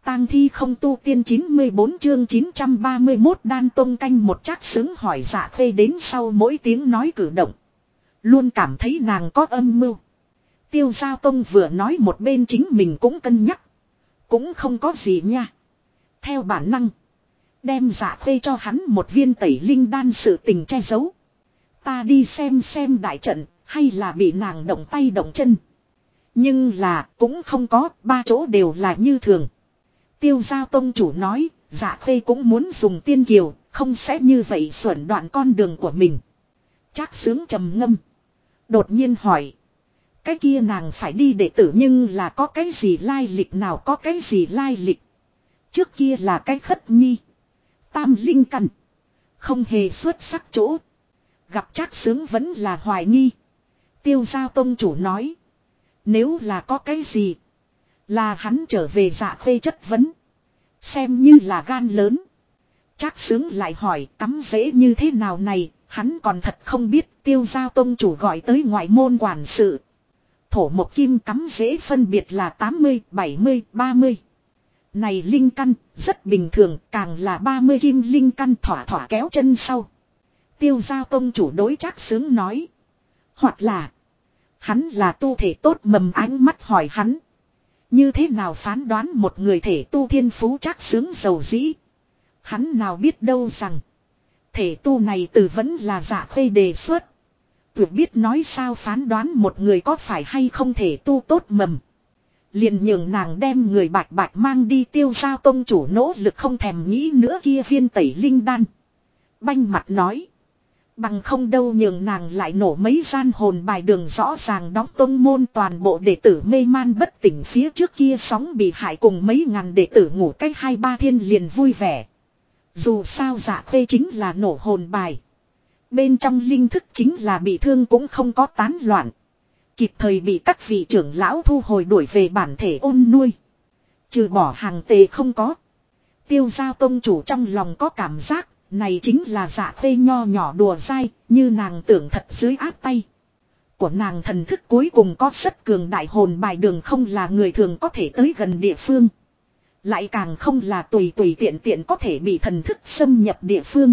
tang thi không tu tiên 94 chương 931 đan tông canh một Trác Xứng hỏi Dạ Khê đến sau mỗi tiếng nói cử động. Luôn cảm thấy nàng có âm mưu. Tiêu Giao Tông vừa nói một bên chính mình cũng cân nhắc. Cũng không có gì nha. Theo bản năng. Đem Dạ Khê cho hắn một viên tẩy linh đan sự tình che giấu. Ta đi xem đại trận hay là bị nàng động tay động chân. Nhưng là cũng không có, ba chỗ đều là như thường. Tiêu Giao Tông chủ nói, Dạ Khê cũng muốn dùng tiên kiều, không sẽ như vậy xuẩn đoạn con đường của mình. Trác Xứng trầm ngâm. Đột nhiên hỏi. Cái kia nàng phải đi đệ tử nhưng là có cái gì lai lịch nào có cái gì lai lịch. Trước kia là cái khất nhi. Tam linh căn. Không hề xuất sắc chỗ. Gặp Trác Xứng vẫn là hoài nghi. Tiêu Giao Tông chủ nói. Nếu là có cái gì. Là hắn trở về Dạ Khê chất vấn. Xem như là gan lớn. Trác Xứng lại hỏi cắm rễ như thế nào này. Hắn còn thật không biết. Tiêu Giao Tông chủ gọi tới ngoại môn quản sự. Thổ một kim cắm rễ phân biệt là 80, 70, 30. Này linh căn rất bình thường. Càng là 30 kim linh căn thỏa thỏa kéo chân sau. Tiêu Giao Tông chủ đối Trác Xứng nói. Hoặc là. Hắn là tu thể tốt mầm ánh mắt hỏi hắn. Như thế nào phán đoán một người thể tu thiên phú Trác Xứng giàu dĩ. Hắn nào biết đâu rằng. Thể tu này từ vẫn là Dạ Khê đề xuất. Tuyệt biết nói sao phán đoán một người có phải hay không thể tu tốt mầm. Liền nhường nàng đem người bạch bạch mang đi. Tiêu Giao Tông chủ nỗ lực không thèm nghĩ nữa kia viên tẩy linh đan. Banh mặt nói. Bằng không đâu nhường nàng lại nổ mấy gian hồn bài đường rõ ràng đóng tông môn toàn bộ đệ tử mê man bất tỉnh phía trước kia sóng bị hại cùng mấy ngàn đệ tử ngủ cách 2-3 thiên liền vui vẻ. Dù sao Dạ Khê chính là nổ hồn bài. Bên trong linh thức chính là bị thương cũng không có tán loạn. Kịp thời bị các vị trưởng lão thu hồi đuổi về bản thể ôn nuôi. Trừ bỏ hàng tề không có. Tiêu Giao Tông chủ trong lòng có cảm giác. Này chính là Dạ Khê nho nhỏ đùa dai, như nàng tưởng thật dưới áp tay. Của nàng thần thức cuối cùng có rất cường đại hồn bài đường không là người thường có thể tới gần địa phương. Lại càng không là tùy tiện có thể bị thần thức xâm nhập địa phương.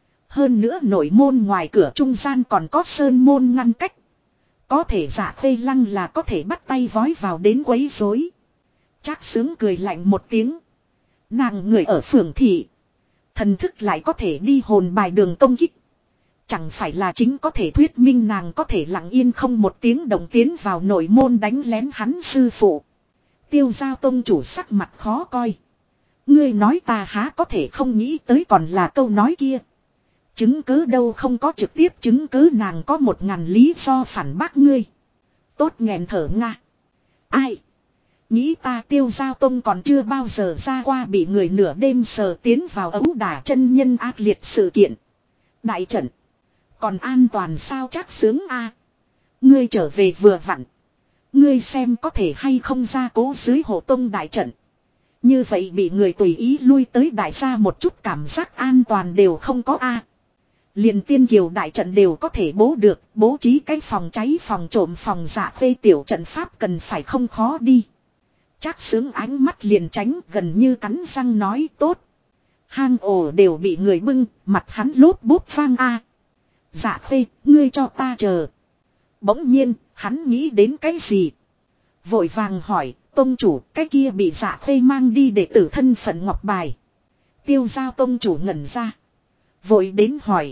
Hơn nữa nội môn ngoài cửa trung gian còn có sơn môn ngăn cách. Có thể Dạ Khê lăng là có thể bắt tay vói vào đến quấy rối. Trác Xứng cười lạnh một tiếng. Nàng người ở phường thị. Thần thức lại có thể đi hồn bài đường công kích. Chẳng phải là chính có thể thuyết minh nàng có thể lặng yên không một tiếng động tiến vào nội môn đánh lén hắn sư phụ. Tiêu Giao Tông chủ sắc mặt khó coi. Ngươi nói ta há có thể không nghĩ tới còn là câu nói kia. Chứng cứ đâu không có trực tiếp chứng cứ nàng có 1000 lý do phản bác ngươi. Tốt nghẹn thở nga. Ai? Nghĩ ta Tiêu Giao Tông còn chưa bao giờ ra qua bị người nửa đêm sờ tiến vào ấu đả chân nhân ác liệt sự kiện. Đại trận. Còn an toàn sao Trác Xứng a? Ngươi trở về vừa vặn. Ngươi xem có thể hay không ra cố dưới hộ tông đại trận. Như vậy bị người tùy ý lui tới đại gia một chút cảm giác an toàn đều không có a. Liền tiên kiều đại trận đều có thể bố được, bố trí cái phòng cháy phòng trộm phòng Dạ Khê tiểu trận pháp cần phải không khó đi. Trác Xứng ánh mắt liền tránh gần như cắn răng nói tốt. Hang ổ đều bị người bưng, mặt hắn lốp bốp vang a. Dạ Khê, ngươi cho ta chờ. Bỗng nhiên, hắn nghĩ đến cái gì? Vội vàng hỏi, tông chủ, cái kia bị Dạ Khê mang đi để tử thân phận ngọc bài. Tiêu Giao tông chủ ngẩn ra. Vội đến hỏi.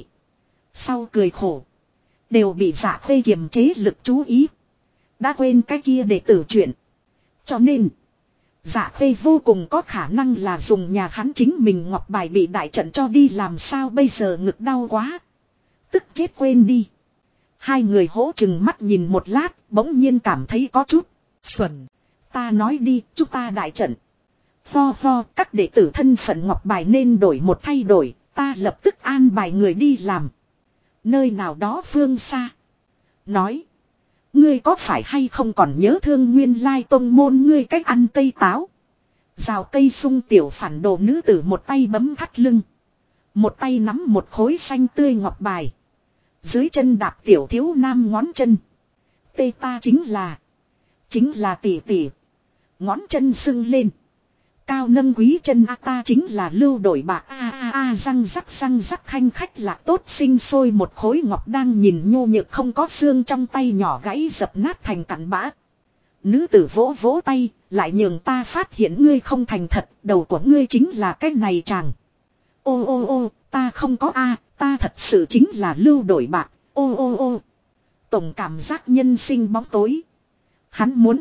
Sau cười khổ. Đều bị Dạ Khê kiềm chế lực chú ý. Đã quên cái kia để tử chuyện. Cho nên, Dạ Khê vô cùng có khả năng là dùng nhà hắn chính mình ngọc bài bị đại trận cho đi làm sao bây giờ ngực đau quá. Tức chết quên đi. Hai người hỗ chừng mắt nhìn một lát, bỗng nhiên cảm thấy có chút xuẩn. Ta nói đi, chúng ta đại trận. Ho, các đệ tử thân phận ngọc bài nên đổi một thay đổi, ta lập tức an bài người đi làm. Nơi nào đó phương xa. Nói. Ngươi có phải hay không còn nhớ thương nguyên lai tông môn ngươi cách ăn cây táo. Rào cây sung tiểu phản đồ nữ tử một tay bấm thắt lưng. Một tay nắm một khối xanh tươi ngọc bài. Dưới chân đạp tiểu thiếu nam ngón chân. Tê ta chính là tỷ tỷ. Ngón chân sưng lên. Cao nâng quý chân a ta chính là lưu đổi bạc răng rắc khanh khách lạc tốt sinh sôi một khối ngọc đang nhìn nhô nhược không có xương trong tay nhỏ gãy dập nát thành cặn bã. Nữ tử vỗ vỗ tay, lại nhường ta phát hiện ngươi không thành thật, đầu của ngươi chính là cái này chàng. Ô, ta không có ta thật sự chính là lưu đổi bạc, ô. Tổng cảm giác nhân sinh bóng tối. Hắn muốn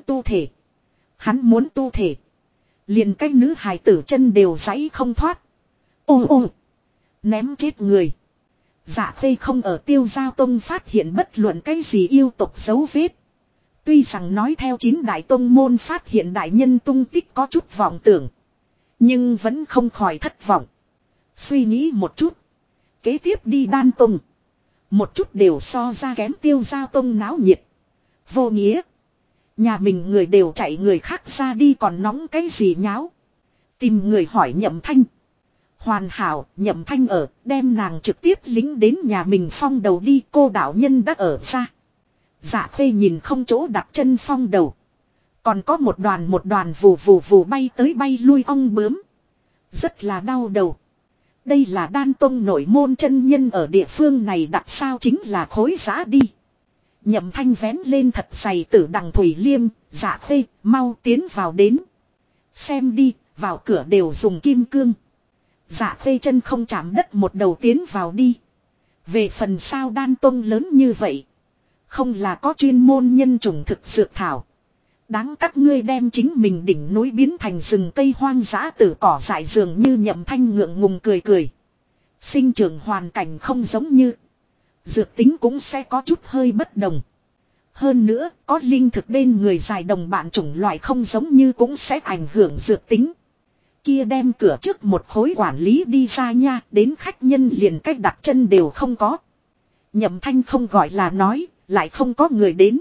tu thể. Liền cái nữ hài tử chân đều giãy không thoát. Ô, ném chết người. Dạ Khê không ở Tiêu Giao Tông phát hiện bất luận cái gì yêu tộc dấu vết. Tuy rằng nói theo 9 đại tông môn phát hiện đại nhân tung tích có chút vọng tưởng. Nhưng vẫn không khỏi thất vọng. Suy nghĩ một chút. Kế tiếp đi Đan Tông. Một chút đều so ra kém Tiêu Giao Tông náo nhiệt. Vô nghĩa. Nhà mình người đều chạy người khác ra đi còn nóng cái gì nháo. Tìm người hỏi Nhậm Thanh. Hoàn hảo, Nhậm Thanh ở, đem nàng trực tiếp lính đến nhà mình phong đầu đi, cô đạo nhân đã ở ra. Dạ Khê nhìn không chỗ đặt chân phong đầu. Còn có một đoàn vù bay tới bay lui ong bướm. Rất là đau đầu. Đây là Đan Tông nội môn chân nhân ở địa phương này đặt sao chính là khối giã đi. Nhậm Thanh vén lên thật dày tử đằng thủy liêm, Dạ Khê, mau tiến vào đến. Xem đi, vào cửa đều dùng kim cương. Dạ Khê chân không chạm đất một đầu tiến vào đi. Về phần sao Đan Tông lớn như vậy. Không là có chuyên môn nhân chủng thực dược thảo. Đáng các ngươi đem chính mình đỉnh núi biến thành rừng cây hoang dã tử cỏ dại dường như Nhậm Thanh ngượng ngùng cười. Sinh trưởng hoàn cảnh không giống như. Dược tính cũng sẽ có chút hơi bất đồng. Hơn nữa, có linh thực bên người dài đồng bạn chủng loại không giống như cũng sẽ ảnh hưởng dược tính. Kia đem cửa trước một khối quản lý đi ra nha, đến khách nhân liền cách đặt chân đều không có. Nhậm Thanh không gọi là nói, lại không có người đến.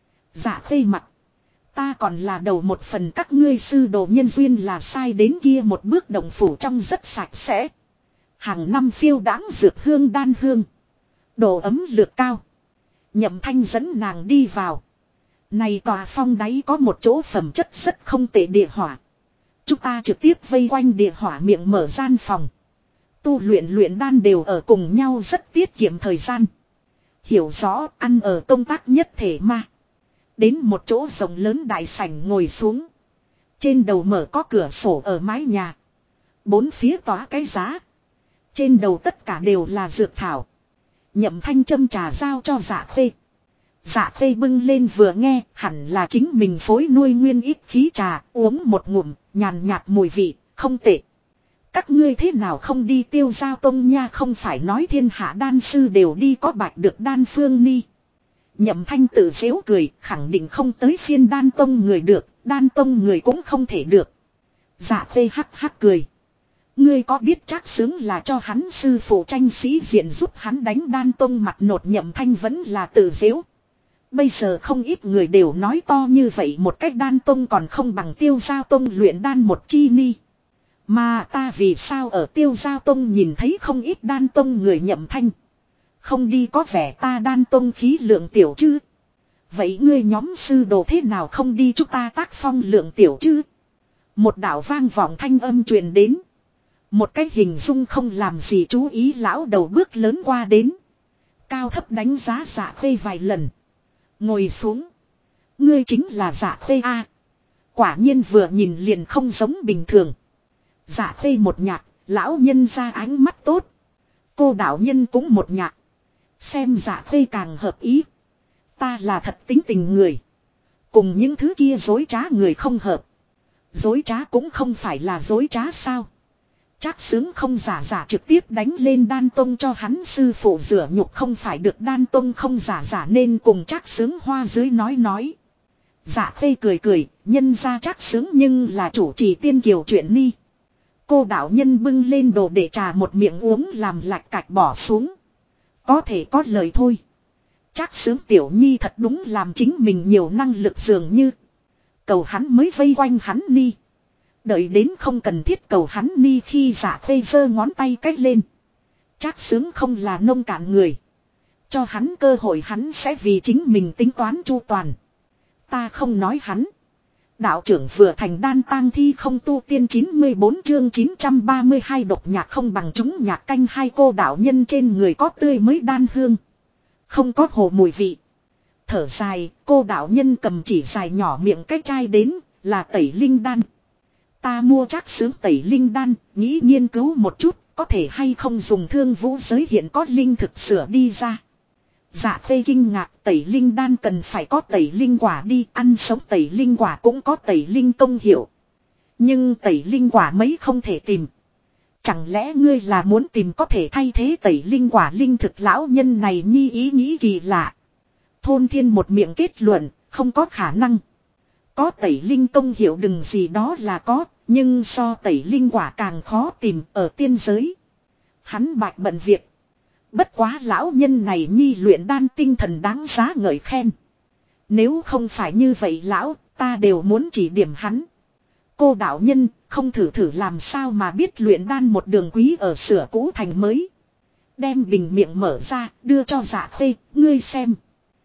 Dạ Khê mặt. Ta còn là đầu một phần các ngươi sư đồ nhân duyên là sai đến kia một bước đồng phủ trong rất sạch sẽ. Hàng năm phiêu đãng dược hương đan hương. Độ ấm lược cao. Nhậm Thanh dẫn nàng đi vào. Này tòa phong đáy có một chỗ phẩm chất rất không tệ địa hỏa. Chúng ta trực tiếp vây quanh địa hỏa miệng mở gian phòng. Tu luyện đan đều ở cùng nhau rất tiết kiệm thời gian. Hiểu rõ ăn ở công tác nhất thể mà. Đến một chỗ rộng lớn đại sảnh ngồi xuống. Trên đầu mở có cửa sổ ở mái nhà. Bốn phía tỏa cái giá. Trên đầu tất cả đều là dược thảo. Nhậm Thanh châm trà giao cho Dạ Khê. Dạ Khê bưng lên vừa nghe hẳn là chính mình phối nuôi nguyên ít khí trà. Uống một ngụm nhàn nhạt mùi vị không tệ. Các ngươi thế nào không đi Tiêu Giao Tông nha, không phải nói thiên hạ đan sư đều đi có bạch được đan phương ni. Nhậm Thanh tự giễu cười, khẳng định không tới phiên Đan Tông người được, Đan Tông người cũng không thể được. Dạ Khê hắc cười. Ngươi có biết Trác Xướng là cho hắn sư phụ tranh sĩ diện giúp hắn đánh Đan Tông mặt nột. Nhậm Thanh vẫn là tự giễu. Bây giờ không ít người đều nói to như vậy, một cách Đan Tông còn không bằng Tiêu Giao Tông luyện đan một chi ni. Mà ta vì sao ở Tiêu Giao Tông nhìn thấy không ít Đan Tông người. Nhậm Thanh. Không đi có vẻ ta Đan Tông khí lượng tiểu chứ. Vậy ngươi nhóm sư đồ thế nào không đi chúng ta tác phong lượng tiểu chứ. Một đạo vang vọng thanh âm truyền đến. Một cái hình dung không làm gì chú ý lão đầu bước lớn qua đến. Cao thấp đánh giá Dạ Khê vài lần. Ngồi xuống. Ngươi chính là Dạ Khê a. Quả nhiên vừa nhìn liền không giống bình thường. Dạ Khê một nhạc, lão nhân ra ánh mắt tốt. Cô đạo nhân cũng một nhạc. Xem Dạ Khê càng hợp ý. Ta là thật tính tình người. Cùng những thứ kia dối trá người không hợp. Dối trá cũng không phải là dối trá sao. Trác Xướng không giả trực tiếp đánh lên Đan Tông cho hắn sư phụ rửa nhục, không phải được Đan Tông không giả nên cùng Trác Xướng hoa dưới nói. Dạ Khê cười, nhân ra Trác Xướng nhưng là chủ trì tiên kiều chuyện ni. Cô đạo nhân bưng lên đồ để trà một miệng uống làm lạch cạch bỏ xuống. Có thể có lời thôi. Trác Xướng tiểu nhi thật đúng làm chính mình nhiều năng lực dường như. Cầu hắn mới vây quanh hắn ni. Đợi đến không cần thiết cầu hắn ni khi Dạ Khê giơ ngón tay cách lên. Trác Xướng không là nông cạn người. Cho hắn cơ hội hắn sẽ vì chính mình tính toán chu toàn. Ta không nói hắn. đạo trưởng vừa thành đan tang thi không tu tiên 94 chương 932 độc nhạc không bằng chúng nhạc canh hai cô đạo nhân trên người có tươi mới đan hương. Không có hồ mùi vị. Thở dài, cô đạo nhân cầm chỉ dài nhỏ miệng cái chai đến, là tẩy linh đan. Ta mua chắc sướng tẩy linh đan, nghĩ nghiên cứu một chút, có thể hay không dùng thương vũ giới hiện có linh thực sửa đi ra. Dạ Khê kinh ngạc, tẩy linh đan cần phải có tẩy linh quả đi, ăn sống tẩy linh quả cũng có tẩy linh công hiệu. Nhưng tẩy linh quả mấy không thể tìm. Chẳng lẽ ngươi là muốn tìm có thể thay thế tẩy linh quả linh thực lão nhân này nhi ý nghĩ kỳ lạ. Thôn Thiên một miệng kết luận, không có khả năng. Có tẩy linh công hiệu đừng gì đó là có, nhưng so tẩy linh quả càng khó tìm ở tiên giới. Hắn bạch bận việc. Bất quá lão nhân này nhi luyện đan tinh thần đáng giá ngợi khen. Nếu không phải như vậy lão, ta đều muốn chỉ điểm hắn. Cô đạo nhân, không thử thử làm sao mà biết luyện đan một đường quý ở sửa cũ thành mới. Đem bình miệng mở ra, đưa cho Dạ Khê, ngươi xem.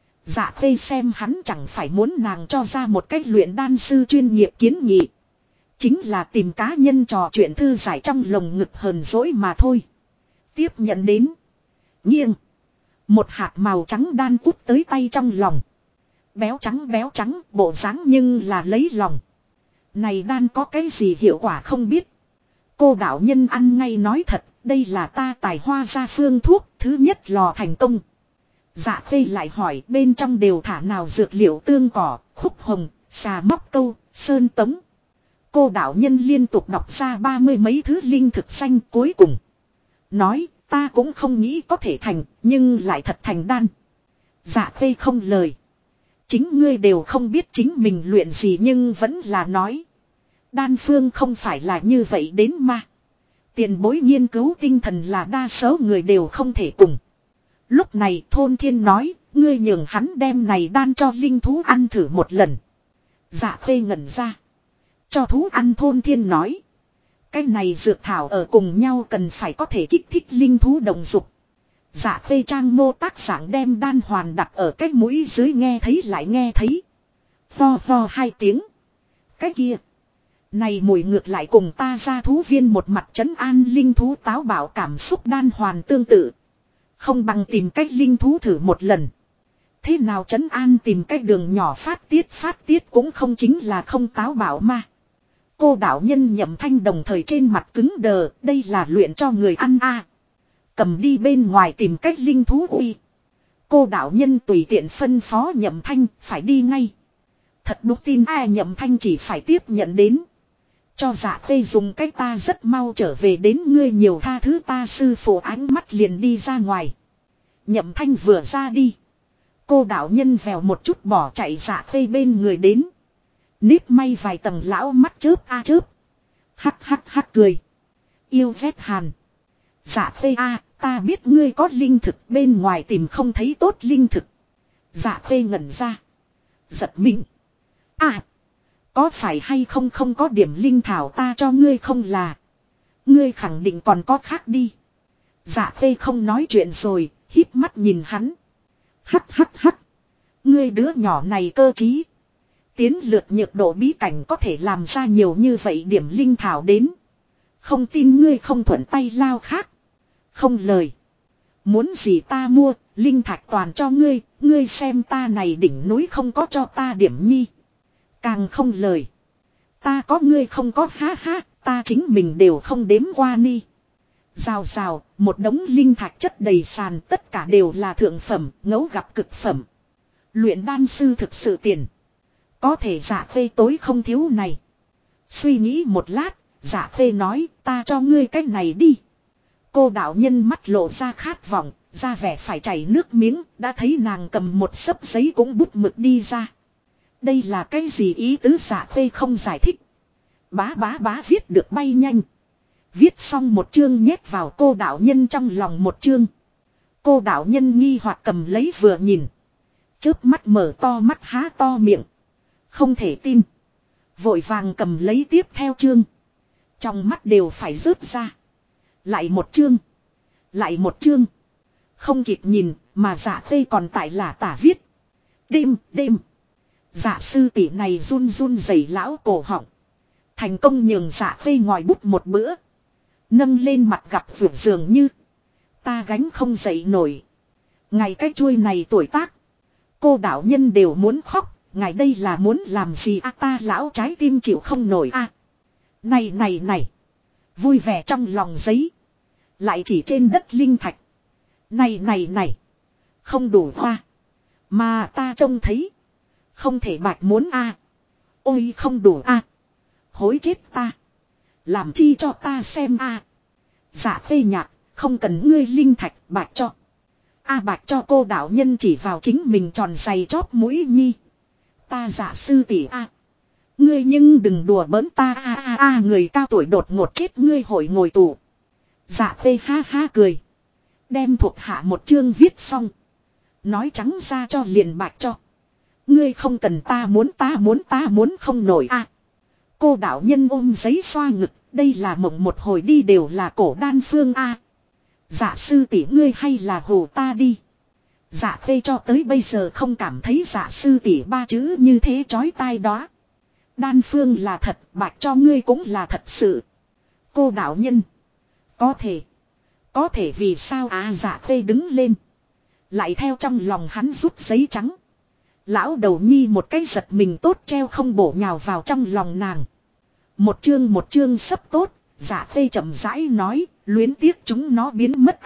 Dạ Khê xem hắn chẳng phải muốn nàng cho ra một cách luyện đan sư chuyên nghiệp kiến nghị. Chính là tìm cá nhân trò chuyện thư giải trong lồng ngực hờn dỗi mà thôi. Tiếp nhận đến. Nghiêng. Một hạt màu trắng đan cút tới tay trong lòng. Béo trắng, bộ dáng nhưng là lấy lòng. Này đan có cái gì hiệu quả không biết. Cô đạo nhân ăn ngay nói thật, đây là ta tài hoa ra phương thuốc, thứ nhất lò thành công. Dạ Khê lại hỏi bên trong đều thả nào dược liệu tương cỏ, khúc hồng, xà móc câu, sơn tống. Cô đạo nhân liên tục đọc ra 30 mấy thứ linh thực xanh cuối cùng. Nói ta cũng không nghĩ có thể thành, nhưng lại thật thành đan. Dạ Khê không lời. Chính ngươi đều không biết chính mình luyện gì nhưng vẫn là nói. Đan phương không phải là như vậy đến mà. Tiền bối nghiên cứu tinh thần là đa số người đều không thể cùng. Lúc này Thôn Thiên nói, ngươi nhường hắn đem này đan cho linh thú ăn thử một lần. Dạ Khê ngẩn ra. Cho thú ăn Thôn Thiên nói. Cái này dược thảo ở cùng nhau cần phải có thể kích thích linh thú đồng dục. Dạ Khê trang mô tác dạng đem đan hoàn đặt ở cái mũi dưới nghe thấy lại nghe thấy. Vo vo hai tiếng. Cái kia. Này mùi ngược lại cùng ta ra thú viên một mặt trấn an linh thú táo bạo cảm xúc đan hoàn tương tự. Không bằng tìm cách linh thú thử một lần. Thế nào trấn an tìm cách đường nhỏ phát tiết cũng không chính là không táo bạo mà. Cô đạo nhân Nhậm Thanh đồng thời trên mặt cứng đờ, đây là luyện cho người ăn a. Cầm đi bên ngoài tìm cách linh thú uy. Cô đạo nhân tùy tiện phân phó Nhậm Thanh phải đi ngay. Thật đúng tin ai Nhậm Thanh chỉ phải tiếp nhận đến. Cho Dạ Khê dùng cách ta rất mau trở về đến ngươi nhiều tha thứ ta sư phụ ánh mắt liền đi ra ngoài. Nhậm Thanh vừa ra đi. Cô đạo nhân vèo một chút bỏ chạy Dạ Khê bên người đến. Nếp may vài tầng lão mắt chớp a chớp. Hắc cười. Yêu vét hàn. Dạ Khê a, ta biết ngươi có linh thực bên ngoài tìm không thấy tốt linh thực. Dạ Khê ngẩn ra. Giật mình. À. Có phải hay không không có điểm linh thảo ta cho ngươi không là. Ngươi khẳng định còn có khác đi. Dạ Khê không nói chuyện rồi, híp mắt nhìn hắn. Hắc. Ngươi đứa nhỏ này cơ trí. Tiến lượt nhược độ bí cảnh có thể làm ra nhiều như vậy điểm linh thảo đến. Không tin ngươi không thuận tay lao khác. Không lời. Muốn gì ta mua, linh thạch toàn cho ngươi, ngươi xem ta này đỉnh núi không có cho ta điểm nhi. Càng không lời. Ta có ngươi không có ha, ta chính mình đều không đếm qua ni. Rào, một đống linh thạch chất đầy sàn tất cả đều là thượng phẩm, ngẫu gặp cực phẩm. Luyện đan sư thực sự tiền. Có thể Dạ Khê tối không thiếu này. Suy nghĩ một lát, Dạ Khê nói ta cho ngươi cái này đi. Cô đạo nhân mắt lộ ra khát vọng, ra vẻ phải chảy nước miếng, đã thấy nàng cầm một xấp giấy cũng bút mực đi ra. Đây là cái gì ý tứ Dạ Khê không giải thích. Bá viết được bay nhanh. Viết xong một chương nhét vào cô đạo nhân trong lòng một chương. Cô đạo nhân nghi hoặc cầm lấy vừa nhìn. Chớp mắt mở to mắt há to miệng. Không thể tin. Vội vàng cầm lấy tiếp theo chương. Trong mắt đều phải rớt ra. Lại một chương. Lại một chương. Không kịp nhìn mà Dạ Khê còn tại là tả viết. Đêm. Dạ sư tỷ này run run rẩy lão cổ họng. Thành công nhường dạ khê ngòi bút một bữa. Nâng lên mặt gặp vượt dường như. Ta gánh không dậy nổi. Ngày cái chuôi này tuổi tác. Cô đạo nhân đều muốn khóc. Ngài đây là muốn làm gì ta lão trái tim chịu không nổi Này này này. Vui vẻ trong lòng giấy. Lại chỉ trên đất linh thạch. Này này này. Không đủ hoa. Mà ta trông thấy. Không thể bạch muốn Ôi không đủ Hối chết ta. Làm chi cho ta xem Dạ phê nhạt. Không cần ngươi linh thạch bạch cho. Bạch cho cô đạo nhân chỉ vào chính mình tròn dày chóp mũi nhi. Ta dạ sư tỷ Ngươi nhưng đừng đùa bỡn ta người cao tuổi đột ngột chết ngươi hội ngồi tù. Dạ phê ha ha cười. Đem thuộc hạ một chương viết xong. Nói trắng ra cho liền bạch cho. Ngươi không cần ta muốn không nổi Cô đạo nhân ôm giấy xoa ngực. Đây là mộng một hồi đi đều là cổ đan phương Dạ sư tỷ ngươi hay là hù ta đi. Dạ phê cho tới bây giờ không cảm thấy dạ sư tỷ ba chữ như thế chói tai đó. Đan phương là thật, bạch cho ngươi cũng là thật sự. Cô đạo nhân. Có thể vì sao dạ phê đứng lên. Lại theo trong lòng hắn rút giấy trắng. Lão đầu nhi một cái giật mình tốt treo không bổ nhào vào trong lòng nàng. Một chương sắp tốt, dạ phê chậm rãi nói, luyến tiếc chúng nó biến mất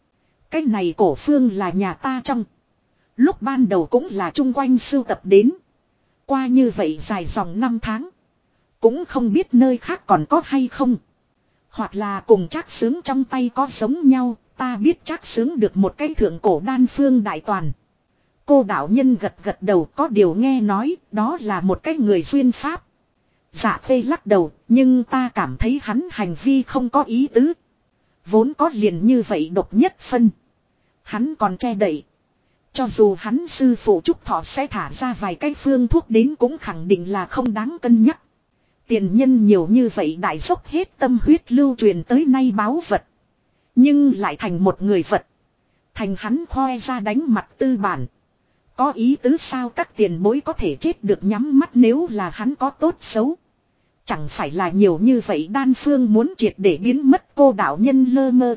Cái này cổ phương là nhà ta trong. Lúc ban đầu cũng là chung quanh sưu tập đến. Qua như vậy dài dòng 5 tháng. Cũng không biết nơi khác còn có hay không. Hoặc là cùng Trác Xướng trong tay có giống nhau. Ta biết Trác Xướng được một cái thượng cổ đan phương đại toàn. Cô đạo nhân gật đầu có điều nghe nói đó là một cái người duyên pháp. Dạ phê lắc đầu nhưng ta cảm thấy hắn hành vi không có ý tứ. Vốn có liền như vậy độc nhất phân. Hắn còn che đậy. Cho dù hắn sư phụ Trúc Thọ sẽ thả ra vài cái phương thuốc đến cũng khẳng định là không đáng cân nhắc. Tiền nhân nhiều như vậy đại dốc hết tâm huyết lưu truyền tới nay báu vật. Nhưng lại thành một người vật. Thành hắn khoe ra đánh mặt tư bản. Có ý tứ sao các tiền bối có thể chết được nhắm mắt nếu là hắn có tốt xấu. Chẳng phải là nhiều như vậy đan phương muốn triệt để biến mất cô đạo nhân lơ mơ.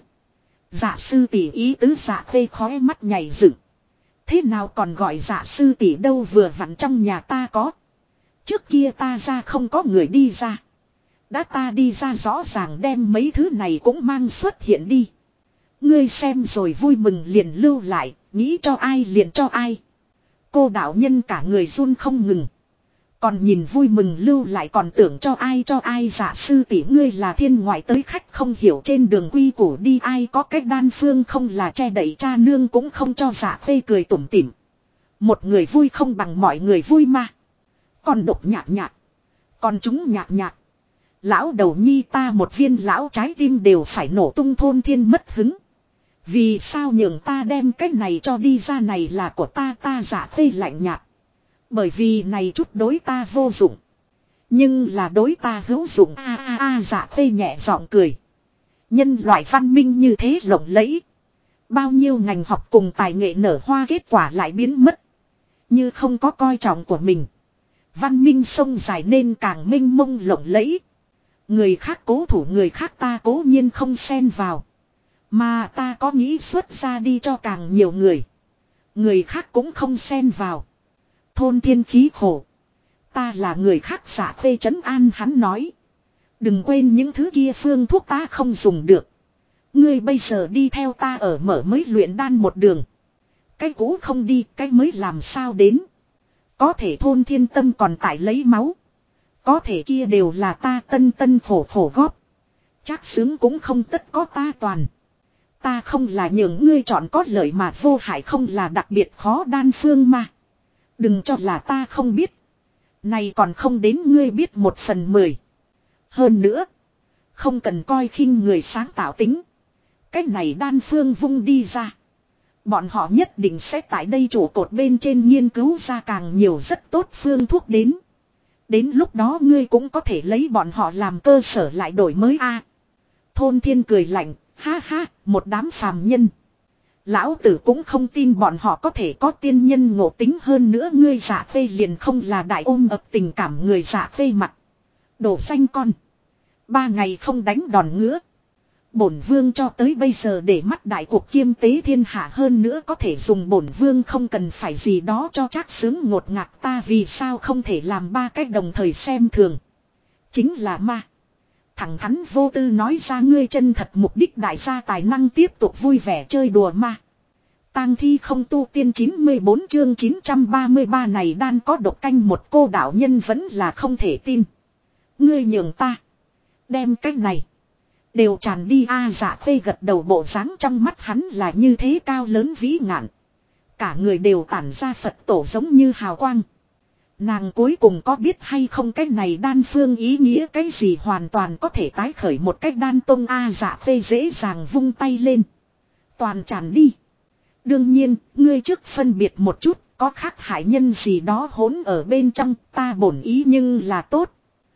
Dạ sư tỷ ý tứ dạ phê khóe mắt nhảy dựng. Thế nào còn gọi dạ sư tỷ đâu vừa vặn trong nhà ta có. Trước kia ta ra không có người đi ra. Đã ta đi ra rõ ràng đem mấy thứ này cũng mang xuất hiện đi. Ngươi xem rồi vui mừng liền lưu lại, nghĩ cho ai liền cho ai. Cô đạo nhân cả người run không ngừng. Còn nhìn vui mừng lưu lại còn tưởng cho ai dạ sư tỷ ngươi là thiên ngoại tới khách không hiểu trên đường quy củ đi ai có cách đan phương không là che đậy cha nương cũng không cho dạ phê cười tủm tỉm. Một người vui không bằng mọi người vui mà. Còn độc nhạt nhạt. Còn chúng nhạt nhạt. Lão đầu nhi ta một viên lão trái tim đều phải nổ tung thôn thiên mất hứng. Vì sao nhường ta đem cái này cho đi ra này là của ta dạ phê lạnh nhạt. Bởi vì này chút đối ta vô dụng. Nhưng là đối ta hữu dụng dạ phê nhẹ giọng cười. Nhân loại văn minh như thế lộng lẫy. Bao nhiêu ngành học cùng tài nghệ nở hoa kết quả lại biến mất. Như không có coi trọng của mình. Văn minh sông dài nên càng mênh mông lộng lẫy. Người khác cố thủ người khác ta cố nhiên không xen vào. Mà ta có nghĩ xuất ra đi cho càng nhiều người. Người khác cũng không xen vào. Thôn thiên khí khổ. Ta là người khác giả phê trấn an hắn nói. Đừng quên những thứ kia phương thuốc ta không dùng được. Ngươi bây giờ đi theo ta ở mở mới luyện đan một đường. Cái cũ không đi, cái mới làm sao đến. Có thể thôn thiên tâm còn tại lấy máu. Có thể kia đều là ta tân khổ khổ góp. Chắc xứng cũng không tất có ta toàn. Ta không là những ngươi chọn có lợi mà vô hại không là đặc biệt khó đan phương mà. Đừng cho là ta không biết. Này còn không đến ngươi biết 1/10. Hơn nữa. Không cần coi khinh người sáng tạo tính. Cách này đan phương vung đi ra. Bọn họ nhất định sẽ tại đây trụ cột bên trên nghiên cứu ra càng nhiều rất tốt phương thuốc đến. Đến lúc đó ngươi cũng có thể lấy bọn họ làm cơ sở lại đổi mới Thôn thiên cười lạnh. Ha ha, một đám phàm nhân. Lão tử cũng không tin bọn họ có thể có tiên nhân ngộ tính hơn nữa, ngươi Dạ Phê liền không là đại ôm ập tình cảm người Dạ Phê mặt. Đổ xanh con. 3 ngày không đánh đòn ngứa. Bổn vương cho tới bây giờ để mắt đại cuộc kiêm tế thiên hạ, hơn nữa có thể dùng bổn vương không cần phải gì đó cho chắc sướng ngột ngạt, ta vì sao không thể làm 3 cách đồng thời xem thường. Chính là ma. Thẳng thắn vô tư nói ra ngươi chân thật mục đích, đại gia tài năng tiếp tục vui vẻ chơi đùa ma. Tang thi không tu tiên 94 chương 933 này đan có độc canh một, cô đạo nhân vẫn là không thể tin. Ngươi nhường ta. Đem cách này. Đều tràn đi a. Dạ Phê gật đầu, bộ dáng trong mắt hắn là như thế cao lớn vĩ ngạn. Cả người đều tản ra Phật tổ giống như hào quang. Nàng cuối cùng có biết hay không cái này đan phương ý nghĩa cái gì, hoàn toàn có thể tái khởi một cách đan tông a. Dạ Phê dễ dàng vung tay lên. Toàn tràn đi. Đương nhiên, ngươi trước phân biệt một chút, có khác hại nhân gì đó hỗn ở bên trong, ta bổn ý nhưng là tốt.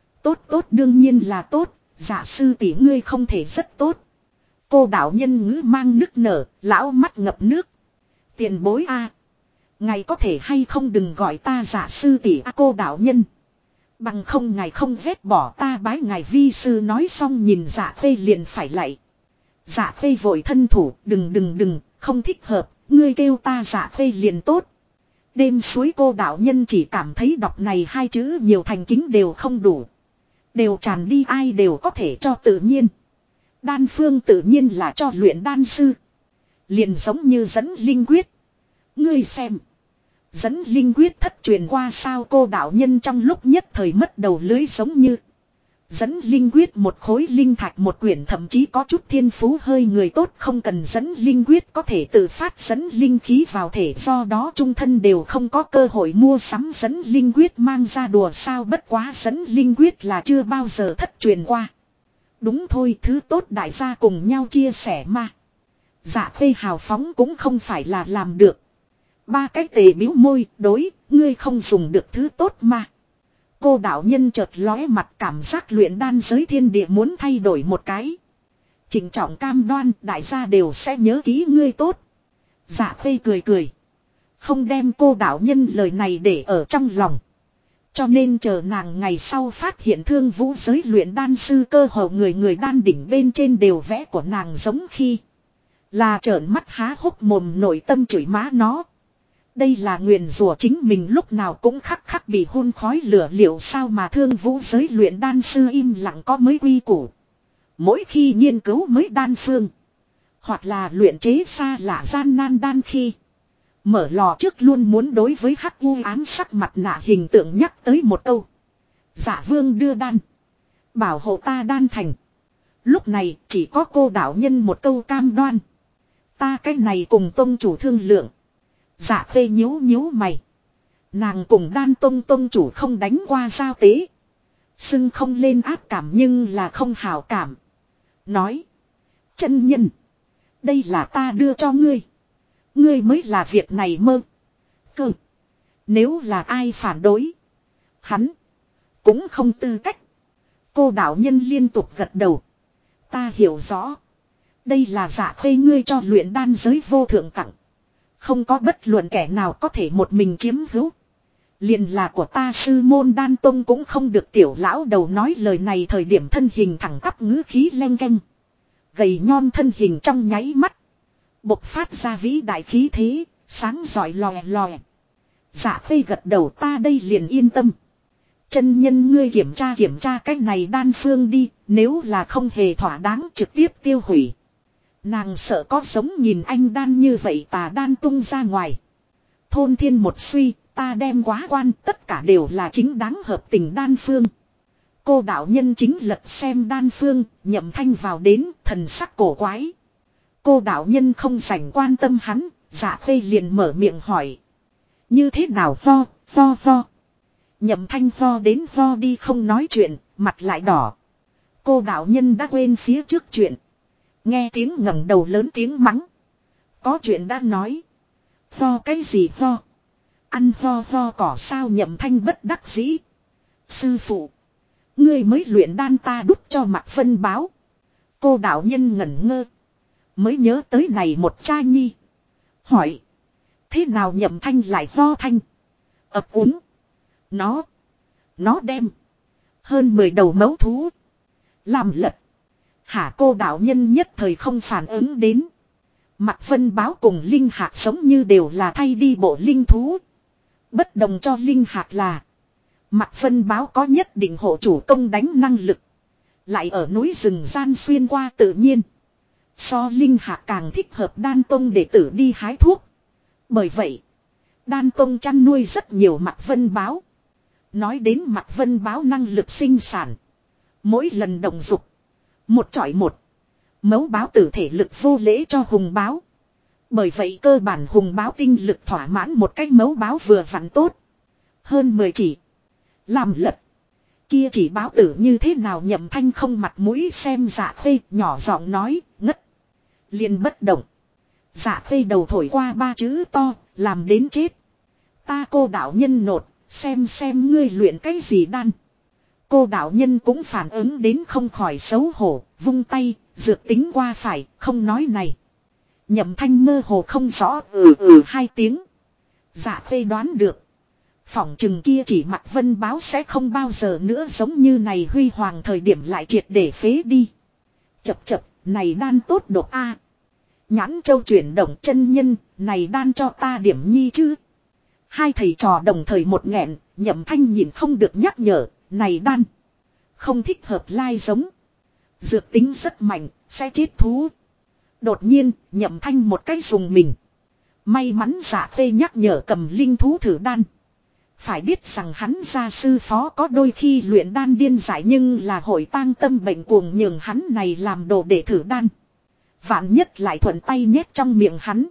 Tốt đương nhiên là tốt, dạ sư tỷ ngươi không thể rất tốt. Cô đạo nhân ngữ mang nức nở, lão mắt ngập nước. Tiền bối a, ngài có thể hay không đừng gọi ta dạ sư tỷ a. Cô đạo nhân. Bằng không ngài không ghét bỏ ta bái ngài vi sư, nói xong nhìn Dạ Phê liền phải lạy. Dạ Phê vội thân thủ, đừng, không thích hợp, ngươi kêu ta Dạ Phê liền tốt. Đêm suối cô đạo nhân chỉ cảm thấy đọc này 2 chữ nhiều thành kính đều không đủ. Đều tràn đi, ai đều có thể cho tự nhiên. Đan phương tự nhiên là cho luyện đan sư. Liền giống như dẫn linh quyết. Ngươi xem. Dẫn linh quyết thất truyền qua sao, cô đạo nhân trong lúc nhất thời mất đầu lưới, giống như. Dẫn linh quyết một khối linh thạch một quyển, thậm chí có chút thiên phú hơi người tốt không cần dẫn linh quyết có thể tự phát dẫn linh khí vào thể, do đó trung thân đều không có cơ hội mua sắm dẫn linh quyết, mang ra đùa sao, bất quá dẫn linh quyết là chưa bao giờ thất truyền qua. Đúng thôi, thứ tốt đại gia cùng nhau chia sẻ mà. Dạ Phê hào phóng cũng không phải là làm được. 3 cái tề bĩu môi, đối, ngươi không dùng được thứ tốt mà. Cô đạo nhân chợt lóe mặt, cảm giác luyện đan giới thiên địa muốn thay đổi một cái. Trịnh trọng cam đoan đại gia đều sẽ nhớ kỹ ngươi tốt. Dạ Phê cười. Không đem cô đạo nhân lời này để ở trong lòng. Cho nên chờ nàng ngày sau phát hiện Thương Vũ giới luyện đan sư cơ hồ người đan đỉnh bên trên đều vẽ của nàng giống khi. Là trợn mắt há hốc mồm, nội tâm chửi má nó. Đây là nguyền rủa chính mình lúc nào cũng khắc bị hun khói lửa liệu sao mà Thương Vũ giới luyện đan sư im lặng có mới quy củ. Mỗi khi nghiên cứu mới đan phương. Hoặc là luyện chế xa lạ gian nan đan khi. Mở lò trước luôn muốn đối với hắc u ám sắc mặt nạ hình tượng nhắc tới một câu. Dạ vương đưa đan. Bảo hộ ta đan thành. Lúc này chỉ có cô đạo nhân một câu cam đoan. Ta cái này cùng tông chủ thương lượng. Dạ Phê nhíu mày. Nàng cùng đan tông chủ không đánh qua giao tế. Xưng không lên ác cảm nhưng là không hảo cảm. Nói. Chân nhân. Đây là ta đưa cho ngươi. Ngươi mới là việc này mơ. Cơ. Nếu là ai phản đối. Hắn. Cũng không tư cách. Cô đạo nhân liên tục gật đầu. Ta hiểu rõ. Đây là Dạ Phê ngươi cho luyện đan giới vô thượng tặng. Không có bất luận kẻ nào có thể một mình chiếm hữu. Liền là của ta sư môn đan tông cũng không được. Tiểu lão đầu nói lời này thời điểm thân hình thẳng tắp, ngữ khí leng keng. Gầy nhon thân hình trong nháy mắt. Bộc phát ra vĩ đại khí thế, sáng rọi lòe. Dạ Phê gật đầu, ta đây liền yên tâm. Chân nhân ngươi kiểm tra cái này đan phương đi, nếu là không hề thỏa đáng trực tiếp tiêu hủy. Nàng sợ có giống nhìn anh đan như vậy tà đan tung ra ngoài. Thôn thiên một suy, ta đem quá quan, tất cả đều là chính đáng hợp tình đan phương. Cô đạo nhân chính lật xem đan phương, Nhậm Thanh vào đến, thần sắc cổ quái. Cô đạo nhân không rảnh quan tâm hắn, Dạ Phê liền mở miệng hỏi. Như thế nào ho. Nhậm Thanh ho đến ho đi không nói chuyện, mặt lại đỏ. Cô đạo nhân đã quên phía trước chuyện. Nghe tiếng ngẩng đầu lớn tiếng mắng. Có chuyện đã nói. Ho cái gì ho? Ăn ho cỏ sao? Nhậm Thanh bất đắc dĩ. Sư phụ. Ngươi mới luyện đan ta đút cho mặt phân báo. Cô đạo nhân ngẩn ngơ. Mới nhớ tới này một cha nhi. Hỏi. Thế nào Nhậm Thanh lại ho thanh. Ấp úng. Nó đem. Hơn 10 đầu mấu thú. Làm lật. Hả cô đạo nhân nhất thời không phản ứng đến. Mạc Vân Báo cùng Linh Hạc giống như đều là thay đi bộ linh thú. Bất đồng cho Linh Hạc là. Mạc Vân Báo có nhất định hộ chủ công đánh năng lực. Lại ở núi rừng gian xuyên qua tự nhiên. So Linh Hạc càng thích hợp Đan Tông đệ tử đi hái thuốc. Bởi vậy. Đan Tông chăn nuôi rất nhiều Mạc Vân Báo. Nói đến Mạc Vân Báo năng lực sinh sản. Mỗi lần động dục. Một chọi một. Mấu báo tử thể lực vô lễ cho hùng báo. Bởi vậy cơ bản hùng báo tinh lực thỏa mãn một cách mấu báo vừa vặn tốt. Hơn 10 chỉ. Làm lật. Kia chỉ báo tử như thế nào Nhậm Thanh không mặt mũi xem Dạ Khê nhỏ giọng nói ngất. Liền bất động. Dạ Khê đầu thổi qua 3 chữ to làm đến chết. Ta cô đạo nhân nột xem ngươi luyện cái gì đan. Cô đạo nhân cũng phản ứng đến không khỏi xấu hổ, vung tay, dược tính qua phải, không nói này. Nhậm Thanh mơ hồ không rõ hai tiếng. Dạ Khê đoán được. Phỏng chừng kia chỉ Mạc Vân Báo sẽ không bao giờ nữa giống như này huy hoàng thời điểm lại triệt để phế đi. Chập, này đan tốt độc a. Nhãn châu chuyển động chân nhân, này đan cho ta điểm nhi chứ. Hai thầy trò đồng thời một nghẹn, Nhậm Thanh nhìn không được nhắc nhở, này đan. Không thích hợp lai giống. Dược tính rất mạnh, sẽ chết thú. Đột nhiên, Nhậm Thanh một cái dùng mình. May mắn Dạ Khê nhắc nhở cầm linh thú thử đan. Phải biết rằng hắn gia sư phó có đôi khi luyện đan điên dại nhưng là hội tang tâm bệnh cuồng nhường hắn này làm đồ để thử đan. Vạn nhất lại thuận tay nhét trong miệng hắn.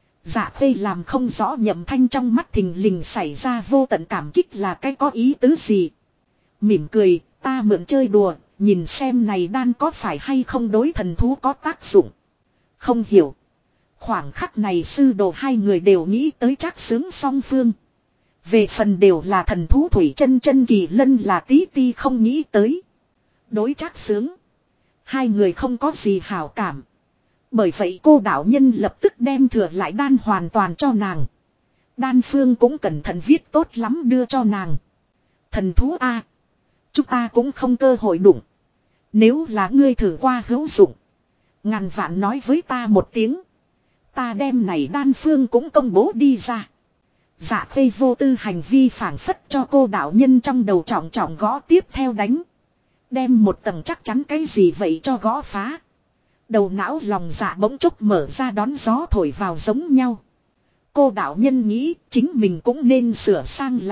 Dạ Khê làm không rõ Nhậm Thanh trong mắt thình lình xảy ra vô tận cảm kích là cái có ý tứ gì. Mỉm cười, ta mượn chơi đùa, nhìn xem này đan có phải hay không đối thần thú có tác dụng. Không hiểu. Khoảng khắc này sư đồ hai người đều nghĩ tới Trác Xướng song phương. Về phần đều là thần thú Thủy Chân Kỳ Lân là tí ti không nghĩ tới. Đối Trác Xướng. Hai người không có gì hảo cảm. Bởi vậy cô đạo nhân lập tức đem thừa lại đan hoàn toàn cho nàng. Đan phương cũng cẩn thận viết tốt lắm đưa cho nàng. Thần thú A. Chúng ta cũng không cơ hội đụng. Nếu là ngươi thử qua hữu dụng. Ngàn vạn nói với ta một tiếng. Ta đem này đan phương cũng công bố đi ra. Dạ Khê vô tư hành vi phản phất cho cô đạo nhân trong đầu trọng trọng gõ tiếp theo đánh. Đem một tầng chắc chắn cái gì vậy cho gõ phá. Đầu não lòng dạ bỗng chốc mở ra đón gió thổi vào giống nhau. Cô đạo nhân nghĩ chính mình cũng nên sửa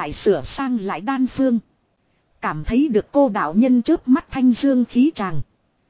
sang lại đan phương. Cảm thấy được cô đạo nhân chớp mắt thanh dương khí tràng.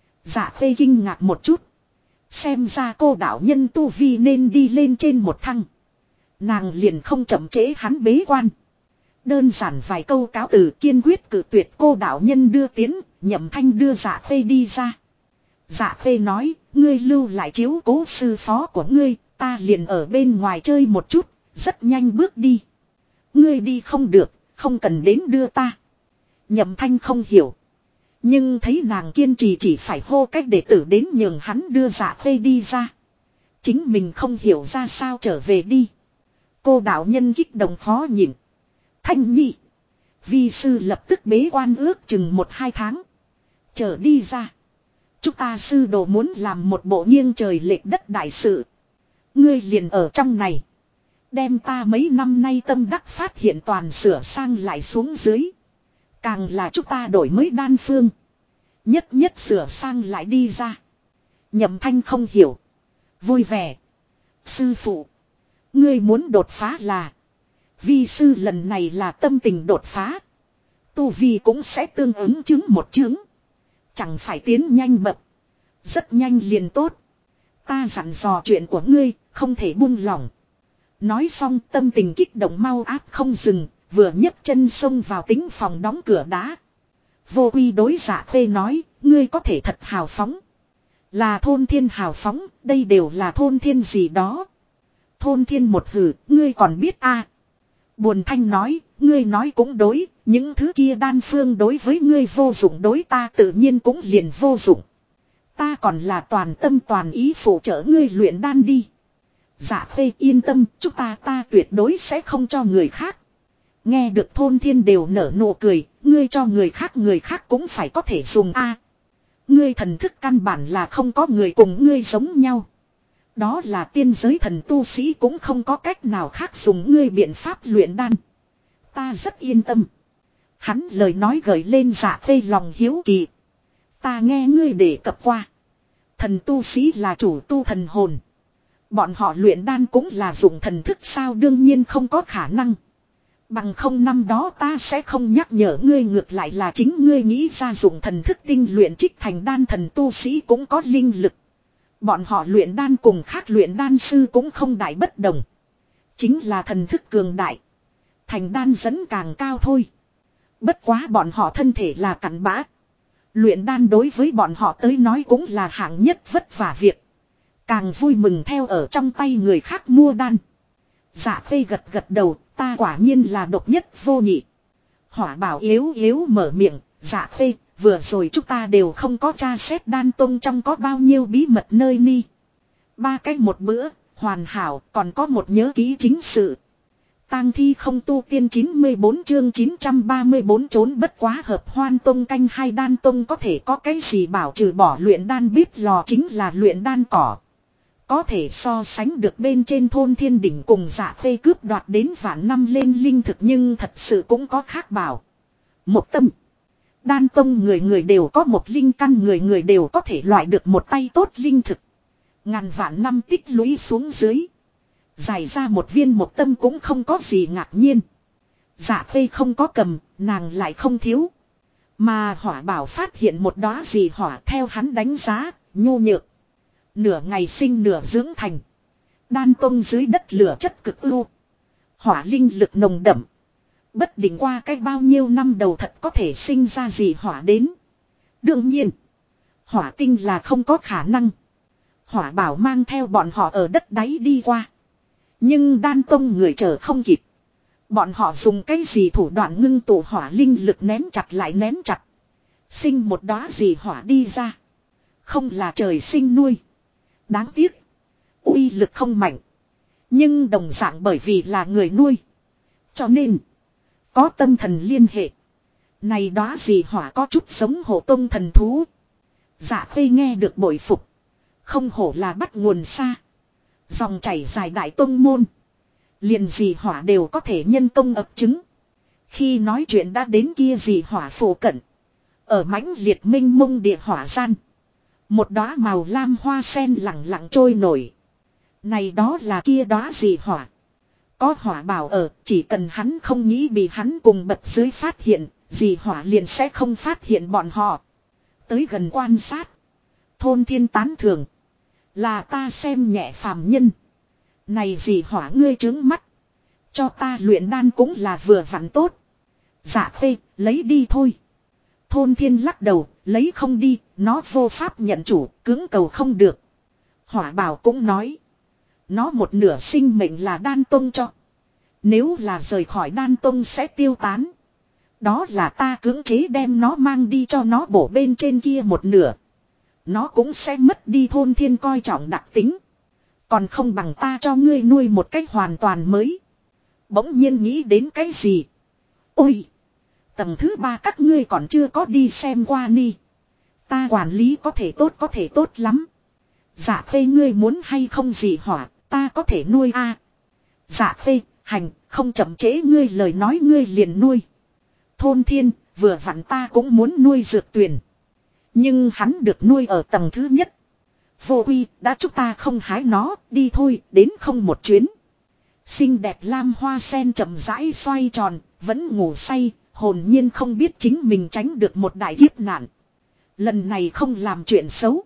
Dạ Khê kinh ngạc một chút. Xem ra cô đạo nhân tu vi nên đi lên trên một thăng. Nàng liền không chậm trễ hắn bế quan. Đơn giản vài câu cáo từ kiên quyết cự tuyệt cô đạo nhân đưa tiến, Nhậm Thanh đưa Dạ Khê đi ra. Dạ Khê nói, ngươi lưu lại chiếu cố sư phó của ngươi, ta liền ở bên ngoài chơi một chút, rất nhanh bước đi. Ngươi đi không được, không cần đến đưa ta. Nhậm Thanh không hiểu. Nhưng thấy nàng kiên trì chỉ phải hô cách đệ tử đến nhường hắn đưa Dạ Khê đi ra. Chính mình không hiểu ra sao trở về đi. Cô đạo nhân kích động khó nhịn. Thanh nhi. Vi sư lập tức bế quan ước chừng 1-2 tháng. Trở đi ra. Chúng ta sư đồ muốn làm một bộ nghiêng trời lệch đất đại sự. Ngươi liền ở trong này. Đem ta mấy năm nay tâm đắc phát hiện toàn sửa sang lại xuống dưới. Càng là chúng ta đổi mới đan phương. Nhất sửa sang lại đi ra. Nhậm Thanh không hiểu. Vui vẻ. Sư phụ. Ngươi muốn đột phá là. Vi sư lần này là tâm tình đột phá. Tu vi cũng sẽ tương ứng chứng một chứng. Chẳng phải tiến nhanh bậc. Rất nhanh liền tốt. Ta dặn dò chuyện của ngươi, không thể buông lỏng. Nói xong tâm tình kích động mau áp không dừng, vừa nhấc chân xông vào tính phòng đóng cửa đá. Vô Uy đối Dạ Khê nói, ngươi có thể thật hào phóng. Là thôn thiên hào phóng, đây đều là thôn thiên gì đó. Thôn thiên một hử, ngươi còn biết a? Buồn Thanh nói, ngươi nói cũng đối, những thứ kia đan phương đối với ngươi vô dụng đối ta tự nhiên cũng liền vô dụng. Ta còn là toàn tâm toàn ý phụ trợ ngươi luyện đan đi. Dạ Khê yên tâm, chúng ta tuyệt đối sẽ không cho người khác. Nghe được Thôn Thiên đều nở nụ cười, ngươi cho người khác cũng phải có thể dùng a. Ngươi thần thức căn bản là không có người cùng ngươi giống nhau. Đó là tiên giới thần tu sĩ cũng không có cách nào khác dùng ngươi biện pháp luyện đan. Ta rất yên tâm. Hắn lời nói gợi lên Dạ Khê lòng hiếu kỳ. Ta nghe ngươi đề cập qua. Thần tu sĩ là chủ tu thần hồn. Bọn họ luyện đan cũng là dùng thần thức sao, đương nhiên không có khả năng. Bằng không năm đó ta sẽ không nhắc nhở ngươi, ngược lại là chính ngươi nghĩ ra dùng thần thức tinh luyện trích thành đan. Thần tu sĩ cũng có linh lực. Bọn họ luyện đan cùng khác luyện đan sư cũng không đại bất đồng. Chính là thần thức cường đại. Thành đan dẫn càng cao thôi. Bất quá bọn họ thân thể là cặn bã. Luyện đan đối với bọn họ tới nói cũng là hạng nhất vất vả việc. Càng vui mừng theo ở trong tay người khác mua đan. Dạ Khê gật gật đầu, ta quả nhiên là độc nhất vô nhị. Hỏa Bảo yếu yếu mở miệng, Dạ Khê, vừa rồi chúng ta đều không có tra xét đan tông trong có bao nhiêu bí mật nơi ni. 3 cái một bữa, hoàn hảo, còn có một nhớ ký chính sự. Tang thi không tu tiên 94 chương 934 trốn bất quá hợp hoan tông canh hai. Đan tông có thể có cái gì bảo trừ bỏ luyện đan bếp lò chính là luyện đan cỏ. Có thể so sánh được bên trên Thôn Thiên đỉnh cùng Dạ Khê cướp đoạt đến vạn năm lên linh thực, nhưng thật sự cũng có khác bảo. Một tâm. Đan tông người người đều có một linh căn, người người đều có thể loại được một tay tốt linh thực. Ngàn vạn năm tích lũy xuống dưới. Giải ra một viên một tâm cũng không có gì ngạc nhiên. Dạ Khê không có cầm, nàng lại không thiếu. Mà Hỏa Bảo phát hiện một đóa gì hỏa, theo hắn đánh giá, nhu nhược. Nửa ngày sinh nửa dưỡng thành. Đan tông dưới đất lửa chất cực ưu. Hỏa linh lực nồng đậm. Bất định qua cách bao nhiêu năm đầu thật có thể sinh ra gì hỏa đến. Đương nhiên, hỏa tinh là không có khả năng. Hỏa Bảo mang theo bọn họ ở đất đáy đi qua. Nhưng đan tông người chờ không kịp. Bọn họ dùng cái gì thủ đoạn ngưng tụ hỏa linh lực nén chặt lại nén chặt. Sinh một đóa gì hỏa đi ra. Không là trời sinh nuôi. Đáng tiếc. Uy lực không mạnh. Nhưng đồng dạng bởi vì là người nuôi. Cho nên. Có tâm thần liên hệ. Này đóa gì hỏa có chút giống hổ tông thần thú. Dạ Khê nghe được bội phục. Không hổ là bắt nguồn xa. Dòng chảy dài đại tông môn. Liền gì hỏa đều có thể nhân công ập chứng. Khi nói chuyện đã đến kia gì hỏa phổ cận. Ở mãnh liệt minh mông địa hỏa gian. Một đóa màu lam hoa sen lặng lặng trôi nổi. Này đó là kia đóa gì hỏa. Có Hỏa Bảo ở, chỉ cần hắn không nghĩ bị hắn cùng bật dưới phát hiện, gì hỏa liền sẽ không phát hiện bọn họ. Tới gần quan sát. Thôn Thiên tán thưởng. Là ta xem nhẹ phàm nhân. Này gì hỏa ngươi trướng mắt. Cho ta luyện đan cũng là vừa vặn tốt. Dạ Khê, lấy đi thôi. Thôn Thiên lắc đầu, lấy không đi, nó vô pháp nhận chủ, cưỡng cầu không được. Hỏa Bảo cũng nói. Nó một nửa sinh mệnh là đan tông cho. Nếu là rời khỏi đan tông sẽ tiêu tán. Đó là ta cưỡng chế đem nó mang đi cho nó bổ bên trên kia một nửa. Nó cũng sẽ mất đi. Thôn Thiên coi trọng đặc tính. Còn không bằng ta cho ngươi nuôi một cách hoàn toàn mới. Bỗng nhiên nghĩ đến cái gì. Ôi! Tầng thứ 3 các ngươi còn chưa có đi xem qua ni. Ta quản lý có thể tốt lắm. Dạ Khê ngươi muốn hay không gì hỏa, ta có thể nuôi a. Dạ Khê, hành, không chậm trễ ngươi lời nói ngươi liền nuôi. Thôn Thiên, vừa vặn ta cũng muốn nuôi dược tuyển. Nhưng hắn được nuôi ở tầng thứ nhất. Vô Uy, đã chúng ta không hái nó, đi thôi, đến không một chuyến. Xinh đẹp lam hoa sen chậm rãi xoay tròn, vẫn ngủ say, hồn nhiên không biết chính mình tránh được một đại kiếp nạn. Lần này không làm chuyện xấu.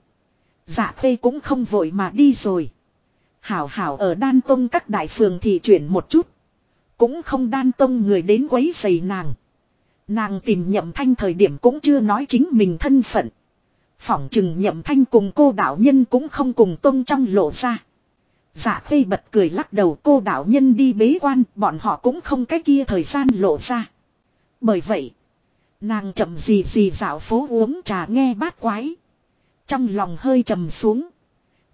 Dạ Khê cũng không vội mà đi rồi. Hảo hảo ở đan tông các đại phường thì chuyển một chút. Cũng không đan tông người đến quấy rầy nàng. Nàng tìm Nhậm Thanh thời điểm cũng chưa nói chính mình thân phận. Phỏng chừng Nhậm Thanh cùng cô đạo nhân cũng không cùng tông trong lộ ra. Dạ Khê bật cười lắc đầu, cô đạo nhân đi bế quan, bọn họ cũng không cái kia thời gian lộ ra. Bởi vậy, nàng chậm gì dạo phố uống trà nghe bát quái. Trong lòng hơi trầm xuống.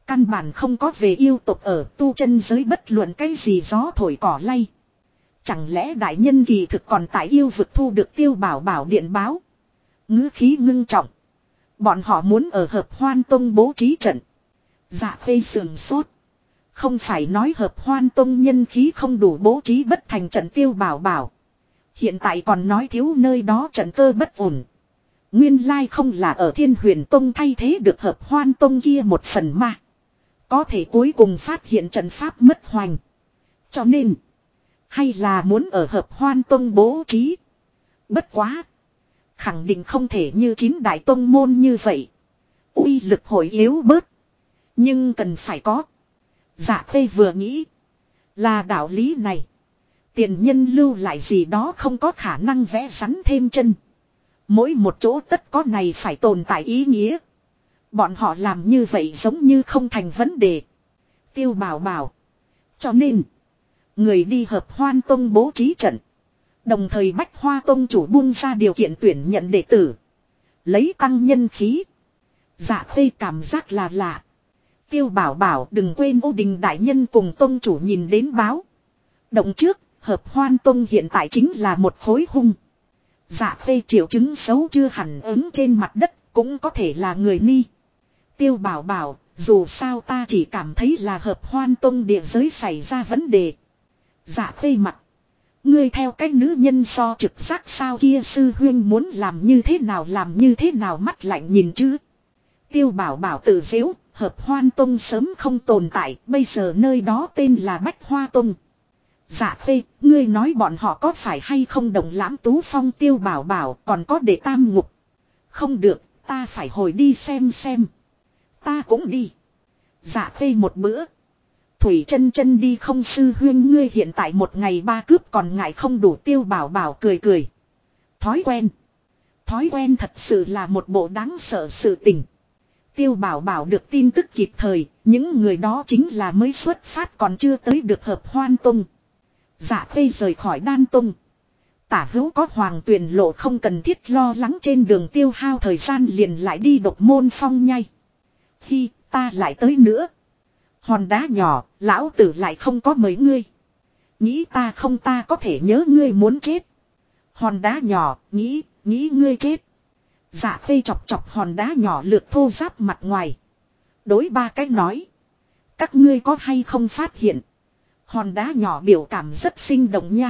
Căn bản không có về yêu tộc ở tu chân giới bất luận cái gì gió thổi cỏ lay. Chẳng lẽ đại nhân kỳ thực còn tại yêu vực thu được Tiêu Bảo Bảo điện báo. Ngữ khí ngưng trọng. Bọn họ muốn ở Hợp Hoan Tông bố trí trận. Dạ Khê sườn sốt. Không phải nói Hợp Hoan Tông nhân khí không đủ bố trí bất thành trận Tiêu Bảo Bảo. Hiện tại còn nói thiếu nơi đó trận cơ bất ổn. Nguyên lai không là ở Thiên Huyền Tông thay thế được Hợp Hoan Tông kia một phần mà. Có thể cuối cùng phát hiện trận pháp mất hoành. Cho nên. Hay là muốn ở Hợp Hoan Tông bố trí. Bất quá. Khẳng định không thể như 9 đại tông môn như vậy. Uy lực hội yếu bớt. Nhưng cần phải có. Dạ Khê vừa nghĩ. Là đạo lý này. Tiền nhân lưu lại gì đó không có khả năng vẽ rắn thêm chân. Mỗi một chỗ tất có này phải tồn tại ý nghĩa. Bọn họ làm như vậy giống như không thành vấn đề. Tiêu Bảo Bảo. Cho nên. Người đi Hợp Hoan Tông bố trí trận. Đồng thời Bách Hoa Tông chủ buông ra điều kiện tuyển nhận đệ tử. Lấy tăng nhân khí. Dạ Khê cảm giác là lạ. Tiêu Bảo Bảo đừng quên Ô Đình đại nhân cùng tông chủ nhìn đến báo. Động trước, Hợp Hoan Tông hiện tại chính là một khối hung. Dạ Khê triệu chứng xấu chưa hẳn ứng trên mặt đất, cũng có thể là người ni. Tiêu Bảo Bảo, dù sao ta chỉ cảm thấy là Hợp Hoan Tông địa giới xảy ra vấn đề. Dạ Khê mặt. Ngươi theo cách nữ nhân so trực giác sao kia sư huyên muốn làm như thế nào mắt lạnh nhìn chứ. Tiêu Bảo Bảo tự giễu, Hợp Hoan Tông sớm không tồn tại, bây giờ nơi đó tên là Bách Hoa Tông. Dạ Khê, ngươi nói bọn họ có phải hay không đồng lãm tú phong Tiêu Bảo Bảo còn có để tam ngục. Không được, ta phải hồi đi xem. Ta cũng đi. Dạ Khê một bữa. Thủy chân chân đi không sư huyên ngươi hiện tại một ngày 3 cướp còn ngại không đủ Tiêu Bảo Bảo cười. Thói quen thật sự là một bộ đáng sợ sự tình. Tiêu Bảo Bảo được tin tức kịp thời, những người đó chính là mới xuất phát còn chưa tới được Hợp Hoan Tông. Dạ Khê rời khỏi Đan Tông. Tả hữu có Hoàng Tuyền lộ không cần thiết lo lắng trên đường tiêu hao thời gian liền lại đi Độc Môn Phong nhai. Khi ta lại tới nữa. Hòn đá nhỏ, lão tử lại không có mấy ngươi. Nghĩ ta không ta có thể nhớ ngươi muốn chết. Hòn đá nhỏ, nghĩ ngươi chết. Dạ Khê chọc hòn đá nhỏ lược thô giáp mặt ngoài. Đối 3 cách nói. Các ngươi có hay không phát hiện. Hòn đá nhỏ biểu cảm rất sinh động nha.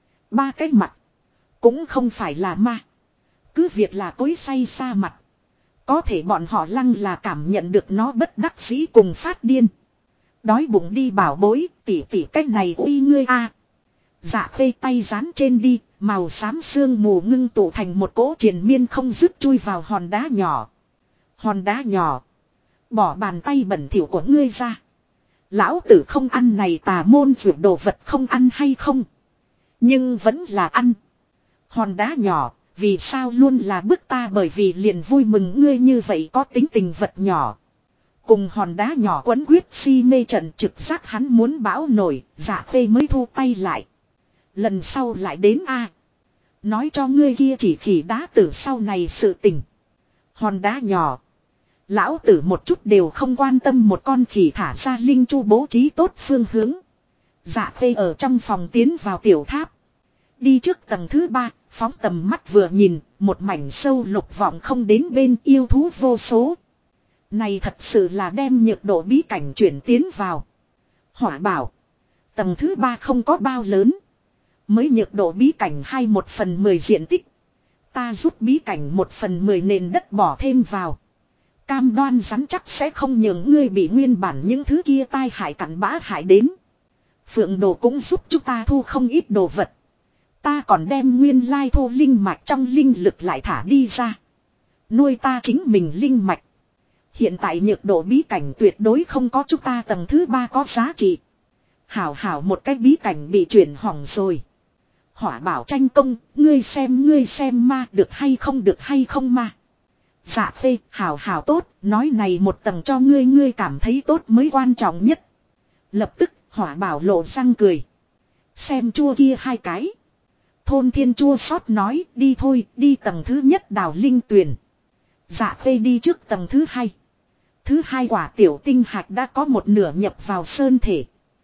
3 cái mặt. Cũng không phải là ma. Cứ việc là cối say xa mặt. Có thể bọn họ lăng là cảm nhận được nó bất đắc dĩ cùng phát điên. Đói bụng đi bảo bối, tỉ cách này uy ngươi a. Dạ Khê tay dán trên đi, màu xám sương mù ngưng tụ thành một cỗ triền miên không dứt chui vào hòn đá nhỏ. Hòn đá nhỏ. Bỏ bàn tay bẩn thỉu của ngươi ra. Lão tử không ăn này tà môn vượt đồ vật không ăn hay không. Nhưng vẫn là ăn. Hòn đá nhỏ, vì sao luôn là bức ta bởi vì liền vui mừng ngươi như vậy có tính tình vật nhỏ. Cùng hòn đá nhỏ quấn quyết si mê trận trực giác hắn muốn bão nổi, Dạ Khê mới thu tay lại. Lần sau lại đến a. Nói cho ngươi kia chỉ khỉ đá tử sau này sự tình. Hòn đá nhỏ. Lão tử một chút đều không quan tâm một con khỉ thả ra linh chu bố trí tốt phương hướng. Dạ Khê ở trong phòng tiến vào tiểu tháp. Đi trước tầng thứ 3, phóng tầm mắt vừa nhìn, một mảnh sâu lục vọng không đến bên yêu thú vô số. Này thật sự là đem nhược độ bí cảnh chuyển tiến vào. Hỏa bảo. Tầng thứ 3 không có bao lớn. Mới nhược độ bí cảnh 1/10 diện tích. Ta rút bí cảnh 1/10 nền đất bỏ thêm vào. Cam đoan rắn chắc sẽ không nhường ngươi bị nguyên bản những thứ kia tai hại cặn bã hại đến. Phượng đồ cũng giúp chúng ta thu không ít đồ vật. Ta còn đem nguyên lai thu linh mạch trong linh lực lại thả đi ra. Nuôi ta chính mình linh mạch. Hiện tại nhược độ bí cảnh tuyệt đối không có chúng ta tầng thứ 3 có giá trị. Hảo một cái bí cảnh bị chuyển hỏng rồi. Hỏa bảo tranh công, ngươi xem ma được hay không ma. Dạ Khê, hảo tốt, nói này một tầng cho ngươi cảm thấy tốt mới quan trọng nhất. Lập tức, hỏa bảo lộ răng cười. Xem chua kia 2 cái. Thôn thiên chua xót nói, đi thôi, đi tầng thứ nhất đào linh tuyền. Dạ Khê đi trước tầng thứ 2. Thứ hai quả tiểu tinh hạch đã có một nửa nhập vào sơn thể.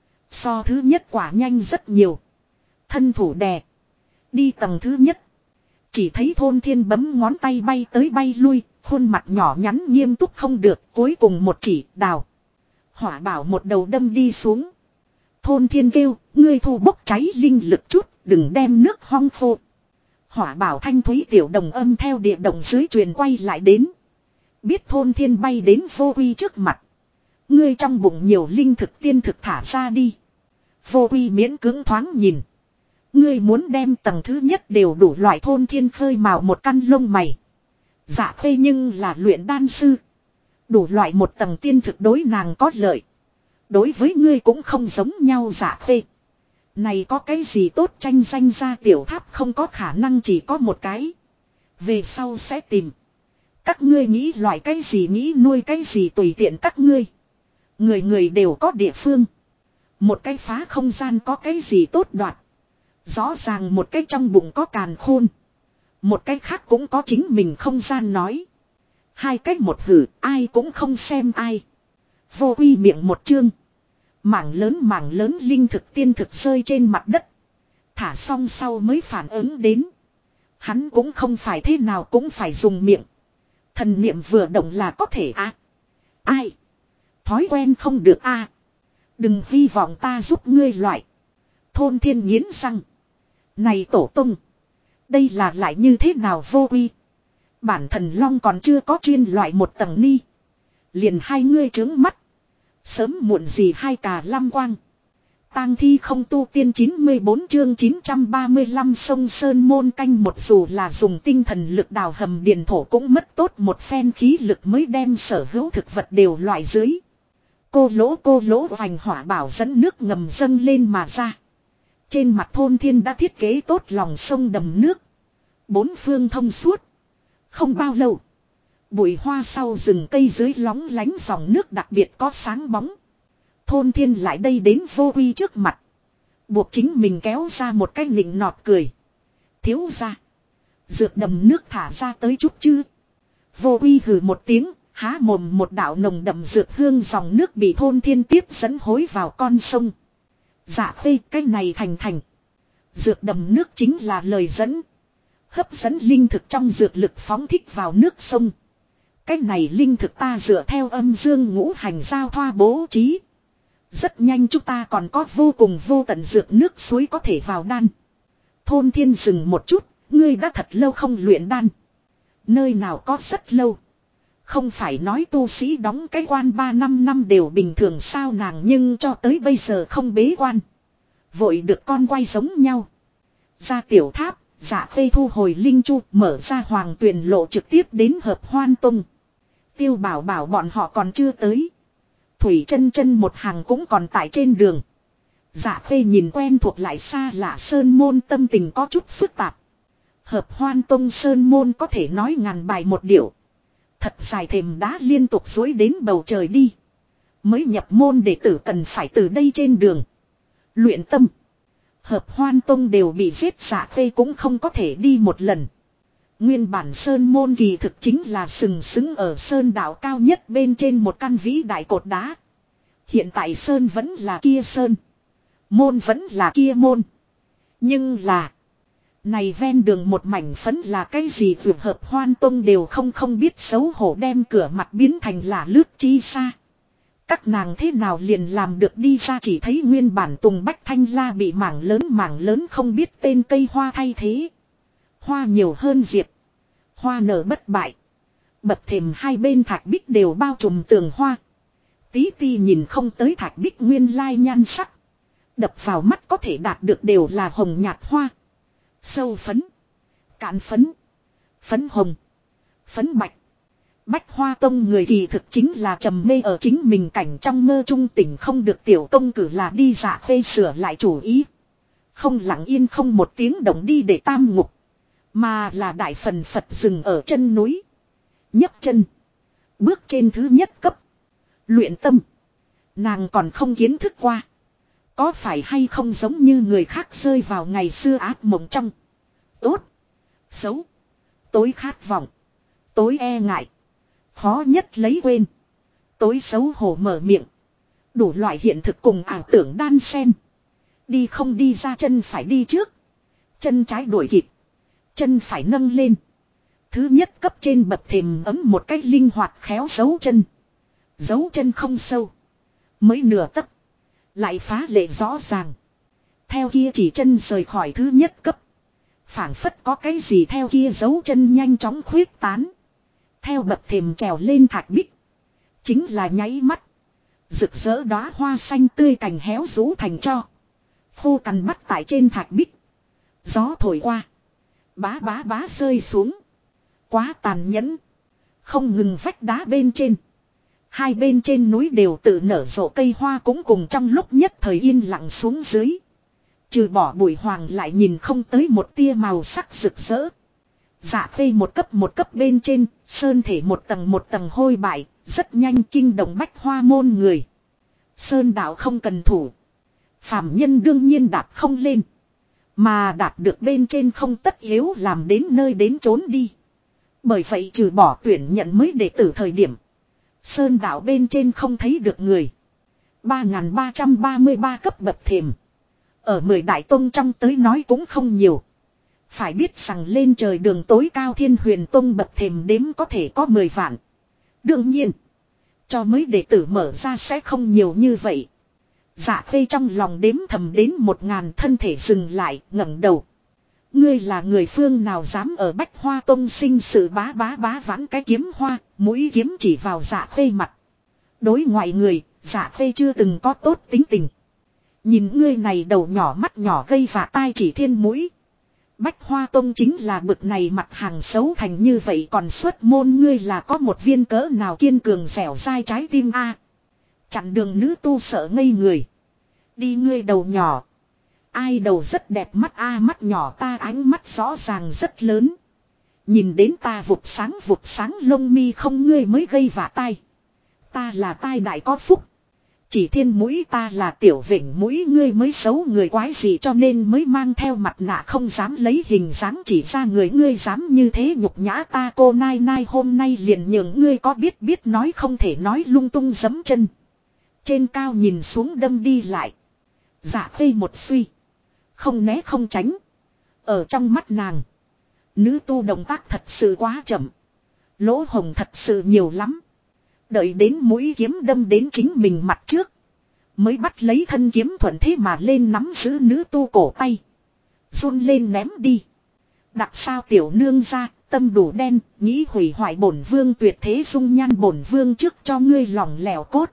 So thứ nhất quả nhanh rất nhiều. Thân thủ đè. Đi tầng thứ nhất. Chỉ thấy Thôn Thiên bấm ngón tay bay tới bay lui. Khuôn mặt nhỏ nhắn nghiêm túc không được. Cuối cùng một chỉ đào. Hỏa bảo một đầu đâm đi xuống. Thôn Thiên kêu, ngươi thu bốc cháy linh lực chút, đừng đem nước hong khô. Hỏa bảo thanh thúy tiểu đồng âm theo địa động dưới truyền quay lại đến. Biết Thôn Thiên bay đến Vô Quy trước mặt. Ngươi trong bụng nhiều linh thực tiên thực thả ra đi. Vô Quy miễn cưỡng thoáng nhìn. Ngươi muốn đem tầng thứ nhất đều đủ loại. Thôn Thiên khơi mào một căn lông mày. Dạ Khê nhưng là luyện đan sư. Đủ loại một tầng tiên thực đối nàng có lợi. Đối với ngươi cũng không giống nhau. Dạ Khê. Này có cái gì tốt tranh danh ra tiểu tháp không có khả năng chỉ có một cái. Về sau sẽ tìm. Các ngươi nghĩ loại cái gì nghĩ nuôi cái gì tùy tiện các ngươi. Người người đều có địa phương. Một cái phá không gian có cái gì tốt đoạt. Rõ ràng một cái trong bụng có càn khôn. Một cái khác cũng có chính mình không gian nói. Hai cách một hử ai cũng không xem ai. Vô Quy miệng một chương. Mảng lớn linh thực tiên thực rơi trên mặt đất. Thả xong sau mới phản ứng đến. Hắn cũng không phải thế nào cũng phải dùng miệng. Thần niệm vừa động là có thể ai. Thói quen không được Đừng hy vọng ta giúp ngươi loại. Thôn Thiên nghiến răng. Này tổ tung. Đây là lại như thế nào Vô Quy. Bản thần long còn chưa có chuyên loại một tầng ni. Liền hai ngươi trướng mắt. Sớm muộn gì hai cà lam quang. Tang thi không tu tiên 94 chương 935 sông Sơn Môn canh một dù là dùng tinh thần lực đào hầm điền thổ cũng mất tốt một phen khí lực mới đem sở hữu thực vật đều loại dưới. Cô lỗ vành hỏa bảo dẫn nước ngầm dâng lên mà ra. Trên mặt Thôn Thiên đã thiết kế tốt lòng sông đầm nước. Bốn phương thông suốt. Không bao lâu. Bụi hoa sau rừng cây dưới lóng lánh dòng nước đặc biệt có sáng bóng. Thôn Thiên lại đây đến Vô Quy trước mặt. Buộc chính mình kéo ra một cái nịnh nọt cười. Thiếu ra. Dược đầm nước thả ra tới chút chứ. Vô Quy hừ một tiếng. Há mồm một đạo nồng đậm dược hương dòng nước bị Thôn Thiên tiếp dẫn hối vào con sông. Dạ Khê cái này thành. Dược đầm nước chính là lời dẫn. Hấp dẫn linh thực trong dược lực phóng thích vào nước sông. Cái này linh thực ta dựa theo âm dương ngũ hành giao thoa bố trí. Rất nhanh chúng ta còn có vô cùng vô tận dược nước suối có thể vào đan. Thôn Thiên dừng một chút, ngươi đã thật lâu không luyện đan. Nơi nào có rất lâu. Không phải nói tu sĩ đóng cái quan 3-5 năm đều bình thường sao nàng nhưng cho tới bây giờ không bế quan. Vội được con quay giống nhau. Ra tiểu tháp, Dạ Khê thu hồi linh chu mở ra hoàng tuyền lộ trực tiếp đến Hợp Hoan Tông. Tiêu bảo bọn họ còn chưa tới. Thủy chân một hàng cũng còn tại trên đường. Dạ Khê nhìn quen thuộc lại xa lạ Sơn Môn tâm tình có chút phức tạp. Hợp Hoan Tông Sơn Môn có thể nói ngàn bài một điệu. Thật dài thềm đá liên tục dối đến bầu trời đi. Mới nhập môn đệ tử cần phải từ đây trên đường. Luyện tâm. Hợp Hoan Tông đều bị giết Dạ Khê cũng không có thể đi một lần. Nguyên bản Sơn Môn kỳ thực chính là sừng sững ở Sơn đảo cao nhất bên trên một căn vĩ đại cột đá. Hiện tại Sơn vẫn là kia Sơn. Môn vẫn là kia môn. Nhưng là. Này ven đường một mảnh phấn là cái gì vượt Hợp Hoan Tông đều không biết xấu hổ đem cửa mặt biến thành là lướt chi xa. Các nàng thế nào liền làm được đi ra chỉ thấy nguyên bản tùng bách thanh la bị mảng lớn không biết tên cây hoa thay thế. Hoa nhiều hơn diệp. Hoa nở bất bại. Bậc thềm hai bên thạch bích đều bao trùm tường hoa. Tí ti nhìn không tới thạch bích nguyên lai nhan sắc. Đập vào mắt có thể đạt được đều là hồng nhạt hoa. Sâu phấn. Cạn phấn. Phấn hồng. Phấn bạch. Bách Hoa Tông người kỳ thực chính là trầm mê ở chính mình cảnh trong mơ trung tỉnh không được tiểu công cử là đi Dạ Khê sửa lại chủ ý. Không lặng yên không một tiếng động đi để tam ngục. Mà là đại phần Phật dừng ở chân núi. nhấc chân. Bước trên thứ nhất cấp. Luyện tâm. Nàng còn không kiến thức qua. Có phải hay không giống như người khác rơi vào ngày xưa ác mộng trong. Tốt. Xấu. Tối khát vọng. Tối e ngại. Khó nhất lấy quên. Tối xấu hổ mở miệng. Đủ loại hiện thực cùng ảo tưởng đan xen. Đi không đi ra, chân phải đi trước. Chân trái đuổi kịp. Chân phải nâng lên. Thứ nhất cấp trên bậc thềm ấm một cách linh hoạt khéo giấu chân. Giấu chân không sâu. Mới nửa tấc. Lại phá lệ rõ ràng. Theo kia chỉ chân rời khỏi thứ nhất cấp. Phảng phất có cái gì theo kia giấu chân nhanh chóng khuyết tán. Theo bậc thềm trèo lên thạch bích. Chính là nháy mắt. Rực rỡ đóa hoa xanh tươi cành héo rũ thành tro. Khô cằn bắt tại trên thạch bích. Gió thổi qua. Bá bá bá rơi xuống. Quá tàn nhẫn. Không ngừng vách đá bên trên. Hai bên trên núi đều tự nở rộ cây hoa cũng cùng trong lúc nhất thời yên lặng xuống dưới. Trừ bỏ bụi hoàng lại nhìn không tới một tia màu sắc rực rỡ. Dạ phê một cấp bên trên, sơn thể một tầng hôi bại, rất nhanh kinh động bách hoa môn người. Sơn đạo không cần thủ. Phạm nhân đương nhiên đạp không lên. Mà đạp được bên trên không tất yếu làm đến nơi đến trốn đi. Bởi vậy trừ bỏ tuyển nhận mới đệ tử thời điểm. Sơn đạo bên trên không thấy được người. 3.333 cấp bậc thềm. Ở 10 đại tông trong tới nói cũng không nhiều. Phải biết rằng lên trời đường tối cao Thiên Huyền Tông bậc thềm đếm có thể có 10 vạn. Đương nhiên, cho mới đệ tử mở ra sẽ không nhiều như vậy. Dạ phê trong lòng đếm thầm đến 1.000, thân thể dừng lại, ngẩng đầu. Ngươi là người phương nào dám ở Bách Hoa Tông sinh sự bá vãn cái kiếm hoa, mũi kiếm chỉ vào dạ phê mặt. Đối ngoại người, dạ phê chưa từng có tốt tính tình. Nhìn ngươi này đầu nhỏ mắt nhỏ gây vạ tai chỉ thiên mũi. Bách Hoa Tông chính là bực này mặt hàng xấu thành như vậy, còn xuất môn ngươi là có một viên cỡ nào kiên cường dẻo dai trái tim a. Chặn đường nữ tu sợ ngây người. Đi ngươi đầu nhỏ. Ai đầu rất đẹp mắt a, mắt nhỏ ta ánh mắt rõ ràng rất lớn. Nhìn đến ta vụt sáng lông mi không ngươi mới gây vạ tai. Ta là tai đại có phúc. Chỉ thiên mũi ta là tiểu vịnh mũi ngươi mới xấu người quái gì cho nên mới mang theo mặt nạ không dám lấy hình dáng chỉ ra người ngươi dám như thế nhục nhã ta cô nai nai hôm nay liền nhường ngươi có biết nói không thể nói lung tung giấm chân. Trên cao nhìn xuống đâm đi lại. Dạ phê một suy. Không né không tránh. Ở trong mắt nàng. Nữ tu động tác thật sự quá chậm. Lỗ hồng thật sự nhiều lắm. Đợi đến mũi kiếm đâm đến chính mình mặt trước. Mới bắt lấy thân kiếm thuận thế mà lên nắm giữ nữ tu cổ tay. Run lên ném đi. Đặc sao tiểu nương ra, tâm đủ đen, nghĩ hủy hoại bổn vương tuyệt thế dung nhan bổn vương trước cho ngươi lòng lẻo cốt.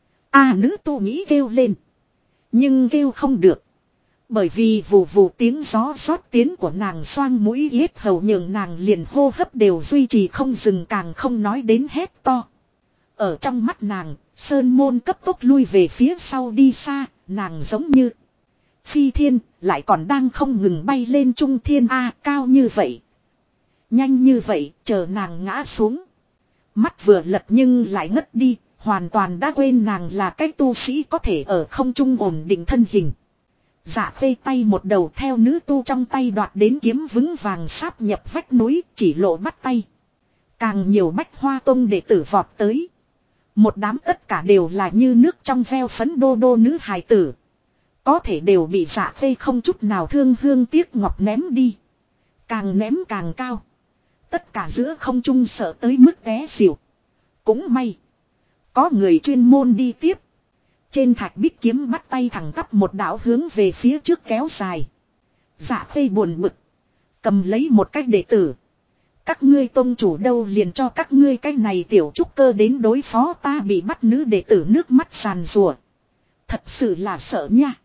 Nữ tu nghĩ kêu lên. Nhưng kêu không được. Bởi vì vù vù tiếng gió rót tiến của nàng xoang mũi yết hầu nhường nàng liền hô hấp đều duy trì không dừng, càng không nói đến hét to. Ở trong mắt nàng, sơn môn cấp tốc lui về phía sau đi xa, nàng giống như phi thiên, lại còn đang không ngừng bay lên trung thiên cao như vậy. Nhanh như vậy, chờ nàng ngã xuống. Mắt vừa lật nhưng lại ngất đi, hoàn toàn đã quên nàng là cái tu sĩ có thể ở không trung ổn định thân hình. Dạ phê tay một đầu theo nữ tu trong tay đoạt đến kiếm vững vàng sáp nhập vách núi, chỉ lộ bắt tay. Càng nhiều Bách Hoa Tông đệ tử vọt tới. Một đám tất cả đều là như nước trong veo phấn đô đô nữ hài tử. Có thể đều bị dạ phê không chút nào thương hương tiếc ngọc ném đi. Càng ném càng cao. Tất cả giữa không trung sợ tới mức té xỉu. Cũng may. Có người chuyên môn đi tiếp. Trên thạch bích kiếm bắt tay thẳng tắp một đạo hướng về phía trước kéo dài. Dạ phê buồn bực. Cầm lấy một cách đệ tử. Các ngươi tông chủ đâu liền cho các ngươi cái này tiểu trúc cơ đến đối phó ta bị bắt nữ đệ tử nước mắt sàn rùa. Thật sự là sợ nha.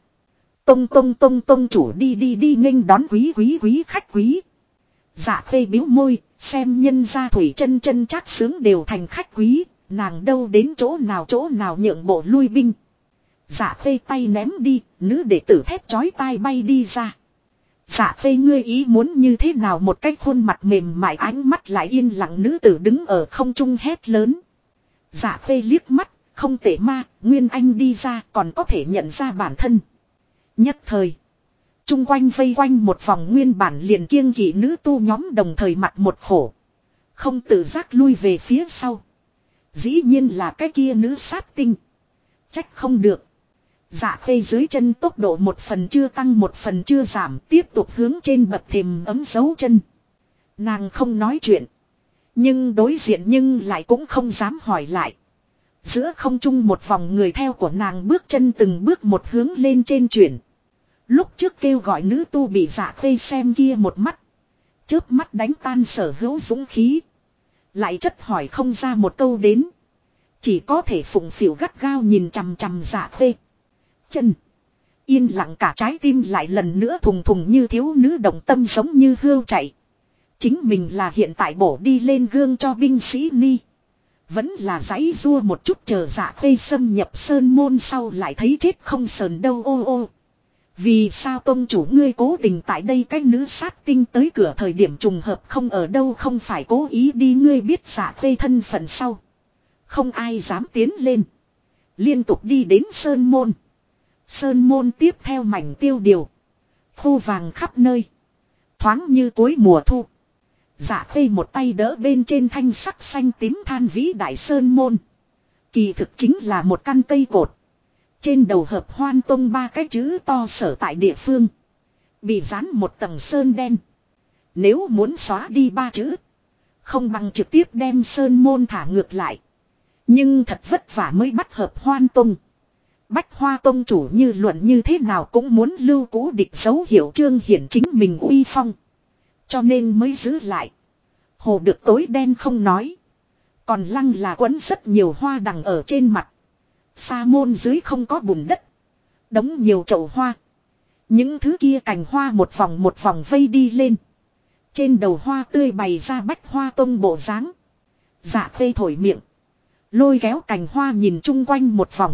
Tông chủ đi nghênh đón quý khách quý. Dạ phê biếu môi, xem nhân gia thủy chân chắc sướng đều thành khách quý, nàng đâu đến chỗ nào nhượng bộ lui binh. Dạ phê tay ném đi, nữ đệ tử thét chói tai bay đi ra. Dạ phê ngươi ý muốn như thế nào, một cái khuôn mặt mềm mại ánh mắt lại yên lặng nữ tử đứng ở không trung hét lớn. Dạ phê liếc mắt, không tệ ma, Nguyên Anh đi ra còn có thể nhận ra bản thân. Nhất thời, chung quanh vây quanh một vòng nguyên bản liền kiêng kỵ nữ tu nhóm đồng thời mặt một khổ. Không tự giác lui về phía sau. Dĩ nhiên là cái kia nữ sát tinh. Trách không được. Dạ khê dưới chân tốc độ một phần chưa tăng một phần chưa giảm, tiếp tục hướng trên bậc thềm ấm dấu chân. Nàng không nói chuyện. Nhưng đối diện nhưng lại cũng không dám hỏi lại. Giữa không trung một vòng người theo của nàng bước chân từng bước một hướng lên trên chuyển. Lúc trước kêu gọi nữ tu bị dạ khê xem kia một mắt. Chớp mắt đánh tan sở hữu dũng khí. Lại chất hỏi không ra một câu đến. Chỉ có thể phụng phịu gắt gao nhìn chằm chằm dạ khê. Chân. Yên lặng cả trái tim lại lần nữa thùng thùng như thiếu nữ động tâm giống như hươu chạy. Chính mình là hiện tại bổ đi lên gương cho binh sĩ ni. Vẫn là giãy rua một chút chờ dạ khê xâm nhập sơn môn sau lại thấy chết không sờn đâu ô ô. Vì sao tông chủ ngươi cố tình tại đây cái nữ sát tinh tới cửa thời điểm trùng hợp không ở đâu không phải cố ý đi ngươi biết dạ khê thân phận sau. Không ai dám tiến lên. Liên tục đi đến sơn môn. Sơn môn tiếp theo mảnh tiêu điều. Khô vàng khắp nơi. Thoáng như cuối mùa thu. Dạ khê một tay đỡ bên trên thanh sắc xanh tím than vĩ đại sơn môn. Kỳ thực chính là một căn cây cột. Trên đầu hợp hoan tông ba cái chữ to sở tại địa phương. Bị dán một tầng sơn đen. Nếu muốn xóa đi ba chữ. Không bằng trực tiếp đem sơn môn thả ngược lại. Nhưng thật vất vả mới bắt hợp hoan tông. Bách Hoa tông chủ như luận như thế nào cũng muốn lưu cũ địch dấu hiệu trương hiển chính mình uy phong. Cho nên mới giữ lại. Hồ được tối đen không nói. Còn lăng là quấn rất nhiều hoa đằng ở trên mặt. Sa môn dưới không có bùn đất. Đống nhiều chậu hoa. Những thứ kia cành hoa một vòng vây đi lên. Trên đầu hoa tươi bày ra Bách Hoa tông bộ dáng. Dạ khê thổi miệng. Lôi kéo cành hoa nhìn chung quanh một vòng.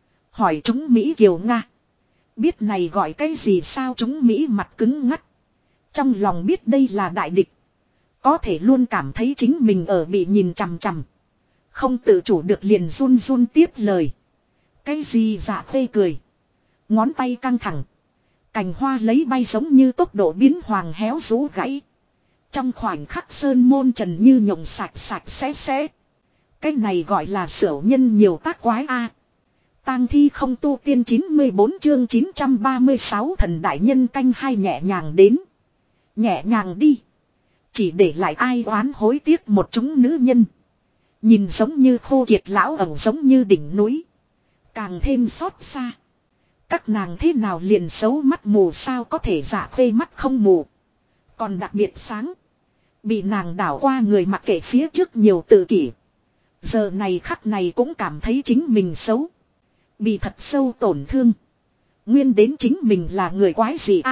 Hỏi chúng Mỹ Kiều Nga. Biết này gọi cái gì sao chúng Mỹ mặt cứng ngắt. Trong lòng biết đây là đại địch. Có thể luôn cảm thấy chính mình ở bị nhìn chằm chằm. Không tự chủ được liền run run tiếp lời. Cái gì dạ khê cười. Ngón tay căng thẳng. Cành hoa lấy bay giống như tốc độ biến hoàng héo rũ gãy. Trong khoảnh khắc sơn môn trần như nhộng sạch sẽ. Cái này gọi là xửu nhân nhiều tác quái a. Tang thi không tu tiên 94 chương 936 thần đại nhân canh hai nhẹ nhàng đến. Nhẹ nhàng đi. Chỉ để lại ai oán hối tiếc một chúng nữ nhân. Nhìn giống như khô kiệt lão ẩu giống như đỉnh núi. Càng thêm xót xa. Các nàng thế nào liền xấu mắt mù sao có thể dạ khê mắt không mù. Còn đặc biệt sáng. Bị nàng đảo qua người mặc kệ phía trước nhiều tự kỷ. Giờ này khắc này cũng cảm thấy chính mình xấu. Bị thật sâu tổn thương. Nguyên đến chính mình là người quái gì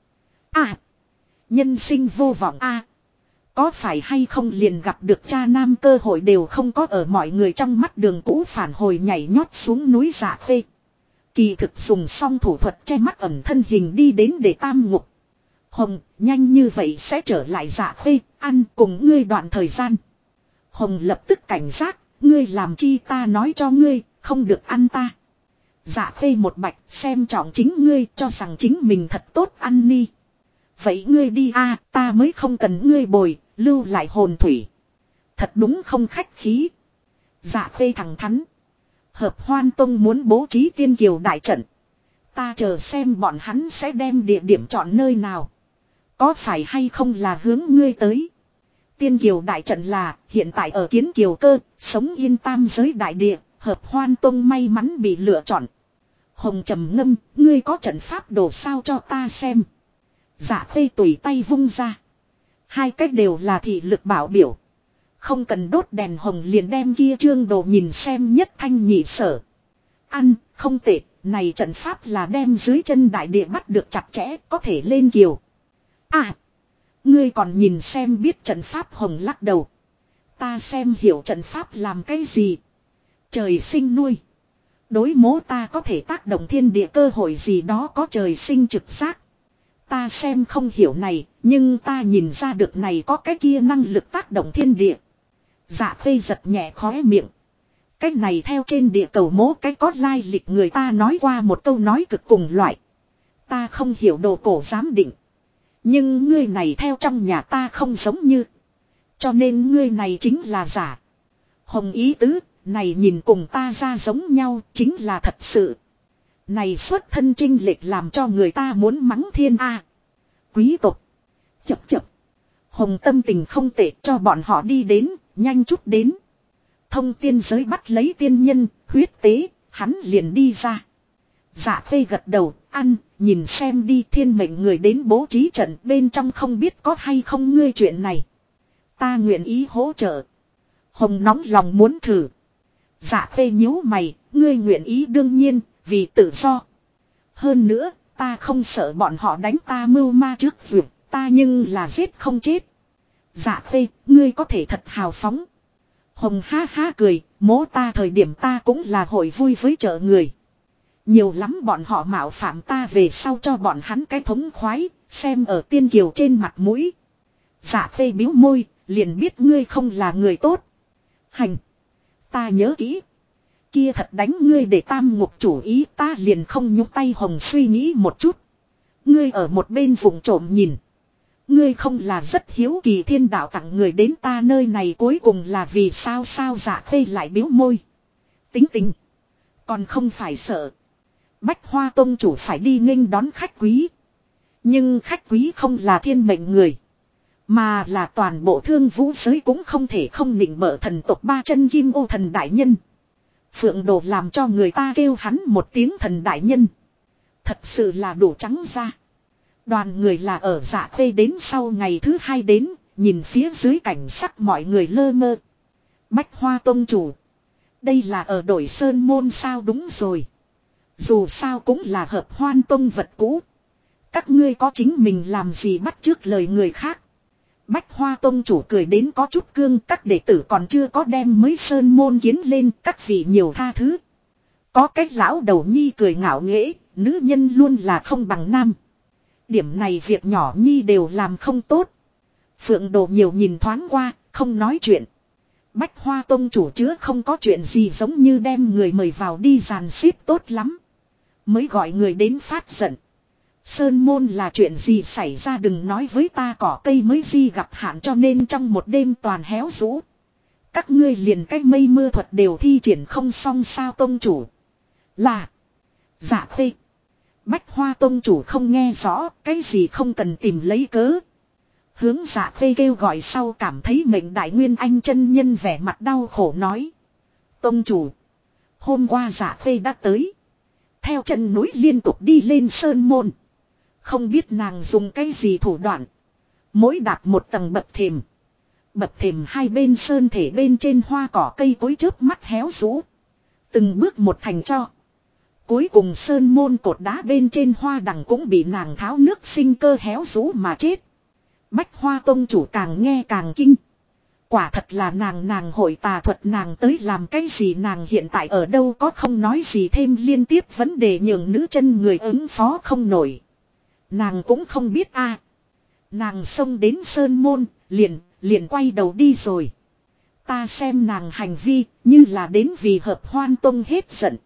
a. Nhân sinh vô vọng a. Có phải hay không liền gặp được cha nam cơ hội đều không có ở mọi người trong mắt đường cũ phản hồi nhảy nhót xuống núi dạ khê. Kỳ thực dùng xong thủ thuật che mắt ẩn thân hình đi đến để tam ngục. Hồng, nhanh như vậy sẽ trở lại dạ khê, ăn cùng ngươi đoạn thời gian. Hồng lập tức cảnh giác, ngươi làm chi ta nói cho ngươi, không được ăn ta. Dạ khê một bạch xem trọng chính ngươi cho rằng chính mình thật tốt ăn ni. Vậy ngươi đi a, ta mới không cần ngươi bồi, lưu lại hồn thủy. Thật đúng không khách khí. Dạ khê thẳng thắn. Hợp hoan tông muốn bố trí tiên kiều đại trận. Ta chờ xem bọn hắn sẽ đem địa điểm chọn nơi nào. Có phải hay không là hướng ngươi tới. Tiên kiều đại trận là hiện tại ở Kiến Kiều Cơ, sống yên tam giới đại địa. Hợp hoan tông may mắn bị lựa chọn. Hồng trầm ngâm, ngươi có trận pháp đồ sao cho ta xem. Dạ khê tùy tay vung ra. Hai cách đều là thị lực bảo biểu. Không cần đốt đèn hồng liền đem kia trương đồ nhìn xem nhất thanh nhị sở. Ăn, không tệ, này trận pháp là đem dưới chân đại địa bắt được chặt chẽ, có thể lên kiều. À, ngươi còn nhìn xem biết trận pháp hồng lắc đầu. Ta xem hiểu trận pháp làm cái gì. Trời sinh nuôi. Đối mố ta có thể tác động thiên địa cơ hội gì đó có trời sinh trực giác. Ta xem không hiểu này, nhưng ta nhìn ra được này có cái kia năng lực tác động thiên địa. Dạ khê giật nhẹ khóe miệng. Cái này theo trên địa cầu mố cái có lai lịch người ta nói qua một câu nói cực cùng loại. Ta không hiểu đồ cổ giám định. Nhưng ngươi này theo trong nhà ta không giống như. Cho nên ngươi này chính là giả. Hồng ý tứ, này nhìn cùng ta ra giống nhau chính là thật sự. Này xuất thân chênh lệch làm cho người ta muốn mắng thiên a. Quý tộc. Chập chập. Hồng tâm tình không tệ cho bọn họ đi đến, nhanh chút đến. Thông tiên giới bắt lấy tiên nhân, huyết tế, hắn liền đi ra. Dạ Khê gật đầu, ăn, nhìn xem đi thiên mệnh người đến bố trí trận bên trong không biết có hay không ngươi chuyện này. Ta nguyện ý hỗ trợ. Hồng nóng lòng muốn thử. Dạ Khê nhíu mày, ngươi nguyện ý đương nhiên, vì tự do. Hơn nữa, ta không sợ bọn họ đánh ta mưu ma trước việc, ta nhưng là giết không chết. Dạ Khê, ngươi có thể thật hào phóng. Hồng ha ha cười, mố ta thời điểm ta cũng là hội vui với chợ người. Nhiều lắm bọn họ mạo phạm ta về sau cho bọn hắn cái thống khoái, xem ở tiên kiều trên mặt mũi. Dạ Khê bĩu môi, liền biết ngươi không là người tốt. Hành. Ta nhớ kỹ. Kia thật đánh ngươi để tam ngục chủ ý ta liền không nhúc tay. Hồng suy nghĩ một chút. Ngươi ở một bên vùng trộm nhìn. Ngươi không là rất hiếu kỳ thiên đạo tặng người đến ta nơi này cuối cùng là vì sao sao. Dạ Khê lại biếu môi. Tính tình. Còn không phải sợ. Bách Hoa Tông chủ phải đi nghênh đón khách quý. Nhưng khách quý không là thiên mệnh người. Mà là toàn bộ thương vũ giới cũng không thể không nịnh bợ thần tộc ba chân kim ô thần đại nhân. Phượng Đồ làm cho người ta kêu hắn một tiếng thần đại nhân. Thật sự là đủ trắng ra. Đoàn người là ở Dạ Khê đến sau ngày thứ hai đến, nhìn phía dưới cảnh sắc mọi người lơ mơ. Bách Hoa Tông chủ. Đây là ở đổi sơn môn sao? Đúng rồi. Dù sao cũng là hợp Hoan Tông vật cũ. Các ngươi có chính mình làm gì bắt chước lời người khác. Bách Hoa Tông chủ cười đến có chút cương, các đệ tử còn chưa có đem mới sơn môn kiến lên, các vị nhiều tha thứ. Có cách lão đầu nhi cười ngạo nghễ, nữ nhân luôn là không bằng nam. Điểm này việc nhỏ nhi đều làm không tốt. Phượng Đồ nhiều nhìn thoáng qua, không nói chuyện. Bách Hoa Tông chủ chứa không có chuyện gì giống như đem người mời vào đi dàn xếp tốt lắm. Mới gọi người đến phát giận. Sơn môn là chuyện gì xảy ra đừng nói với ta cỏ cây mới di gặp hạn cho nên trong một đêm toàn héo rũ. Các ngươi liền cái mây mưa thuật đều thi triển không xong sao tông chủ. Là. Dạ Khê. Bách Hoa Tông chủ không nghe rõ cái gì không cần tìm lấy cớ. Hướng Dạ Khê kêu gọi sau cảm thấy mệnh đại nguyên anh chân nhân vẻ mặt đau khổ nói. Tông chủ. Hôm qua Dạ Khê đã tới. Theo chân núi liên tục đi lên sơn môn. Không biết nàng dùng cái gì thủ đoạn. Mỗi đạp một tầng bậc thềm. Bậc thềm hai bên sơn thể bên trên hoa cỏ cây cối chớp mắt héo rũ. Từng bước một thành cho. Cuối cùng sơn môn cột đá bên trên hoa đằng cũng bị nàng tháo nước sinh cơ héo rũ mà chết. Bách Hoa Tông chủ càng nghe càng kinh. Quả thật là nàng hội tà thuật nàng tới làm cái gì nàng hiện tại ở đâu có không nói gì thêm liên tiếp vấn đề nhường nữ chân người ứng phó không nổi. Nàng cũng không biết a. Nàng xông đến sơn môn, liền quay đầu đi rồi. Ta xem nàng hành vi như là đến vì hợp Hoan Tông hết giận.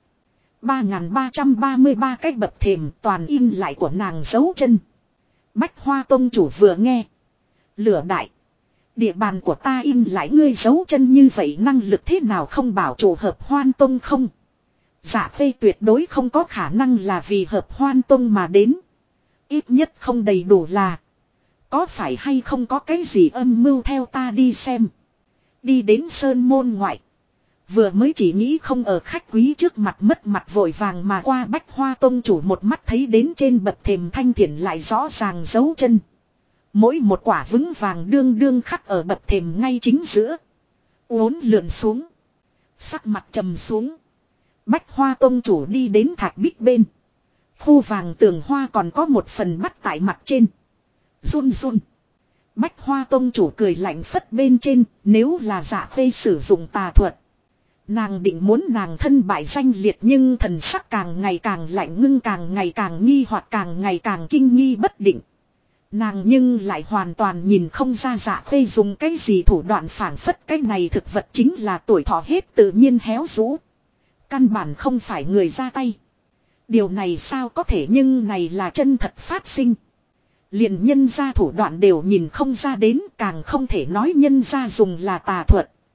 3.333 cái bậc thềm toàn in lại của nàng dấu chân. Bách Hoa Tông chủ vừa nghe. Lửa đại. Địa bàn của ta in lại ngươi dấu chân như vậy năng lực thế nào không bảo chủ hợp Hoan Tông không? Dạ Khê tuyệt đối không có khả năng là vì hợp Hoan Tông mà đến. Ít nhất không đầy đủ là. Có phải hay không có cái gì âm mưu theo ta đi xem. Đi đến sơn môn ngoại. Vừa mới chỉ nghĩ không ở khách quý trước mặt mất mặt vội vàng mà qua Bách Hoa Tông chủ một mắt thấy đến trên bậc thềm thanh thiển lại rõ ràng dấu chân. Mỗi một quả vững vàng đương đương khắc ở bậc thềm ngay chính giữa. Uốn lượn xuống. Sắc mặt trầm xuống. Bách Hoa Tông chủ đi đến thạch bích bên. Khu vàng tường hoa còn có một phần bắt tại mặt trên. Run run. Bách Hoa Tông chủ cười lạnh phất bên trên. Nếu là Dạ Khê sử dụng tà thuật. Nàng định muốn nàng thân bại danh liệt nhưng thần sắc càng ngày càng lạnh ngưng càng ngày càng nghi hoặc càng ngày càng kinh nghi bất định. Nàng nhưng lại hoàn toàn nhìn không ra Dạ Khê dùng cái gì thủ đoạn phản phất cái này thực vật chính là tuổi thọ hết tự nhiên héo rũ. Căn bản không phải người ra tay. Điều này sao có thể nhưng này là chân thật phát sinh. Liền nhân ra thủ đoạn đều nhìn không ra đến càng không thể nói nhân ra dùng là tà thuật.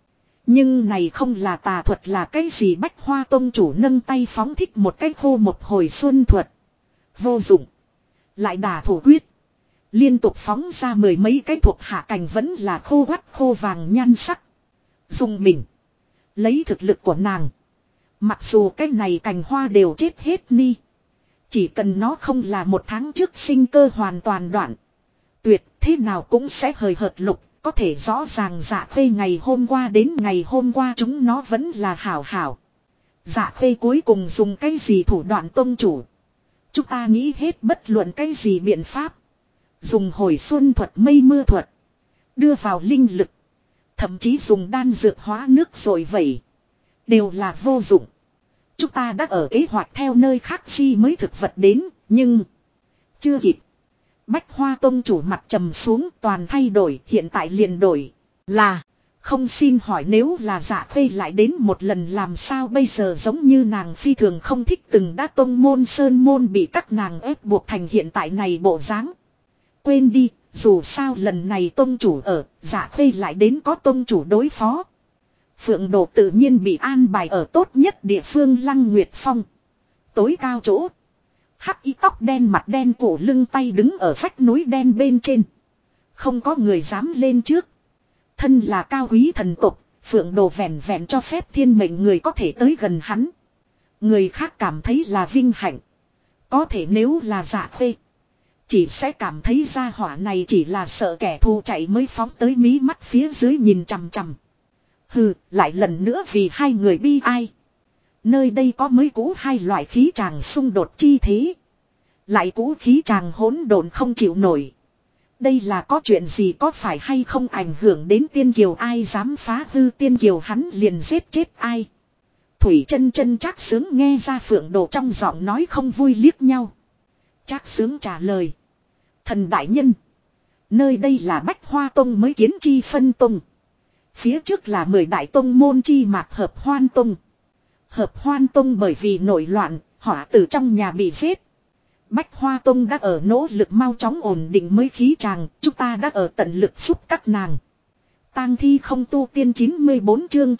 Nhưng này không là tà thuật là cái gì? Bách Hoa Tông chủ nâng tay phóng thích một cái khô một hồi xuân thuật. Vô dụng. Lại đả thủ quyết. Liên tục phóng ra mười mấy cái thuộc hạ cành vẫn là khô quắt khô vàng nhan sắc. Dùng mình. Lấy thực lực của nàng. Mặc dù cái này cành hoa đều chết hết ni. Chỉ cần nó không là một tháng trước sinh cơ hoàn toàn đoạn. Tuyệt thế nào cũng sẽ hời hợt lục. Có thể rõ ràng Dạ Khê ngày hôm qua đến ngày hôm qua chúng nó vẫn là hảo hảo. Dạ Khê cuối cùng dùng cái gì thủ đoạn tông chủ. Chúng ta nghĩ hết bất luận cái gì biện pháp. Dùng hồi xuân thuật mây mưa thuật. Đưa vào linh lực. Thậm chí dùng đan dược hóa nước rồi vậy. Đều là vô dụng. Chúng ta đã ở kế hoạch theo nơi khác chi mới thực vật đến. Nhưng. Chưa kịp. Bách Hoa Tông chủ mặt trầm xuống toàn thay đổi. Hiện tại liền đổi. Là. Không xin hỏi nếu là Dạ Khê lại đến một lần làm sao bây giờ giống như nàng phi thường không thích từng đã tông môn sơn môn bị các nàng ép buộc thành hiện tại này bộ dáng. Quên đi, dù sao lần này tông chủ ở, Dạ Khê lại đến có tông chủ đối phó. Phượng Đồ tự nhiên bị an bài ở tốt nhất địa phương Lăng Nguyệt Phong. Tối cao chỗ. Hắc y tóc đen mặt đen cổ lưng tay đứng ở vách núi đen bên trên. Không có người dám lên trước. Thân là cao quý thần tộc, Phượng Đồ vẹn vẹn cho phép thiên mệnh người có thể tới gần hắn. Người khác cảm thấy là vinh hạnh. Có thể nếu là Dạ Khê, chỉ sẽ cảm thấy gia hỏa này chỉ là sợ kẻ thù chạy mới phóng tới mí mắt phía dưới nhìn chằm chằm. Hừ, lại lần nữa vì hai người bi ai. Nơi đây có mới cũ hai loại khí tràng xung đột chi thế. Lại cũ khí tràng hỗn độn không chịu nổi. Đây là có chuyện gì có phải hay không ảnh hưởng đến tiên kiều ai dám phá hư tiên kiều hắn liền giết chết ai. Thủy chân chân Trác Sướng nghe ra Phượng Đồ trong giọng nói không vui liếc nhau. Trác Sướng trả lời. Thần đại nhân. Nơi đây là Bách Hoa Tông mới kiến chi phân tông. Phía trước là 10 đại tông môn chi mạc Hợp Hoan Tông. Hợp Hoan Tông bởi vì nổi loạn, hỏa tử trong nhà bị giết. Bách Hoa Tông đã ở nỗ lực mau chóng ổn định mới khí tràng, chúng ta đã ở tận lực giúp các nàng. Tang thi không tu tiên 94 chương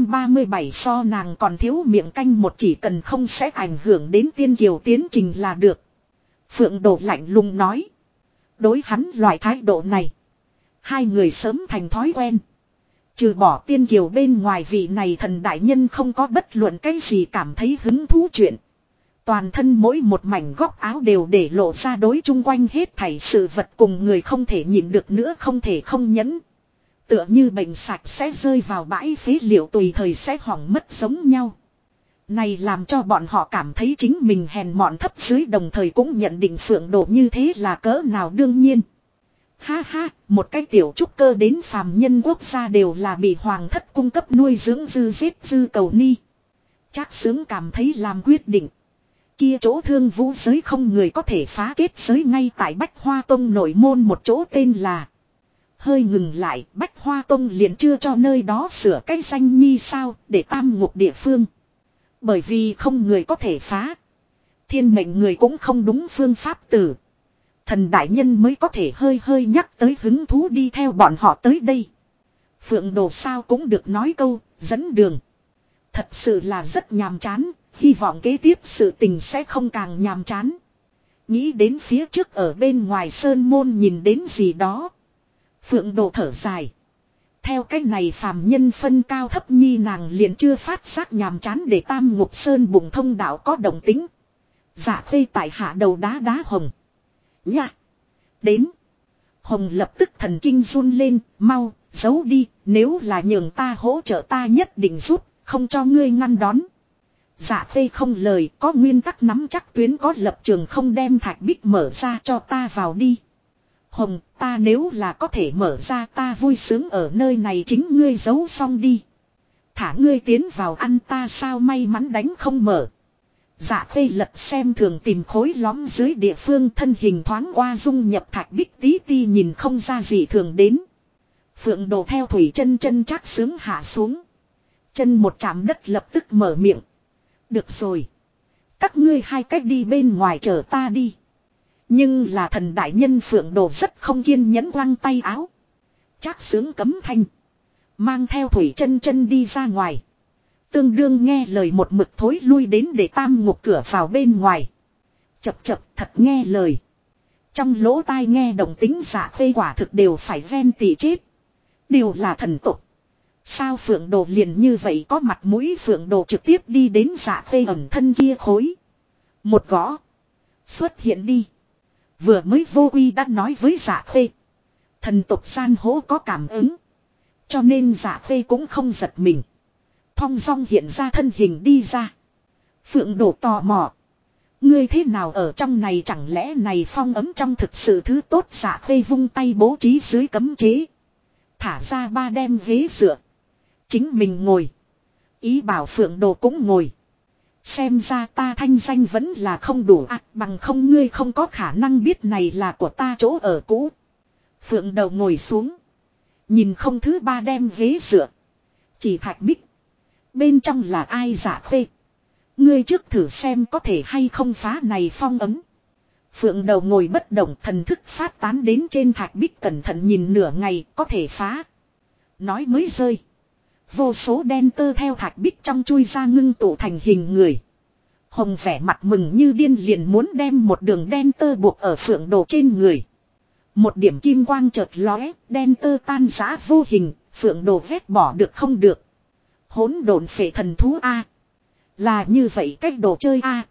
937 so nàng còn thiếu miệng canh một chỉ cần không sẽ ảnh hưởng đến tiên kiều tiến trình là được. Phượng Đồ lạnh lùng nói. Đối hắn loại thái độ này. Hai người sớm thành thói quen. Trừ bỏ tiên kiều bên ngoài vị này thần đại nhân không có bất luận cái gì cảm thấy hứng thú chuyện. Toàn thân mỗi một mảnh góc áo đều để lộ ra đối chung quanh hết thảy sự vật cùng người không thể nhịn được nữa không thể không nhẫn. Tựa như bệnh sạch sẽ rơi vào bãi phế liệu tùy thời sẽ hỏng mất giống nhau. Này làm cho bọn họ cảm thấy chính mình hèn mọn thấp dưới đồng thời cũng nhận định Phượng Đồ như thế là cỡ nào đương nhiên. Ha ha, một cái tiểu trúc cơ đến phàm nhân quốc gia đều là bị hoàng thất cung cấp nuôi dưỡng dư giết dư cầu ni. Trác Sướng cảm thấy làm quyết định. Kia chỗ thương vũ giới không người có thể phá kết giới ngay tại Bách Hoa Tông nội môn một chỗ tên là. Hơi ngừng lại, Bách Hoa Tông liền chưa cho nơi đó sửa cái danh nhi sao để tam ngục địa phương. Bởi vì không người có thể phá. Thiên mệnh người cũng không đúng phương pháp tử. Thần đại nhân mới có thể hơi hơi nhắc tới hứng thú đi theo bọn họ tới đây. Phượng Đồ sao cũng được nói câu, dẫn đường. Thật sự là rất nhàm chán, hy vọng kế tiếp sự tình sẽ không càng nhàm chán. Nghĩ đến phía trước ở bên ngoài sơn môn nhìn đến gì đó. Phượng Đồ thở dài. Theo cách này phàm nhân phân cao thấp nhi nàng liền chưa phát giác nhàm chán để tam ngục sơn bụng thông đạo có động tính. Dạ Khê tại hạ đầu đá đá hồng. Nha. Đến. Hồng lập tức thần kinh run lên, mau, giấu đi, nếu là nhường ta hỗ trợ ta nhất định giúp, không cho ngươi ngăn đón. Dạ Khê không lời, có nguyên tắc nắm chắc tuyến có lập trường không đem thạch bích mở ra cho ta vào đi. Hồng, ta nếu là có thể mở ra ta vui sướng ở nơi này chính ngươi giấu xong đi. Thả ngươi tiến vào ăn ta sao may mắn đánh không mở. Dạ Khê lật xem thường tìm khối lõm dưới địa phương thân hình thoáng qua dung nhập thạch bích tí ti nhìn không ra gì thường đến. Phượng Đồ theo Thủy chân chân Trác Sướng hạ xuống. Chân một chạm đất lập tức mở miệng. Được rồi. Các ngươi hai cách đi bên ngoài chờ ta đi. Nhưng là thần đại nhân Phượng Đồ rất không kiên nhẫn quăng tay áo. Trác Sướng cấm thanh. Mang theo Thủy Chân Chân đi ra ngoài. Tương đương nghe lời một mực thối lui đến để tam ngục cửa vào bên ngoài. Chập chập thật nghe lời. Trong lỗ tai nghe động tính Dạ Khê quả thực đều phải ven tỉ chết. Đều là thần tục. Sao Phượng Đồ liền như vậy có mặt mũi Phượng Đồ trực tiếp đi đến Dạ Khê ẩn thân kia khối. Một gõ. Xuất hiện đi. Vừa mới Vô Uy đã nói với Dạ Khê. Thần tục san hố có cảm ứng. Cho nên Dạ Khê cũng không giật mình. Thong dong hiện ra thân hình đi ra. Phượng Đồ tò mò. Ngươi thế nào ở trong này chẳng lẽ này phong ấm trong thực sự thứ tốt Dạ Khê vung tay bố trí dưới cấm chế. Thả ra ba đem ghế dựa. Chính mình ngồi. Ý bảo Phượng Đồ cũng ngồi. Xem ra ta thanh danh vẫn là không đủ bằng không ngươi không có khả năng biết này là của ta chỗ ở cũ. Phượng Đồ ngồi xuống. Nhìn không thứ ba đem ghế dựa. Chỉ thạch bích. Bên trong là ai Dạ Khê. Ngươi trước thử xem có thể hay không phá này phong ấm. Phượng Đầu ngồi bất động thần thức phát tán đến trên thạch bích cẩn thận nhìn nửa ngày có thể phá. Nói mới rơi. Vô số đen tơ theo thạch bích trong chui ra ngưng tụ thành hình người. Hồng vẻ mặt mừng như điên liền muốn đem một đường đen tơ buộc ở Phượng Đồ trên người. Một điểm kim quang chợt lóe, đen tơ tan rã vô hình, Phượng Đồ vét bỏ được không được. Hỗn độn phệ thần thú A. Là như vậy cách đồ chơi A.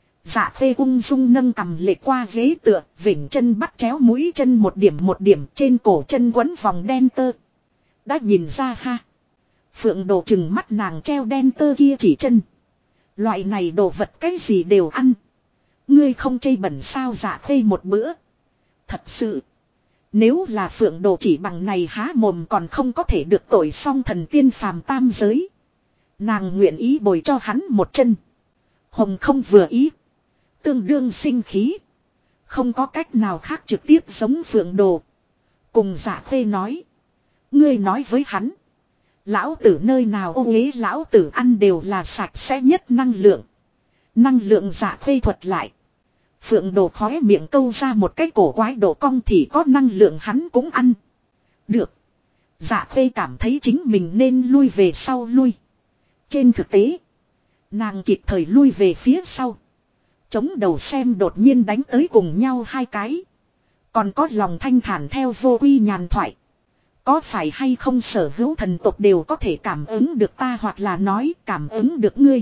Dạ Khê ung dung nâng cầm lệ qua ghế tựa, vỉnh chân bắt chéo mũi chân một điểm trên cổ chân quấn vòng đen tơ. Đã nhìn ra ha. Phượng Đồ chừng mắt nàng treo đen tơ kia chỉ chân. Loại này đồ vật cái gì đều ăn. Ngươi không chê bẩn sao Dạ Khê một bữa. Thật sự. Nếu là Phượng Đồ chỉ bằng này há mồm còn không có thể được tội song thần tiên phàm tam giới. Nàng nguyện ý bồi cho hắn một chân. Hồng không vừa ý. Tương đương sinh khí. Không có cách nào khác trực tiếp giống Phượng Đồ. Cùng Dạ Khê nói. Ngươi nói với hắn. Lão tử nơi nào ô uế lão tử ăn đều là sạch sẽ nhất năng lượng. Năng lượng Dạ Khê thuật lại. Phượng Đồ khóe miệng câu ra một cái cổ quái độ cong thì có năng lượng hắn cũng ăn. Được. Dạ Khê cảm thấy chính mình nên lui về sau lui. Trên thực tế. Nàng kịp thời lui về phía sau. Chống đầu xem đột nhiên đánh tới cùng nhau hai cái. Còn có lòng thanh thản theo Vô Uy nhàn thoại. Có phải hay không sở hữu thần tộc đều có thể cảm ứng được ta hoặc là nói cảm ứng được ngươi.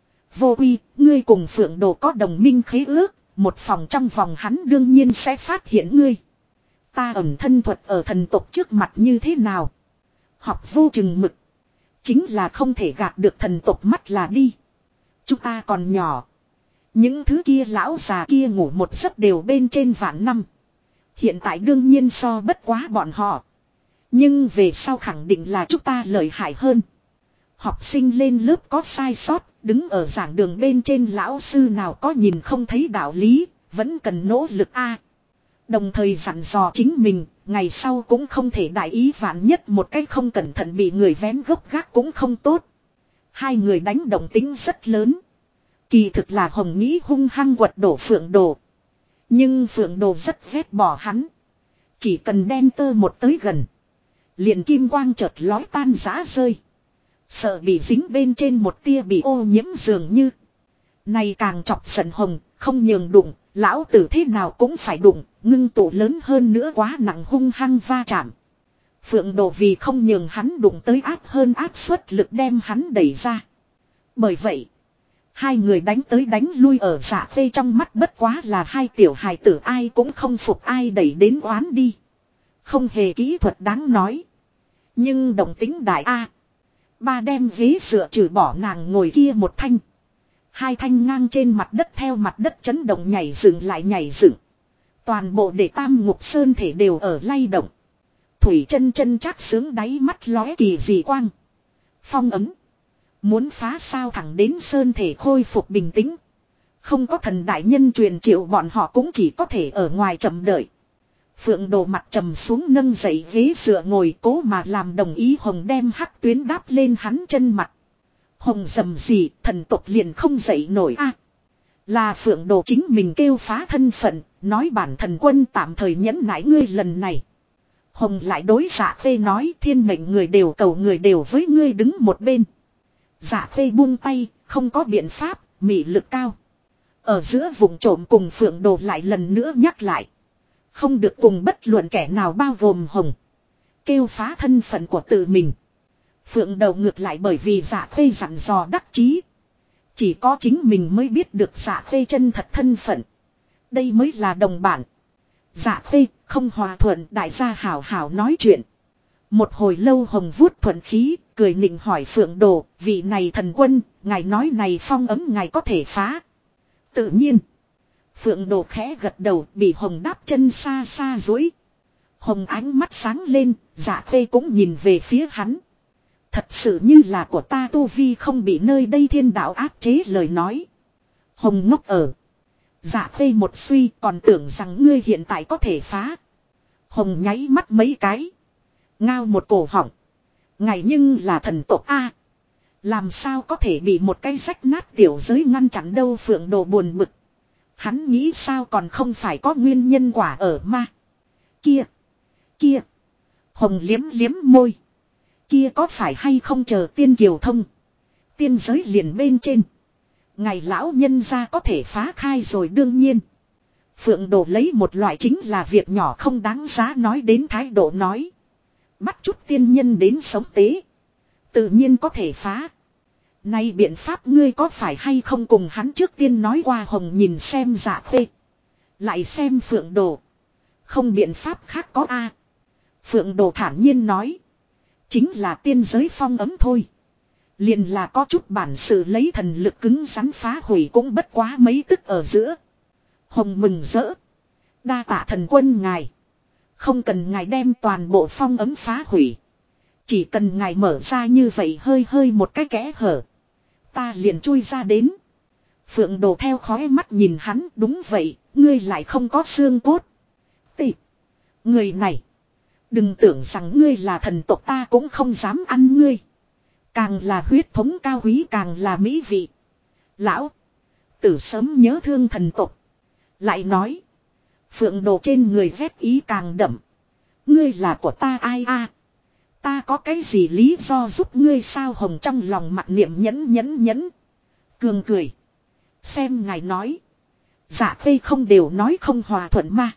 Vô Uy, ngươi cùng Phượng Đồ có đồng minh khế ước. Một phòng trong vòng hắn đương nhiên sẽ phát hiện ngươi. Ta ẩn thân thuật ở thần tộc trước mặt như thế nào. Học vô chừng mực. Chính là không thể gạt được thần tộc mắt là đi. Chúng ta còn nhỏ. Những thứ kia lão già kia ngủ một giấc đều bên trên vạn năm. Hiện tại đương nhiên so bất quá bọn họ. Nhưng về sau khẳng định là chúng ta lợi hại hơn. Học sinh lên lớp có sai sót, đứng ở giảng đường bên trên lão sư nào có nhìn không thấy đạo lý, vẫn cần nỗ lực a. Đồng thời dặn dò chính mình, ngày sau cũng không thể đại ý vạn nhất một cách không cẩn thận bị người vén gốc gác cũng không tốt. Hai người đánh động tính rất lớn. Kỳ thực là Hồng nghĩ hung hăng quật đổ Phượng Đồ. Nhưng Phượng Đồ rất ghét bỏ hắn. Chỉ cần đen tơ một tới gần. Liền kim quang chợt lói tan rã rơi. Sợ bị dính bên trên một tia bị ô nhiễm dường như. Này càng chọc giận Hồng, không nhường đụng, lão tử thế nào cũng phải đụng, ngưng tụ lớn hơn nữa quá nặng hung hăng va chạm. Phượng Đồ vì không nhường hắn đụng tới áp hơn áp suất lực đem hắn đẩy ra. Bởi vậy, hai người đánh tới đánh lui ở Dạ Khê trong mắt bất quá là hai tiểu hài tử ai cũng không phục ai đẩy đến oán đi. Không hề kỹ thuật đáng nói. Nhưng động tính đại A. Ba đem ghế dựa trừ bỏ nàng ngồi kia một thanh. Hai thanh ngang trên mặt đất theo mặt đất chấn động nhảy dựng lại nhảy dựng. Toàn bộ để tam ngục sơn thể đều ở lay động. Thủy Chân Chân chắc sướng đáy mắt lóe kỳ dị quang. Phong ấm. Muốn phá sao thẳng đến sơn thể khôi phục bình tĩnh. Không có thần đại nhân truyền triệu bọn họ cũng chỉ có thể ở ngoài chậm đợi. Phượng Đồ mặt trầm xuống nâng dậy ghế dựa ngồi cố mà làm đồng ý Hồng đem hắc tuyến đáp lên hắn chân mặt. Hồng dầm gì thần tộc liền không dậy nổi a. Là Phượng Đồ chính mình kêu phá thân phận, nói bản thần quân tạm thời nhẫn nại ngươi lần này. Hồng lại đối Dạ Khê nói thiên mệnh người đều cầu người đều với ngươi đứng một bên. Dạ Khê buông tay, không có biện pháp, mị lực cao. Ở giữa vùng trộm cùng Phượng Đồ lại lần nữa nhắc lại. Không được cùng bất luận kẻ nào bao gồm Hồng. Kêu phá thân phận của tự mình. Phượng Đầu ngược lại bởi vì Dạ Khê dặn dò đắc chí. Chỉ có chính mình mới biết được Dạ Khê chân thật thân phận. Đây mới là đồng bản. Dạ Khê không hòa thuận, đại gia hảo hảo nói chuyện. Một hồi lâu Hồng vuốt thuận khí, cười nịnh hỏi Phượng Đồ, vị này thần quân, ngài nói này phong ấm ngài có thể phá. Tự nhiên. Phượng Đồ khẽ gật đầu, bị Hồng đáp chân xa xa duỗi. Hồng ánh mắt sáng lên, Dạ Khê cũng nhìn về phía hắn. Thật sự như là của ta tu vi không bị nơi đây thiên đạo áp chế lời nói. Hồng ngốc ở. Dạ Khê một suy còn tưởng rằng ngươi hiện tại có thể phá. Hồng nháy mắt mấy cái. Ngao một cổ họng. Ngài nhưng là thần tộc A. Làm sao có thể bị một cái rách nát tiểu giới ngăn chặn đâu. Phượng Đồ buồn bực. Hắn nghĩ sao còn không phải có nguyên nhân quả ở ma. Kia. Hồng liếm liếm môi. Kia có phải hay không chờ tiên kiều thông. Tiên giới liền bên trên. Ngày lão nhân gia có thể phá khai rồi đương nhiên. Phượng Đồ lấy một loại chính là việc nhỏ không đáng giá nói đến thái độ nói. Bắt chút tiên nhân đến sống tế. Tự nhiên có thể phá. Nay biện pháp ngươi có phải hay không cùng hắn trước tiên nói qua. Hồng nhìn xem Dạ Khê. Lại xem Phượng Đồ. Không biện pháp khác có a. Phượng Đồ thản nhiên nói. Chính là tiên giới phong ấm thôi. Liền là có chút bản sự lấy thần lực cứng rắn phá hủy cũng bất quá mấy tức ở giữa. Hồng mừng rỡ. Đa tạ thần quân ngài. Không cần ngài đem toàn bộ phong ấm phá hủy. Chỉ cần ngài mở ra như vậy hơi một cái kẽ hở. Ta liền chui ra đến. Phượng Đồ theo khói mắt nhìn hắn. Đúng vậy, ngươi lại không có xương cốt. Người này. Đừng tưởng rằng ngươi là thần tộc ta cũng không dám ăn ngươi. Càng là huyết thống cao quý càng là mỹ vị. Lão. Tử sớm nhớ thương thần tộc. Lại nói. Phượng Đồ trên người rét ý càng đậm. Ngươi là của ta ai a? Ta có cái gì lý do giúp ngươi sao? Hồng trong lòng mặt niệm nhẫn. Cường cười. Xem ngài nói. Dạ Khê không đều nói không hòa thuận mà.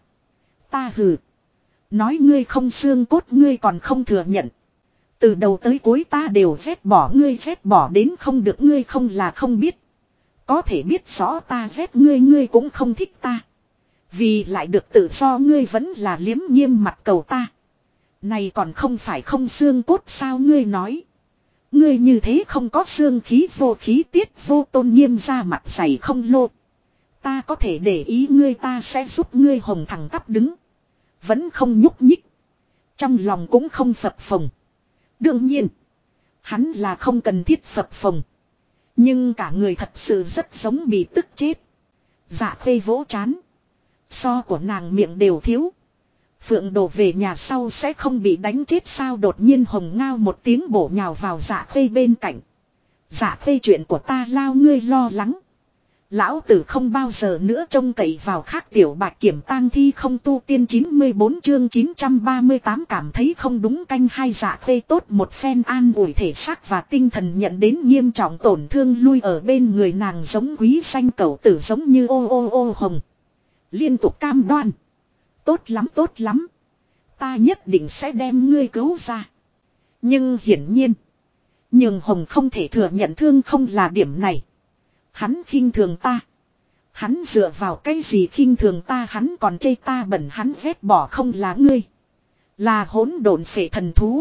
Ta hừ. Nói ngươi không xương cốt ngươi còn không thừa nhận. Từ đầu tới cuối ta đều ghét bỏ ngươi ghét bỏ đến không được ngươi không là không biết. Có thể biết rõ ta ghét ngươi cũng không thích ta. Vì lại được tự do ngươi vẫn là liếm nghiêm mặt cầu ta. Này còn không phải không xương cốt sao ngươi nói. Ngươi như thế không có xương khí vô khí tiết vô tôn nghiêm ra mặt dày không lô. Ta có thể để ý ngươi ta sẽ giúp ngươi Hồng thẳng tắp đứng. Vẫn không nhúc nhích. Trong lòng cũng không phập phồng. Đương nhiên. Hắn là không cần thiết phập phồng. Nhưng cả người thật sự rất giống bị tức chết. Dạ Khê vỗ chán. So của nàng miệng đều thiếu. Phượng Đồ về nhà sau sẽ không bị đánh chết sao? Đột nhiên Hồng ngao một tiếng bổ nhào vào Dạ Khê bên cạnh. Dạ Khê chuyện của ta lao ngươi lo lắng. Lão tử không bao giờ nữa trông cậy vào khác tiểu bạch kiểm tang thi không tu tiên 94 chương 938 cảm thấy không đúng canh hai. Dạ Khê tốt một phen an ủi thể xác và tinh thần nhận đến nghiêm trọng tổn thương lui ở bên người nàng giống quý xanh cẩu tử giống như ô Hồng. Liên tục cam đoan. Tốt lắm. Ta nhất định sẽ đem ngươi cứu ra. Nhưng hiển nhiên. Nhưng Hồng không thể thừa nhận thương không là điểm này. Hắn khinh thường ta. Hắn dựa vào cái gì khinh thường ta? Hắn còn chê ta bẩn, hắn ghét bỏ không là ngươi. Là hỗn độn phệ thần thú.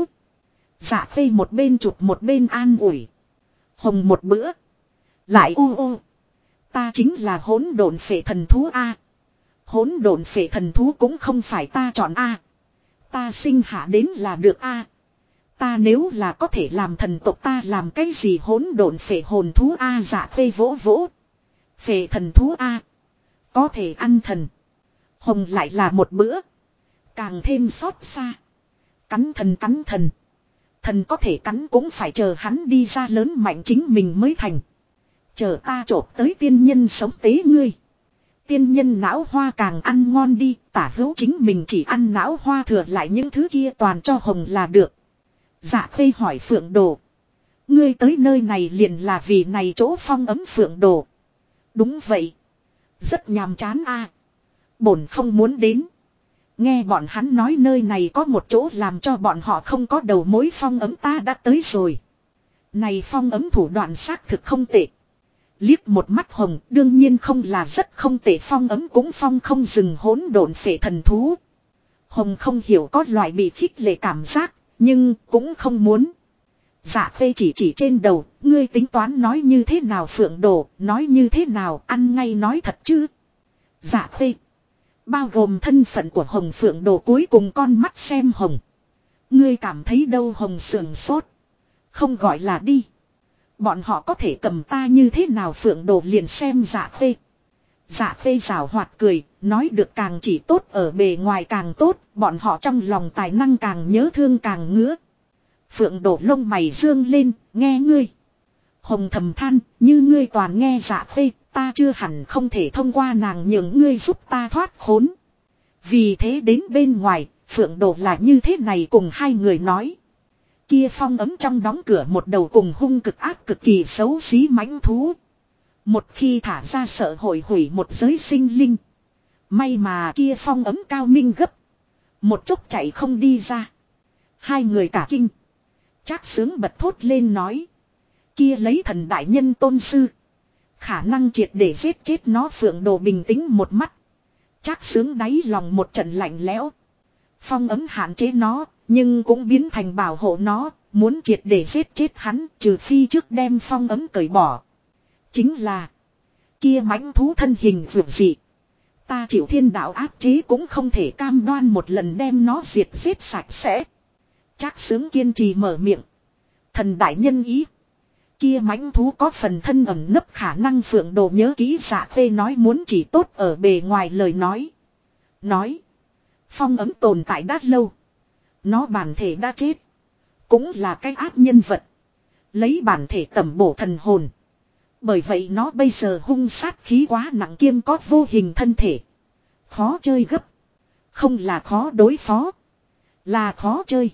Dạ Khê một bên chụp một bên an ủi. Hồng một bữa. Lại ô. Ta chính là hỗn độn phệ thần thú a. Hỗn độn phệ thần thú cũng không phải ta chọn a. Ta sinh hạ đến là được a. Ta nếu là có thể làm thần tộc ta làm cái gì hỗn độn phệ hồn thú a. Dạ Khê vỗ. Phệ thần thú a. Có thể ăn thần. Hồng lại là một bữa. Càng thêm xót xa. Cắn thần. Thần có thể cắn cũng phải chờ hắn đi ra lớn mạnh chính mình mới thành. Chờ ta chộp tới tiên nhân sống tế ngươi. Tiên nhân não hoa càng ăn ngon đi, tả hữu chính mình chỉ ăn não hoa thừa lại những thứ kia toàn cho Hồng là được. Dạ Khê hỏi Phượng Đồ. Ngươi tới nơi này liền là vì này chỗ phong ấm Phượng Đồ. Đúng vậy. Rất nhàm chán a. Bổn không muốn đến. Nghe bọn hắn nói nơi này có một chỗ làm cho bọn họ không có đầu mối phong ấm ta đã tới rồi. Này phong ấm thủ đoạn xác thực không tệ. Liếc một mắt Hồng đương nhiên không là rất không tệ phong ấm cũng phong không dừng hỗn độn phệ thần thú. Hồng không hiểu có loại bị khích lệ cảm giác nhưng cũng không muốn. Dạ Khê chỉ trên đầu, ngươi tính toán nói như thế nào Phượng Đồ, nói như thế nào ăn ngay nói thật chứ. Dạ Khê. Bao gồm thân phận của Hồng Phượng Đồ cuối cùng con mắt xem Hồng. Ngươi cảm thấy đâu Hồng sườn sốt. Không gọi là đi. Bọn họ có thể cầm ta như thế nào Phượng Đồ liền xem Dạ Khê. Dạ Khê rào hoạt cười, nói được càng chỉ tốt ở bề ngoài càng tốt, bọn họ trong lòng tài năng càng nhớ thương càng ngứa. Phượng Đồ lông mày dương lên, nghe ngươi. Hồng thầm than, như ngươi toàn nghe Dạ Khê, ta chưa hẳn không thể thông qua nàng nhường ngươi giúp ta thoát khốn. Vì thế đến bên ngoài, Phượng Đồ là như thế này cùng hai người nói. Kia phong ấm trong đóng cửa một đầu cùng hung cực ác cực kỳ xấu xí mãnh thú. Một khi thả ra sợ hội hủy một giới sinh linh. May mà kia phong ấm cao minh gấp. Một chút chạy không đi ra. Hai người cả kinh. Trác Sướng bật thốt lên nói. Kia lấy thần đại nhân tôn sư. Khả năng triệt để giết chết nó Phượng Đồ bình tĩnh một mắt. Trác Sướng đáy lòng một trận lạnh lẽo. Phong ấm hạn chế nó, nhưng cũng biến thành bảo hộ nó. Muốn triệt để giết chết hắn trừ phi trước đem phong ấm cởi bỏ. Chính là. Kia mãnh thú thân hình vượt dị. Ta chịu thiên đạo áp chế cũng không thể cam đoan một lần đem nó diệt giết sạch sẽ. Trác Sướng kiên trì mở miệng. Thần đại nhân ý. Kia mãnh thú có phần thân ẩn nấp khả năng Phượng Đồ nhớ kỹ Dạ Khê nói muốn chỉ tốt ở bề ngoài lời nói. Nói. Phong ấm tồn tại đã lâu. Nó bản thể đã chết. Cũng là cái ác nhân vật. Lấy bản thể tẩm bổ thần hồn. Bởi vậy nó bây giờ hung sát khí quá nặng kiêm có vô hình thân thể. Khó chơi gấp. Không là khó đối phó. Là khó chơi.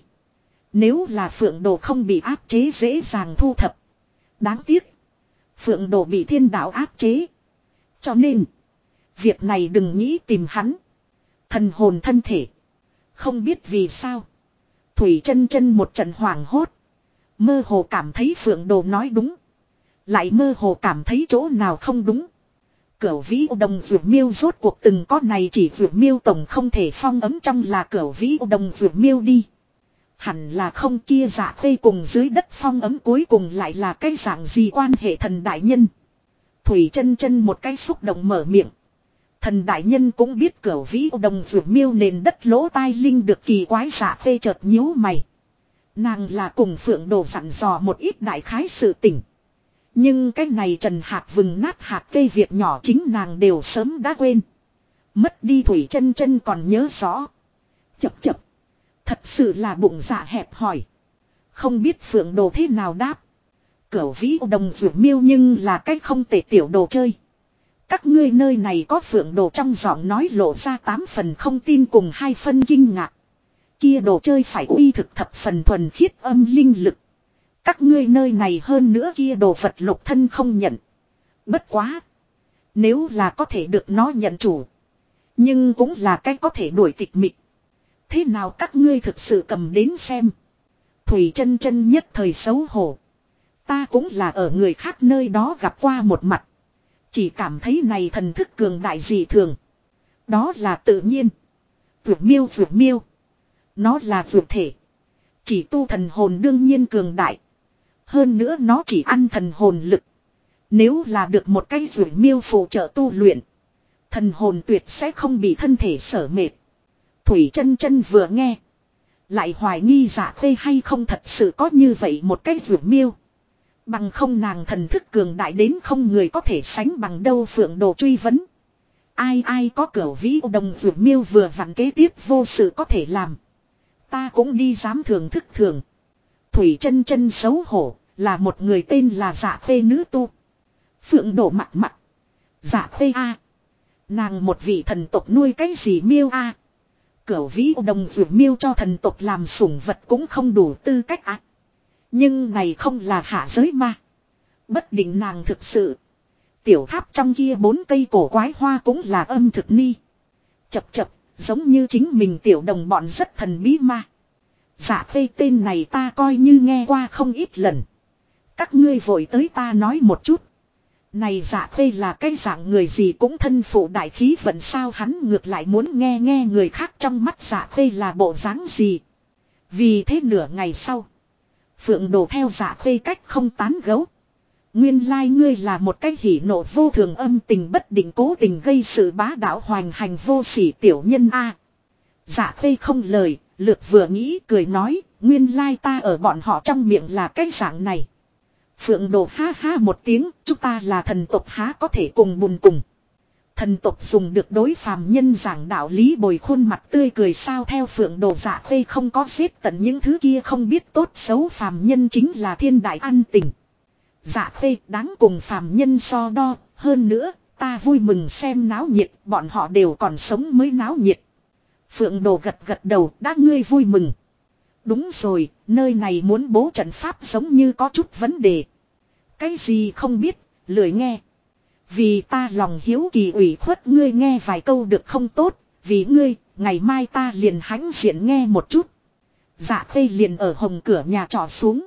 Nếu là Phượng Đồ không bị áp chế dễ dàng thu thập. Đáng tiếc. Phượng Đồ bị thiên đạo áp chế. Cho nên. Việc này đừng nghĩ tìm hắn. Thần hồn thân thể. Không biết vì sao. Thủy chân chân một trận hoảng hốt. Mơ hồ cảm thấy Phượng Đồ nói đúng. Lại mơ hồ cảm thấy chỗ nào không đúng. Cửu vĩ đồng vượt miêu rốt cuộc từng có này chỉ vượt miêu tổng không thể phong ấm trong là cửu vĩ đồng vượt miêu đi. Hẳn là không kia Dạ Khê cùng dưới đất phong ấm cuối cùng lại là cái dạng gì quan hệ thần đại nhân. Thủy chân chân một cái xúc động mở miệng. Thần đại nhân cũng biết cửu vĩ đồng vượt miêu nền đất lỗ tai linh được kỳ quái Dạ Khê chợt nhíu mày. Nàng là cùng Phượng Đồ dặn dò một ít đại khái sự tình. Nhưng cái này trần hạt vừng nát hạt cây việc nhỏ chính nàng đều sớm đã quên. Mất đi Thủy chân chân còn nhớ rõ. Chập chập. Thật sự là bụng dạ hẹp hỏi. Không biết Phượng Đồ thế nào đáp. Cửu vĩ đồng vượt miêu nhưng là cách không tệ tiểu đồ chơi. Các ngươi nơi này có Phượng Đồ trong giọng nói lộ ra 8 phần không tin cùng 2 phân kinh ngạc. Kia đồ chơi phải uy thực thập phần thuần khiết âm linh lực. Các ngươi nơi này hơn nữa kia đồ vật lục thân không nhận. Bất quá. Nếu là có thể được nó nhận chủ. Nhưng cũng là cách có thể đuổi tịch mịch. Thế nào các ngươi thực sự cầm đến xem. Thủy chân chân nhất thời xấu hổ. Ta cũng là ở người khác nơi đó gặp qua một mặt. Chỉ cảm thấy này thần thức cường đại dị thường. Đó là tự nhiên. Vượt miêu. Nó là vượt thể. Chỉ tu thần hồn đương nhiên cường đại. Hơn nữa nó chỉ ăn thần hồn lực. Nếu là được một cái vượt miêu phụ trợ tu luyện. Thần hồn tuyệt sẽ không bị thân thể sở mệt. Thủy chân chân vừa nghe. Lại hoài nghi Dạ Khê hay không thật sự có như vậy một cái vượt miêu. Bằng không nàng thần thức cường đại đến không người có thể sánh bằng đâu Phượng Đồ truy vấn. Ai có cửu vĩ đồng vượt miêu vừa vặn kế tiếp vô sự có thể làm. Ta cũng đi dám thưởng thức thường. Thủy chân chân xấu hổ là một người tên là Dạ Khê nữ tu. Phượng Đồ mặt. Dạ Khê a. Nàng một vị thần tộc nuôi cái gì miêu a? Cửu vĩ đồng vượt miêu cho thần tộc làm sủng vật cũng không đủ tư cách ạ. Nhưng này không là hạ giới ma. Bất định nàng thực sự. Tiểu tháp trong kia 4 cây cổ quái hoa cũng là âm thực ni. Chập chập, giống như chính mình tiểu đồng bọn rất thần bí ma. Dạ phê tên này ta coi như nghe qua không ít lần. Các ngươi vội tới ta nói một chút. Này dạ phê là cái dạng người gì cũng thân phụ đại khí vận sao, hắn ngược lại muốn nghe nghe người khác trong mắt dạ phê là bộ dáng gì. Vì thế nửa ngày sau, Phượng Đồ theo dạ phê cách không tán gấu. Nguyên lai ngươi là một cái hỉ nộ vô thường âm tình bất định cố tình gây sự bá đạo hoành hành vô sỉ tiểu nhân a. Dạ phê không lời, lược vừa nghĩ cười nói, nguyên lai ta ở bọn họ trong miệng là cái dạng này. Phượng Đồ ha ha một tiếng, chúng ta là thần tộc há có thể cùng bùn cùng. Thần tộc dùng được đối phàm nhân giảng đạo lý bồi khuôn mặt tươi cười sao, theo Phượng Đồ dạ phê không có giết tận những thứ kia không biết tốt xấu phàm nhân chính là thiên đại an tình. Dạ phê đáng cùng phàm nhân so đo, hơn nữa, ta vui mừng xem náo nhiệt, bọn họ đều còn sống mới náo nhiệt. Phượng Đồ gật gật đầu, đã ngươi vui mừng. Đúng rồi, nơi này muốn bố trận pháp giống như có chút vấn đề. Cái gì không biết, lười nghe. Vì ta lòng hiếu kỳ ủy khuất ngươi nghe vài câu được không tốt, vì ngươi, ngày mai ta liền hãnh diện nghe một chút. Dạ phê liền ở hồng cửa nhà trọ xuống.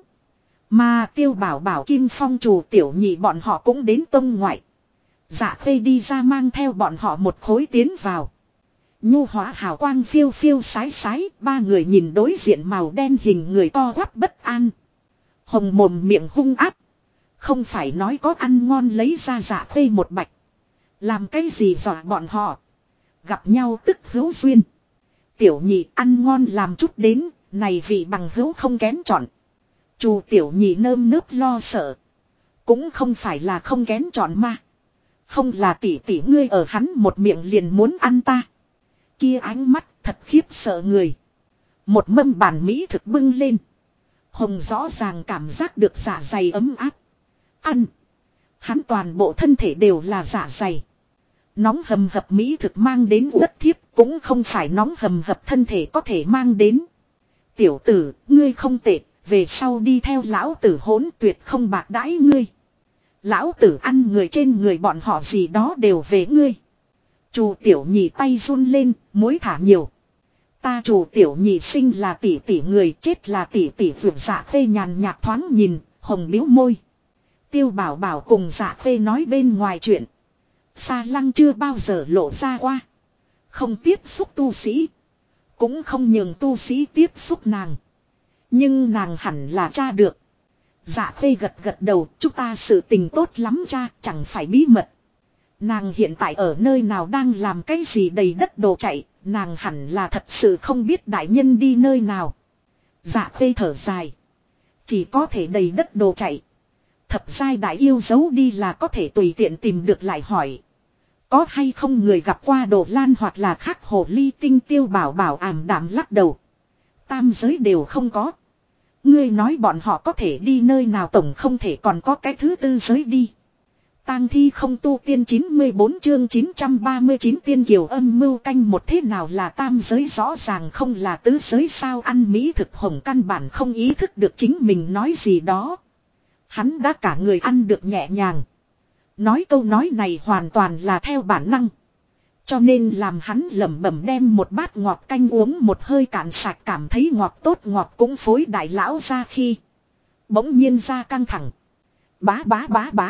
Mà Tiêu Bảo Bảo Kim Phong Trù Tiểu Nhị bọn họ cũng đến tông ngoại. Dạ phê đi ra mang theo bọn họ một khối tiến vào. Nhu hóa hào quang phiêu phiêu sái sái, ba người nhìn đối diện màu đen hình người to quắp bất an. Hồng mồm miệng hung áp. Không phải nói có ăn ngon lấy ra dạ phê một bạch. Làm cái gì dọa bọn họ. Gặp nhau tức hữu duyên. Tiểu Nhị ăn ngon làm chút đến, này vị bằng hữu không kén chọn. Chu Tiểu Nhị nơm nớp lo sợ. Cũng không phải là không kén chọn mà. Không là tỷ tỷ ngươi ở hắn một miệng liền muốn ăn ta. Kia ánh mắt thật khiếp sợ người. Một mâm bàn mỹ thực bưng lên. Hồng rõ ràng cảm giác được dạ dày ấm áp. Ăn. Hắn toàn bộ thân thể đều là dạ dày. Nóng hầm hập mỹ thực mang đến uất thiếp cũng không phải nóng hầm hập thân thể có thể mang đến. Tiểu tử, ngươi không tệ, về sau đi theo lão tử hỗn tuyệt không bạc đãi ngươi. Lão tử ăn người trên người bọn họ gì đó đều về ngươi. Chu Tiểu Nhị tay run lên, muối thả nhiều. Ta Chu Tiểu Nhị sinh là tỷ tỷ người, chết là tỷ tỷ vượt dạ phê nhàn nhạt thoáng nhìn, hồng biếu môi. Tiêu Bảo Bảo cùng dạ phê nói bên ngoài chuyện. Sa Lăng chưa bao giờ lộ ra qua. Không tiếp xúc tu sĩ. Cũng không nhường tu sĩ tiếp xúc nàng. Nhưng nàng hẳn là cha được. Dạ phê gật gật đầu, chúng ta sự tình tốt lắm cha, chẳng phải bí mật. Nàng hiện tại ở nơi nào đang làm cái gì đầy đất đồ chạy, nàng hẳn là thật sự không biết đại nhân đi nơi nào. Dạ phê thở dài. Chỉ có thể đầy đất đồ chạy. Thập giai đại yêu giấu đi là có thể tùy tiện tìm được lại hỏi. Có hay không người gặp qua Đồ Lan hoặc là khác hồ ly tinh Tiêu Bảo Bảo ảm đạm lắc đầu. Tam giới đều không có. Ngươi nói bọn họ có thể đi nơi nào tổng không thể còn có cái thứ tư giới đi. Tang thi không tu tiên 94 chương 939 tiên kiều âm mưu canh một thế nào là tam giới rõ ràng không là tứ giới sao ăn mỹ thực hồng căn bản không ý thức được chính mình nói gì đó. Hắn đã cả người ăn được nhẹ nhàng. Nói câu nói này hoàn toàn là theo bản năng. Cho nên làm hắn lẩm bẩm đem một bát ngọt canh uống một hơi cạn sạch cảm thấy ngọt tốt ngọt cũng phối đại lão ra khi. Bỗng nhiên ra căng thẳng. Bá bá bá bá.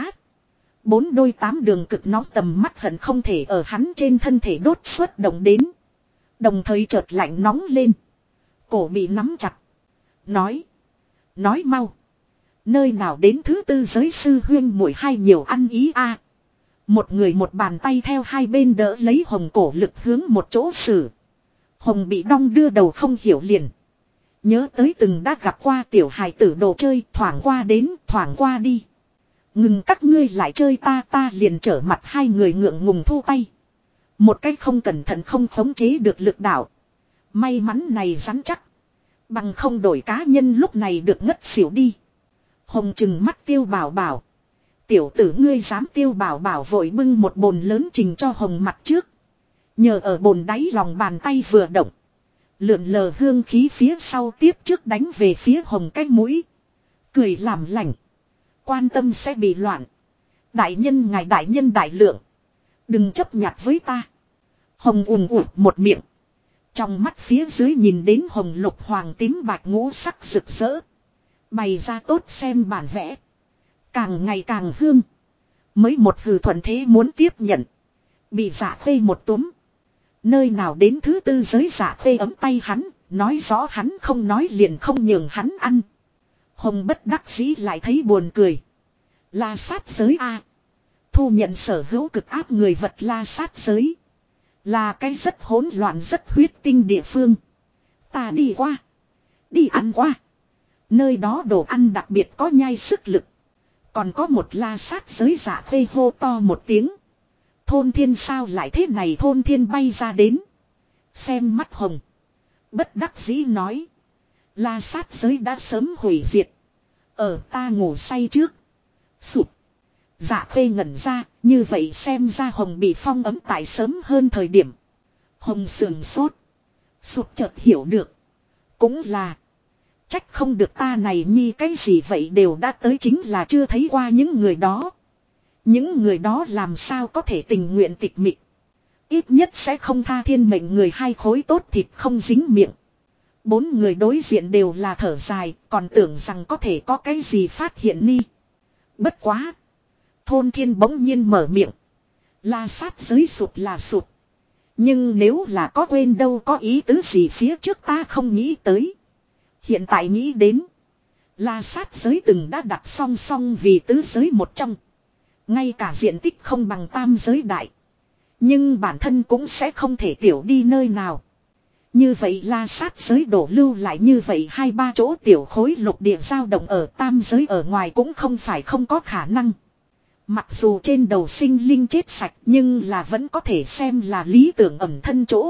4 đôi 8 đường cực nóng tầm mắt hận không thể ở hắn trên thân thể đốt xuất động đến. Đồng thời chợt lạnh nóng lên. Cổ bị nắm chặt. Nói mau. Nơi nào đến thứ tư giới sư huyên muội hai nhiều ăn ý a. Một người một bàn tay theo hai bên đỡ lấy Hồng cổ lực hướng một chỗ xử. Hồng bị đong đưa đầu không hiểu liền. Nhớ tới từng đã gặp qua tiểu hài tử đồ chơi thoảng qua đến thoảng qua đi. Ngừng các ngươi lại chơi ta liền trở mặt hai người ngượng ngùng thu tay. Một cách không cẩn thận không khống chế được lực đạo. May mắn này rắn chắc. Bằng không đổi cá nhân lúc này được ngất xỉu đi. Hồng trừng mắt Tiêu Bảo Bảo. Tiểu tử ngươi dám, Tiêu Bảo Bảo vội bưng một bồn lớn trình cho Hồng mặt trước. Nhờ ở bồn đáy lòng bàn tay vừa động. Lượn lờ hương khí phía sau tiếp trước đánh về phía Hồng cái mũi. Cười làm lành. Quan tâm sẽ bị loạn. Đại nhân ngài đại nhân đại lượng. Đừng chấp nhặt với ta. Hồng ùn ụt một miệng. Trong mắt phía dưới nhìn đến hồng lục hoàng tím bạch ngũ sắc rực rỡ. Bày ra tốt xem bản vẽ. Càng ngày càng hương. Mới một hừ thuận thế muốn tiếp nhận. Bị Dạ Khê một túm. Nơi nào đến thứ tư giới Dạ Khê ấm tay hắn. Nói rõ hắn không nói liền không nhường hắn ăn. Hồng bất đắc dĩ lại thấy buồn cười. La sát giới a, thu nhận sở hữu cực áp người vật la sát giới. Là cái rất hỗn loạn rất huyết tinh địa phương. Ta đi qua. Đi ăn qua. Nơi đó đồ ăn đặc biệt có nhai sức lực. Còn có một la sát giới Dạ Khê hô to một tiếng. Thôn thiên sao lại thế này, thôn thiên bay ra đến. Xem mắt Hồng. Bất đắc dĩ nói. La sát giới đã sớm hủy diệt. Ở ta ngủ say trước. Sụp. Dạ Khê ngẩn ra, như vậy xem ra Hồng bị phong ấm tại sớm hơn thời điểm. Hồng sườn sốt. Sụp chợt hiểu được. Cũng là. Trách không được ta này nhi cái gì vậy đều đã tới, chính là chưa thấy qua những người đó. Những người đó làm sao có thể tình nguyện tịch mịch. Ít nhất sẽ không tha thiên mệnh người, hai khối tốt thịt không dính miệng. Bốn người đối diện đều là thở dài, còn tưởng rằng có thể có cái gì phát hiện ni. Bất quá. Thôn thiên bỗng nhiên mở miệng. La sát giới sụp là sụp. Nhưng nếu là có quên đâu có ý tứ gì phía trước ta không nghĩ tới. Hiện tại nghĩ đến. La sát giới từng đã đặt song song vì tứ giới một trong. Ngay cả diện tích không bằng tam giới đại. Nhưng bản thân cũng sẽ không thể tiểu đi nơi nào. Như vậy la sát giới đổ lưu lại như vậy hai ba chỗ tiểu khối lục địa dao động ở tam giới ở ngoài cũng không phải không có khả năng. Mặc dù trên đầu sinh linh chết sạch nhưng là vẫn có thể xem là lý tưởng ẩn thân chỗ.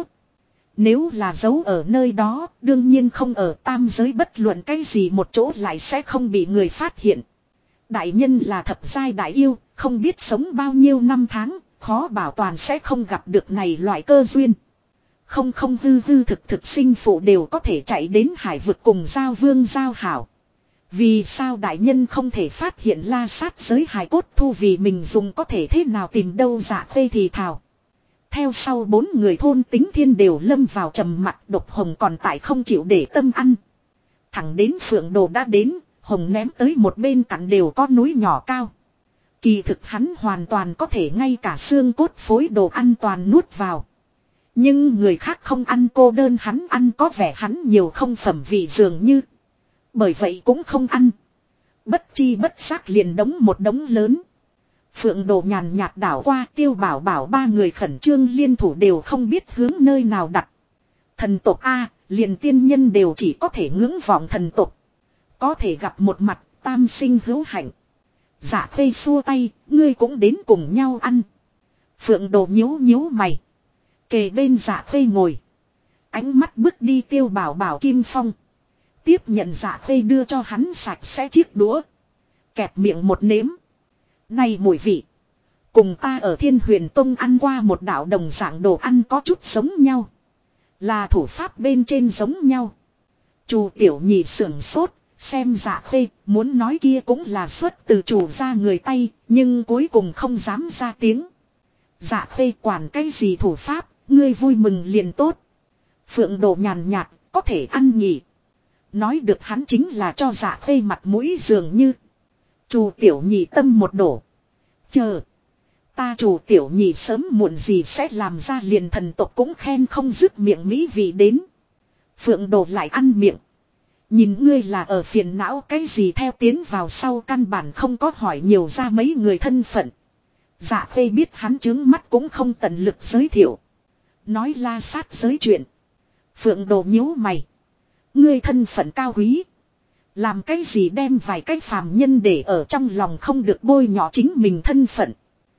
Nếu là giấu ở nơi đó, đương nhiên không ở tam giới, bất luận cái gì một chỗ lại sẽ không bị người phát hiện. Đại nhân là thập giai đại yêu, không biết sống bao nhiêu năm tháng, khó bảo toàn sẽ không gặp được này loại cơ duyên. Không hư hư thực sinh phụ đều có thể chạy đến hải vực cùng giao vương giao hảo. Vì sao đại nhân không thể phát hiện la sát giới hài cốt thu vì mình dùng, có thể thế nào tìm đâu. Dạ Khê thì thào. Theo sau bốn người thôn tính thiên đều lâm vào trầm mặc, Độc Hồng còn tại không chịu để tâm ăn. Thẳng đến Phượng Đồ đã đến, Hồng ném tới một bên cạnh đều có núi nhỏ cao. Kỳ thực hắn hoàn toàn có thể ngay cả xương cốt phối đồ ăn toàn nuốt vào. Nhưng người khác không ăn, cô đơn hắn ăn, có vẻ hắn nhiều không phẩm vị dường như. Bởi vậy cũng không ăn. Bất chi bất giác liền đống một đống lớn. Phượng Đồ nhàn nhạt đảo qua, Tiêu Bảo Bảo ba người khẩn trương liên thủ đều không biết hướng nơi nào đặt. Thần tộc A, liền tiên nhân đều chỉ có thể ngưỡng vọng thần tộc. Có thể gặp một mặt, tam sinh hữu hạnh. Dạ Khê xua tay, ngươi cũng đến cùng nhau ăn. Phượng Đồ nhíu nhíu mày. Kề bên Dạ Khê ngồi. Ánh mắt bước đi Tiêu Bảo Bảo Kim Phong. Tiếp nhận Dạ Khê đưa cho hắn sạch sẽ chiếc đũa. Kẹp miệng một nếm. Này mùi vị. Cùng ta ở Thiên Huyền Tông ăn qua một đạo đồng dạng đồ ăn có chút giống nhau. Là thủ pháp bên trên giống nhau. Chù Tiểu Nhị sưởng sốt. Xem Dạ Khê muốn nói kia cũng là xuất từ chủ ra người tay. Nhưng cuối cùng không dám ra tiếng. Dạ Khê quản cái gì thủ pháp. Ngươi vui mừng liền tốt. Phượng Đồ nhàn nhạt, có thể ăn nhỉ. Nói được hắn chính là cho Dạ Khê mặt mũi dường như. Chù Tiểu Nhị tâm một đổ. Chờ. Ta Chù Tiểu Nhị sớm muộn gì sẽ làm ra liền thần tộc cũng khen không dứt miệng mỹ vị đến. Phượng Đồ lại ăn miệng. Nhìn ngươi là ở phiền não cái gì, theo tiến vào sau căn bản không có hỏi nhiều ra mấy người thân phận. Dạ Khê biết hắn trướng mắt cũng không tận lực giới thiệu. Nói la sát giới chuyện. Phượng Đồ nhíu mày. Ngươi thân phận cao quý. Làm cái gì đem vài cái phàm nhân để ở trong lòng, không được bôi nhọ chính mình thân phận.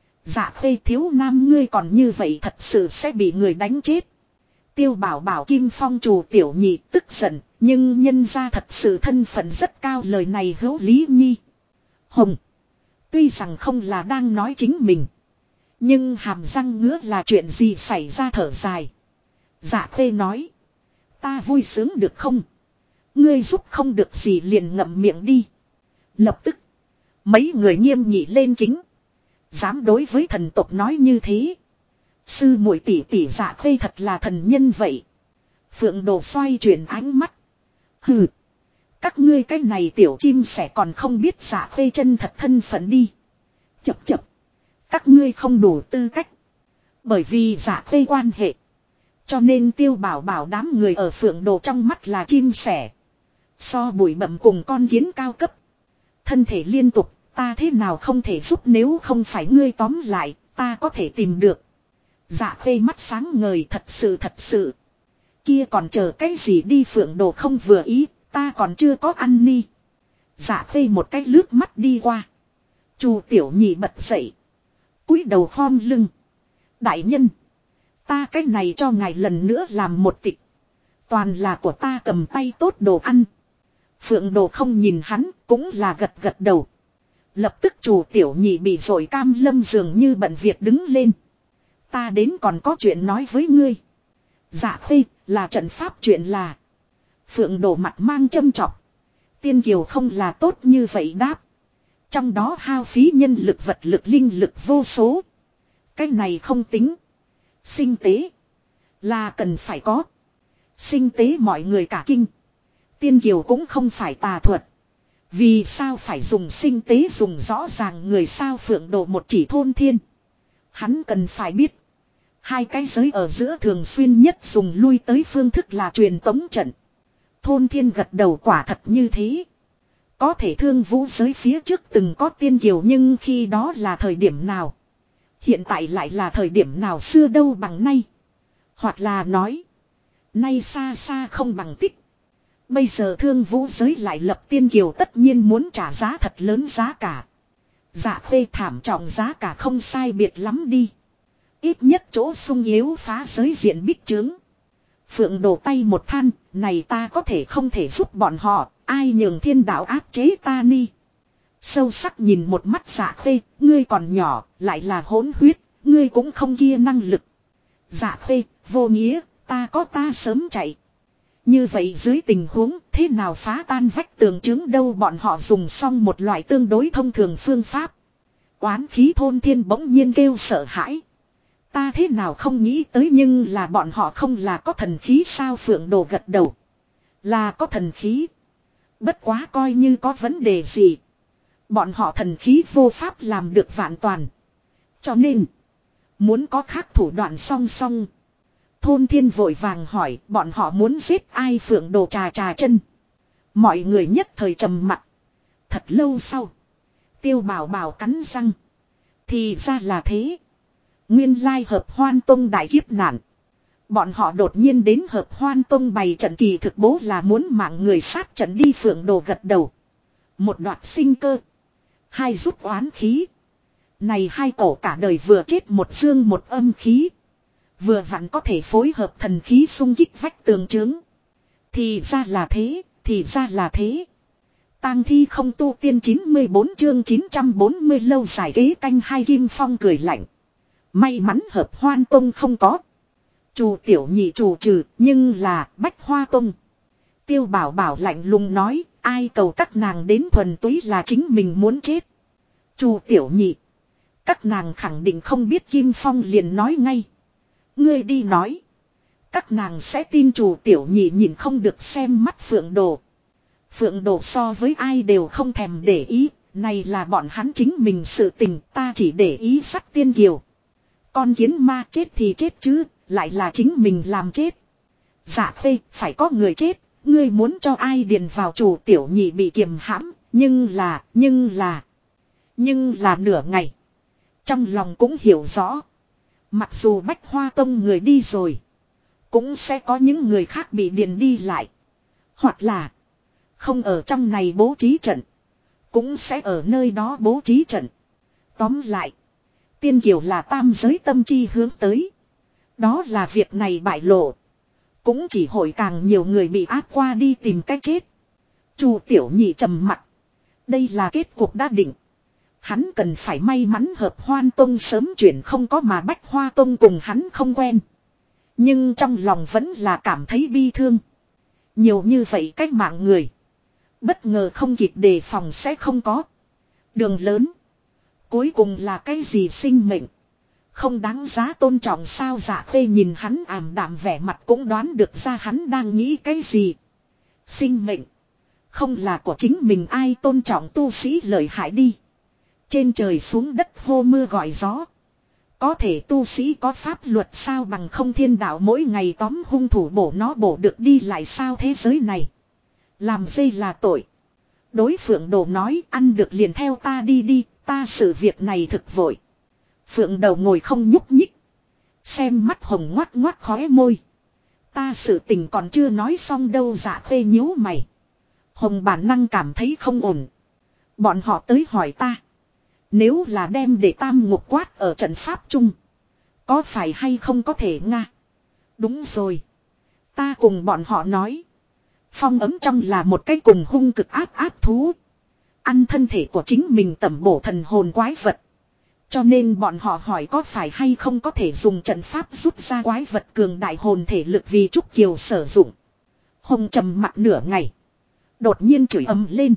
Dạ Khê thiếu nam ngươi còn như vậy thật sự sẽ bị người đánh chết. Tiêu Bảo Bảo Kim Phong Chù Tiểu Nhị tức giận, nhưng nhân ra thật sự thân phận rất cao, lời này hữu lý nhi. Hồng. Tuy rằng không là đang nói chính mình. Nhưng hàm răng ngứa là chuyện gì xảy ra thở dài. Dạ khê nói. Ta vui sướng được không? Ngươi giúp không được gì liền ngậm miệng đi. Lập tức. Mấy người nghiêm nghị lên kính. Dám đối với thần tộc nói như thế. Sư muội tỷ tỷ dạ khê thật là thần nhân vậy. Phượng Đồ xoay chuyển ánh mắt. Hừ. Các ngươi cái này tiểu chim sẻ còn không biết dạ khê chân thật thân phận đi. Chập chập. Các ngươi không đủ tư cách. Bởi vì dạ khê quan hệ. Cho nên Tiêu Bảo Bảo đám người ở Phượng Đồ trong mắt là chim sẻ. So bụi bặm cùng con kiến cao cấp. Thân thể liên tục, ta thế nào không thể giúp nếu không phải ngươi tóm lại, ta có thể tìm được. Dạ khê mắt sáng ngời thật sự. Kia còn chờ cái gì đi Phượng Đồ không vừa ý, ta còn chưa có ăn ni. Dạ khê một cái lướt mắt đi qua. Chu Tiểu Nhị bật dậy. Cúi đầu khom lưng. Đại nhân. Ta cái này cho ngài lần nữa làm một tịch. Toàn là của ta cầm tay tốt đồ ăn. Phượng Đồ không nhìn hắn, cũng là gật đầu. Lập tức Chu Tiểu Nhị bị dội cam lâm dường như bận việc đứng lên. Ta đến còn có chuyện nói với ngươi. Dạ khê, là trận pháp chuyện là. Phượng Đồ mặt mang châm chọc. Tiên Kiều không là tốt như vậy đáp. Trong đó hao phí nhân lực vật lực linh lực vô số. Cái này không tính. Sinh tế. Là cần phải có. Sinh tế mọi người cả kinh. Tiên Kiều cũng không phải tà thuật. Vì sao phải dùng sinh tế dùng rõ ràng người sao Phượng Đồ một chỉ thôn thiên. Hắn cần phải biết. Hai cái giới ở giữa thường xuyên nhất dùng lui tới phương thức là truyền tống trận. Thôn thiên gật đầu quả thật như thế. Có thể Thương Vũ giới phía trước từng có tiên kiều nhưng khi đó là thời điểm nào? Hiện tại lại là thời điểm nào xưa đâu bằng nay? Hoặc là nói. Nay xa xa không bằng tích. Bây giờ Thương Vũ giới lại lập tiên kiều tất nhiên muốn trả giá thật lớn giá cả. Dạ khê thảm trọng giá cả không sai biệt lắm đi. Ít nhất chỗ sung yếu phá giới diện bích trướng. Phượng Đồ tay một than, này ta có thể không thể giúp bọn họ, ai nhường thiên đạo áp chế ta ni. Sâu sắc nhìn một mắt Dạ khê, ngươi còn nhỏ, lại là hỗn huyết, ngươi cũng không kia năng lực. Dạ khê, vô nghĩa, ta có ta sớm chạy. Như vậy dưới tình huống thế nào phá tan vách tường chứng đâu bọn họ dùng xong một loại tương đối thông thường phương pháp. Oán khí thôn thiên bỗng nhiên kêu sợ hãi. Ta thế nào không nghĩ tới nhưng là bọn họ không là có thần khí sao Phượng Đồ gật đầu. Là có thần khí. Bất quá coi như có vấn đề gì. Bọn họ thần khí vô pháp làm được vạn toàn. Cho nên. Muốn có khác thủ đoạn song song. Thôn thiên vội vàng hỏi bọn họ muốn giết ai Phượng Đồ trà chân. Mọi người nhất thời trầm mặc. Thật lâu sau. Tiêu Bảo Bảo cắn răng. Thì ra là thế. Nguyên lai hợp hoan tông đại kiếp nạn. Bọn họ đột nhiên đến hợp hoan tông bày trận kỳ thực bố là muốn mạng người sát trận đi Phượng Đồ gật đầu. Một đoạt sinh cơ. Hai rút oán khí. Này hai cổ cả đời vừa chết một dương một âm khí. Vừa vặn có thể phối hợp thần khí xung kích vách tường trướng. Thì ra là thế. Tang thi không tu tiên 94 chương 940 lâu dài kế canh hai Kim Phong cười lạnh. May mắn hợp hoan tông không có. Chu Tiểu Nhị chủ trừ nhưng là Bách Hoa tông. Tiêu Bảo Bảo lạnh lùng nói ai cầu các nàng đến thuần túy là chính mình muốn chết. Chu Tiểu Nhị. Các nàng khẳng định không biết Kim Phong liền nói ngay. Ngươi đi nói. Các nàng sẽ tin Chu Tiểu Nhị nhìn không được xem mắt Phượng Đồ. Phượng Đồ so với ai đều không thèm để ý. Này là bọn hắn chính mình sự tình ta chỉ để ý sắt tiên kiều. Con kiến ma chết thì chết chứ, lại là chính mình làm chết. Dạ khê, phải có người chết, ngươi muốn cho ai điền vào Chu Tiểu Nhị bị kiềm hãm, nhưng là nửa ngày. Trong lòng cũng hiểu rõ. Mặc dù Bách Hoa tông người đi rồi, cũng sẽ có những người khác bị điền đi lại. Hoặc là, không ở trong này bố trí trận, cũng sẽ ở nơi đó bố trí trận. Tóm lại. Tiên kiều là tam giới tâm chi hướng tới. Đó là việc này bại lộ. Cũng chỉ hội càng nhiều người bị áp qua đi tìm cách chết. Chu Tiểu Nhị trầm mặt. Đây là kết cục đã định. Hắn cần phải may mắn Hợp Hoan Tông sớm chuyển không có mà Bách Hoa Tông cùng hắn không quen. Nhưng trong lòng vẫn là cảm thấy bi thương. Nhiều như vậy cách mạng người. Bất ngờ không kịp đề phòng sẽ không có. Đường lớn. Cuối cùng là cái gì sinh mệnh. Không đáng giá tôn trọng sao. Dạ Khê nhìn hắn ảm đạm vẻ mặt cũng đoán được ra hắn đang nghĩ cái gì. Sinh mệnh. Không là của chính mình ai tôn trọng tu sĩ lợi hại đi. Trên trời xuống đất hô mưa gọi gió. Có thể tu sĩ có pháp luật sao bằng không thiên đạo mỗi ngày tóm hung thủ bổ nó bổ được đi lại sao thế giới này. Làm dây là tội. Đối Phượng Đồ nói ăn được liền theo ta đi đi, ta sự việc này thực vội. Phượng Đầu ngồi không nhúc nhích. Xem mắt hồng ngoát ngoát khóe môi. Ta sự tình còn chưa nói xong đâu. Dạ Khê nhíu mày. Hồng bản năng cảm thấy không ổn. Bọn họ tới hỏi ta. Nếu là đem để tam ngục quát ở trận pháp chung. Có phải hay không có thể nga? Đúng rồi. Ta cùng bọn họ nói. Phong ấm trong là một cái cùng hung cực áp thú. Ăn thân thể của chính mình tẩm bổ thần hồn quái vật. Cho nên bọn họ hỏi có phải hay không có thể dùng trận pháp rút ra quái vật cường đại hồn thể lực vì Trúc Kiều sử dụng. Hồng trầm mặt nửa ngày. Đột nhiên chửi ầm lên.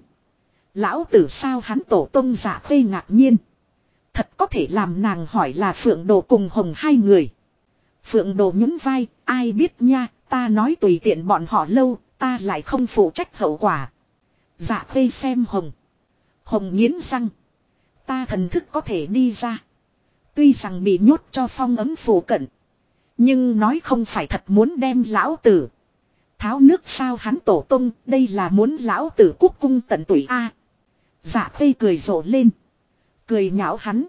Lão tử sao hắn tổ tông Dạ Khê ngạc nhiên. Thật có thể làm nàng hỏi là Phượng Đồ cùng Hồng hai người. Phượng Đồ nhún vai, ai biết nha, ta nói tùy tiện bọn họ lâu, ta lại không phụ trách hậu quả. Dạ Khê xem Hồng. Hồng nghiến răng. Ta thần thức có thể đi ra. Tuy rằng bị nhốt cho phong ấm phù cận. Nhưng nói không phải thật muốn đem lão tử. Tháo nước sao hắn tổ tông, đây là muốn lão tử cúc cung tận tụy a. Dạ Khê cười rộ lên. Cười nhạo hắn.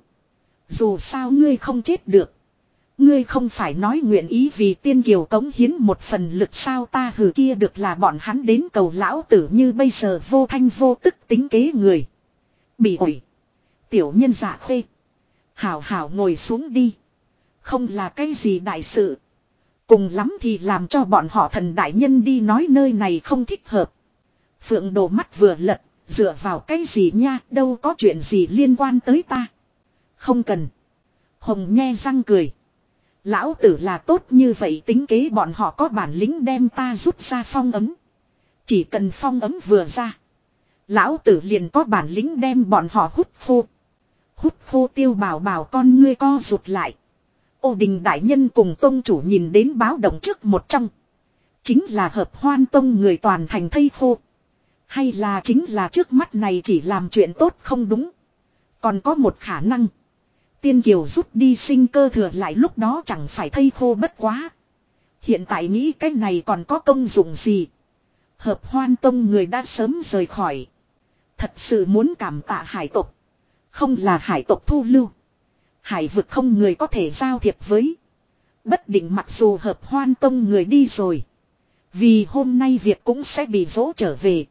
Dù sao ngươi không chết được. Ngươi không phải nói nguyện ý vì tiên kiều cống hiến một phần lực sao ta hừ kia được là bọn hắn đến cầu lão tử như bây giờ vô thanh vô tức tính kế người. Bị ổi. Tiểu nhân Dạ Khê. Hảo hảo ngồi xuống đi. Không là cái gì đại sự. Cùng lắm thì làm cho bọn họ thần đại nhân đi nói nơi này không thích hợp. Phượng Đồ mắt vừa lật. Dựa vào cái gì nha, đâu có chuyện gì liên quan tới ta. Không cần. Hồng nhe răng cười. Lão tử là tốt như vậy tính kế bọn họ có bản lĩnh đem ta rút ra phong ấm. Chỉ cần phong ấm vừa ra. Lão tử liền có bản lĩnh đem bọn họ hút khô. Hút khô Tiêu Bảo Bảo con ngươi co rụt lại. Ô Đình đại nhân cùng tông chủ nhìn đến báo động trước một trong. Chính là Hợp Hoan Tông người toàn thành thây khô. Hay là chính là trước mắt này chỉ làm chuyện tốt không đúng. Còn có một khả năng. Tiên Kiều rút đi sinh cơ thừa lại lúc đó chẳng phải thây khô bất quá. Hiện tại nghĩ cái này còn có công dụng gì. Hợp Hoan Tông người đã sớm rời khỏi. Thật sự muốn cảm tạ hải tộc. Không là hải tộc thu lưu. Hải vực không người có thể giao thiệp với. Bất định mặc dù Hợp Hoan Tông người đi rồi. Vì hôm nay việc cũng sẽ bị dỗ trở về.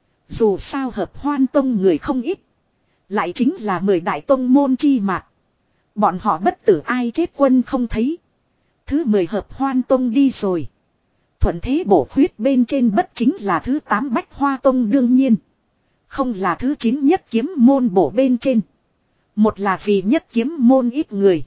Dù sao Hợp Hoan Tông người không ít. Lại chính là 10 đại tông môn chi mạc. Bọn họ bất tử ai chết quân không thấy. Thứ 10 Hợp Hoan Tông đi rồi. Thuận thế bổ khuyết bên trên bất chính là thứ 8 Bách Hoa Tông đương nhiên. Không là thứ 9 Nhất Kiếm môn bổ bên trên. Một là vì Nhất Kiếm môn ít người.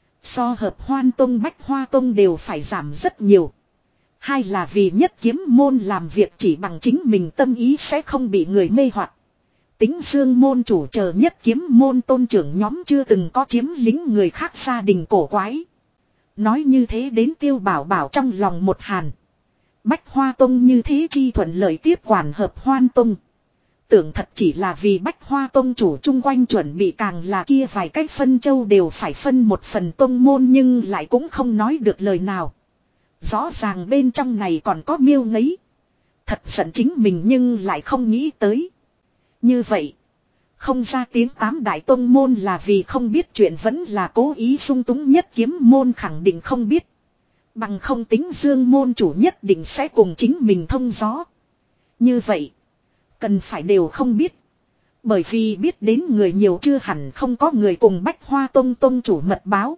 So Hợp Hoan Tông Bách Hoa Tông đều phải giảm rất nhiều. Hai là vì Nhất Kiếm môn làm việc chỉ bằng chính mình tâm ý sẽ không bị người mê hoặc. Tính Dương môn chủ chờ Nhất Kiếm môn tôn trưởng nhóm chưa từng có chiếm lính người khác gia đình cổ quái. Nói như thế đến Tiêu Bảo Bảo trong lòng một hàn. Bách Hoa Tông như thế chi thuận lợi tiếp quản Hợp Hoan Tông. Tưởng thật chỉ là vì Bách Hoa Tông chủ chung quanh chuẩn bị càng là kia vài cách phân châu đều phải phân một phần tông môn nhưng lại cũng không nói được lời nào. Rõ ràng bên trong này còn có miêu ngấy. Thật giận chính mình nhưng lại không nghĩ tới. Như vậy. Không ra tiếng 8 đại tông môn là vì không biết chuyện vẫn là cố ý sung túng Nhất Kiếm môn khẳng định không biết. Bằng không tính Dương môn chủ nhất định sẽ cùng chính mình thông gió. Như vậy. Cần phải đều không biết. Bởi vì biết đến người nhiều chưa hẳn không có người cùng Bách Hoa Tông tông chủ mật báo.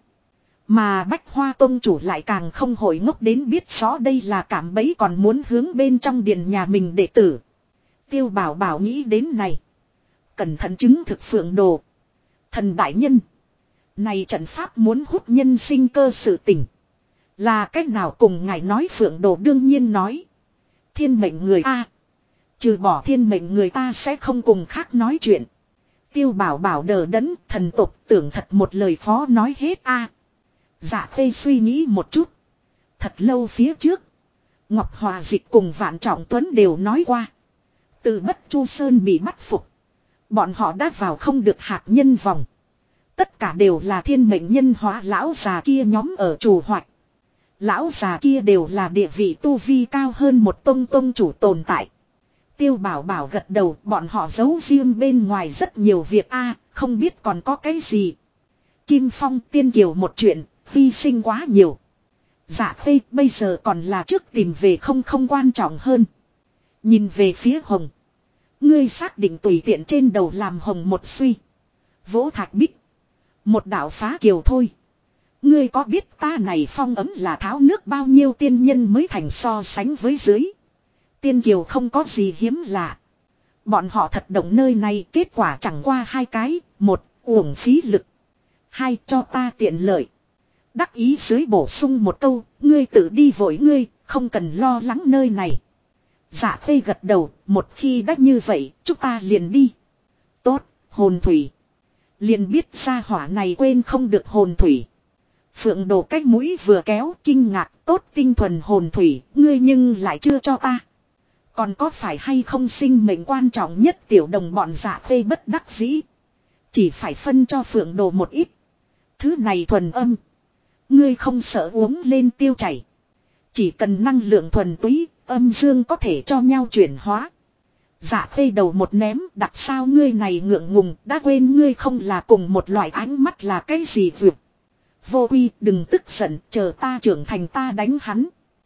Mà Bách Hoa Tông chủ lại càng không hội ngốc đến biết rõ đây là cạm bẫy còn muốn hướng bên trong điện nhà mình đệ tử. Tiêu Bảo Bảo nghĩ đến này. Cẩn thận chứng thực Phượng Đồ. Thần đại nhân. Này trận pháp muốn hút nhân sinh cơ sự tình. Là cách nào cùng ngài nói Phượng Đồ đương nhiên nói. Thiên mệnh người A. Trừ bỏ thiên mệnh người ta sẽ không cùng khác nói chuyện. Tiêu Bảo Bảo đờ đẫn thần tục tưởng thật một lời phó nói hết A. Dạ Khê suy nghĩ một chút. Thật lâu phía trước. Ngọc Hòa Dịch cùng Vạn Trọng Tuấn đều nói qua. Từ Bất Chu Sơn bị bắt phục. Bọn họ đã vào không được hạt nhân vòng. Tất cả đều là thiên mệnh nhân hóa lão già kia nhóm ở chủ hoạch. Lão già kia đều là địa vị tu vi cao hơn một tông chủ tồn tại. Tiêu Bảo Bảo gật đầu, bọn họ giấu riêng bên ngoài rất nhiều việc a, không biết còn có cái gì. Kim Phong Tiên Kiều một chuyện, hy sinh quá nhiều. Dạ Khê bây giờ còn là trước tìm về không quan trọng hơn. Nhìn về phía Hồng. Ngươi xác định tùy tiện trên đầu làm Hồng một suy. Vỗ thạch bích. Một đạo phá kiều thôi. Ngươi có biết ta này phong ấm là tháo nước bao nhiêu tiên nhân mới thành so sánh với dưới. Tiên kiều không có gì hiếm lạ. Bọn họ thật động nơi này kết quả chẳng qua hai cái. Một, uổng phí lực. Hai, cho ta tiện lợi. Đắc ý dưới bổ sung một câu. Ngươi tự đi vội ngươi, không cần lo lắng nơi này. Dạ Khê gật đầu, một khi đã như vậy, chúng ta liền đi. Tốt, hồn thủy. Liền biết ra hỏa này quên không được hồn thủy. Phượng Đồ cách mũi vừa kéo, kinh ngạc, tốt tinh thuần hồn thủy, ngươi nhưng lại chưa cho ta. Còn có phải hay không sinh mệnh quan trọng nhất tiểu đồng bọn Dạ Khê bất đắc dĩ. Chỉ phải phân cho Phượng Đồ một ít. Thứ này thuần âm. Ngươi không sợ uống lên tiêu chảy. Chỉ cần năng lượng thuần túy, âm dương có thể cho nhau chuyển hóa. Dạ Khê đầu một ném, đặt sao ngươi này ngượng ngùng, đã quên ngươi không là cùng một loại ánh mắt là cái gì vượt. Vô Uy, đừng tức giận, chờ ta trưởng thành ta đánh hắn.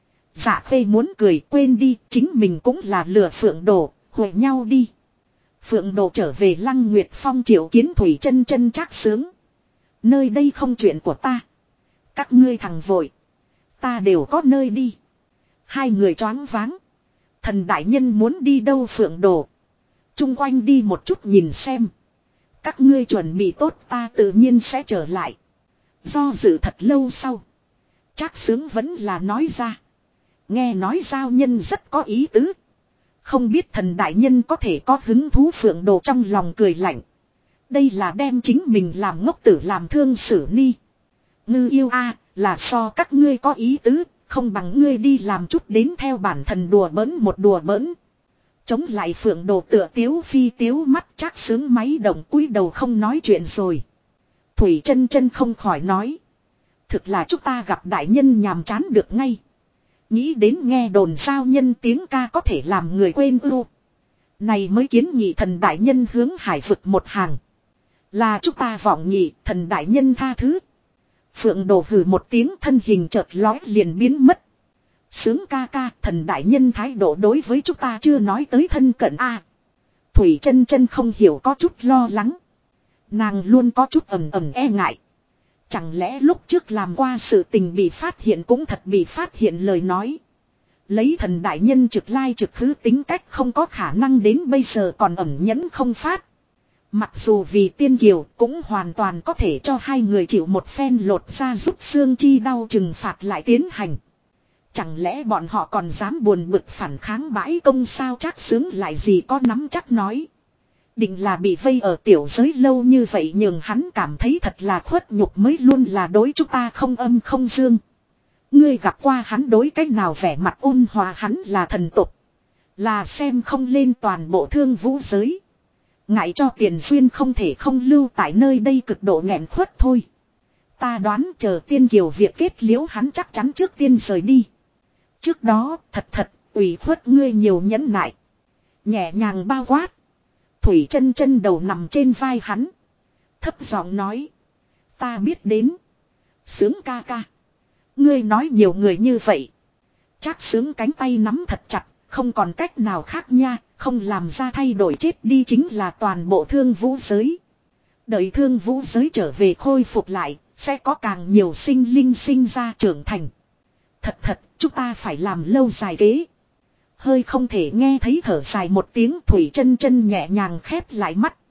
Dạ Khê muốn cười, quên đi, chính mình cũng là lừa Phượng Đồ, huề nhau đi. Phượng Đồ trở về Lăng Nguyệt Phong triệu kiến Thủy Chân Chân Trác Sướng. Nơi đây không chuyện của ta. Các ngươi thằng vội. Ta đều có nơi đi. Hai người choáng váng. Thần đại nhân muốn đi đâu Phượng Đồ. Trung quanh đi một chút nhìn xem. Các ngươi chuẩn bị tốt ta tự nhiên sẽ trở lại. Do dự thật lâu sau. Trác Sướng vẫn là nói ra. Nghe nói giao nhân rất có ý tứ. Không biết thần đại nhân có thể có hứng thú Phượng Đồ trong lòng cười lạnh. Đây là đem chính mình làm ngốc tử làm thương xử ni. Ngư yêu a là so các ngươi có ý tứ. Không bằng ngươi đi làm chút đến theo bản thần đùa bỡn một đùa bỡn. Chống lại Phượng Đồ tựa tiếu phi tiếu mắt Trác Sướng máy động cúi đầu không nói chuyện rồi. Thủy Chân Chân không khỏi nói. Thực là chúng ta gặp đại nhân nhàm chán được ngay. Nghĩ đến nghe đồn giao nhân tiếng ca có thể làm người quên ưu. Này mới kiến nghị thần đại nhân hướng hải vực một hàng. Là chúng ta vọng nghị thần đại nhân tha thứ. Phượng Đồ hừ một tiếng thân hình chợt lói liền biến mất. Sướng ca ca thần đại nhân thái độ đối với chúng ta chưa nói tới thân cận a. Thủy Chân Chân không hiểu có chút lo lắng. Nàng luôn có chút ầm ầm e ngại. Chẳng lẽ lúc trước làm qua sự tình bị phát hiện cũng thật bị phát hiện lời nói. Lấy thần đại nhân trực lai trực khứ tính cách không có khả năng đến bây giờ còn ẩn nhẫn không phát. Mặc dù vì tiên kiều cũng hoàn toàn có thể cho hai người chịu một phen lột ra giúp xương chi đau trừng phạt lại tiến hành. Chẳng lẽ bọn họ còn dám buồn bực phản kháng bãi công sao Trác Sướng lại gì có nắm chắc nói. Định là bị vây ở tiểu giới lâu như vậy nhưng hắn cảm thấy thật là khuất nhục mới luôn là đối chúng ta không âm không dương. Ngươi gặp qua hắn đối cách nào vẻ mặt ôn hòa hắn là thần tục. Là xem không lên toàn bộ thương vũ giới. Ngại cho tiền duyên không thể không lưu tại nơi đây cực độ nghẹn khuất thôi. Ta đoán chờ tiên kiều việc kết liễu hắn chắc chắn trước tiên rời đi. Trước đó thật ủy khuất ngươi nhiều nhẫn nại. Nhẹ nhàng bao quát. Thủy Chân Chân đầu nằm trên vai hắn. Thấp giọng nói. Ta biết đến. Sướng ca ca. Ngươi nói nhiều người như vậy. Trác Sướng cánh tay nắm thật chặt. Không còn cách nào khác nha. Không làm ra thay đổi chết đi chính là toàn bộ thương vũ giới. Đợi thương vũ giới trở về khôi phục lại. Sẽ có càng nhiều sinh linh sinh ra trưởng thành. Thật chúng ta phải làm lâu dài kế. Hơi không thể nghe thấy thở dài một tiếng Thủy Chân Chân nhẹ nhàng khép lại mắt.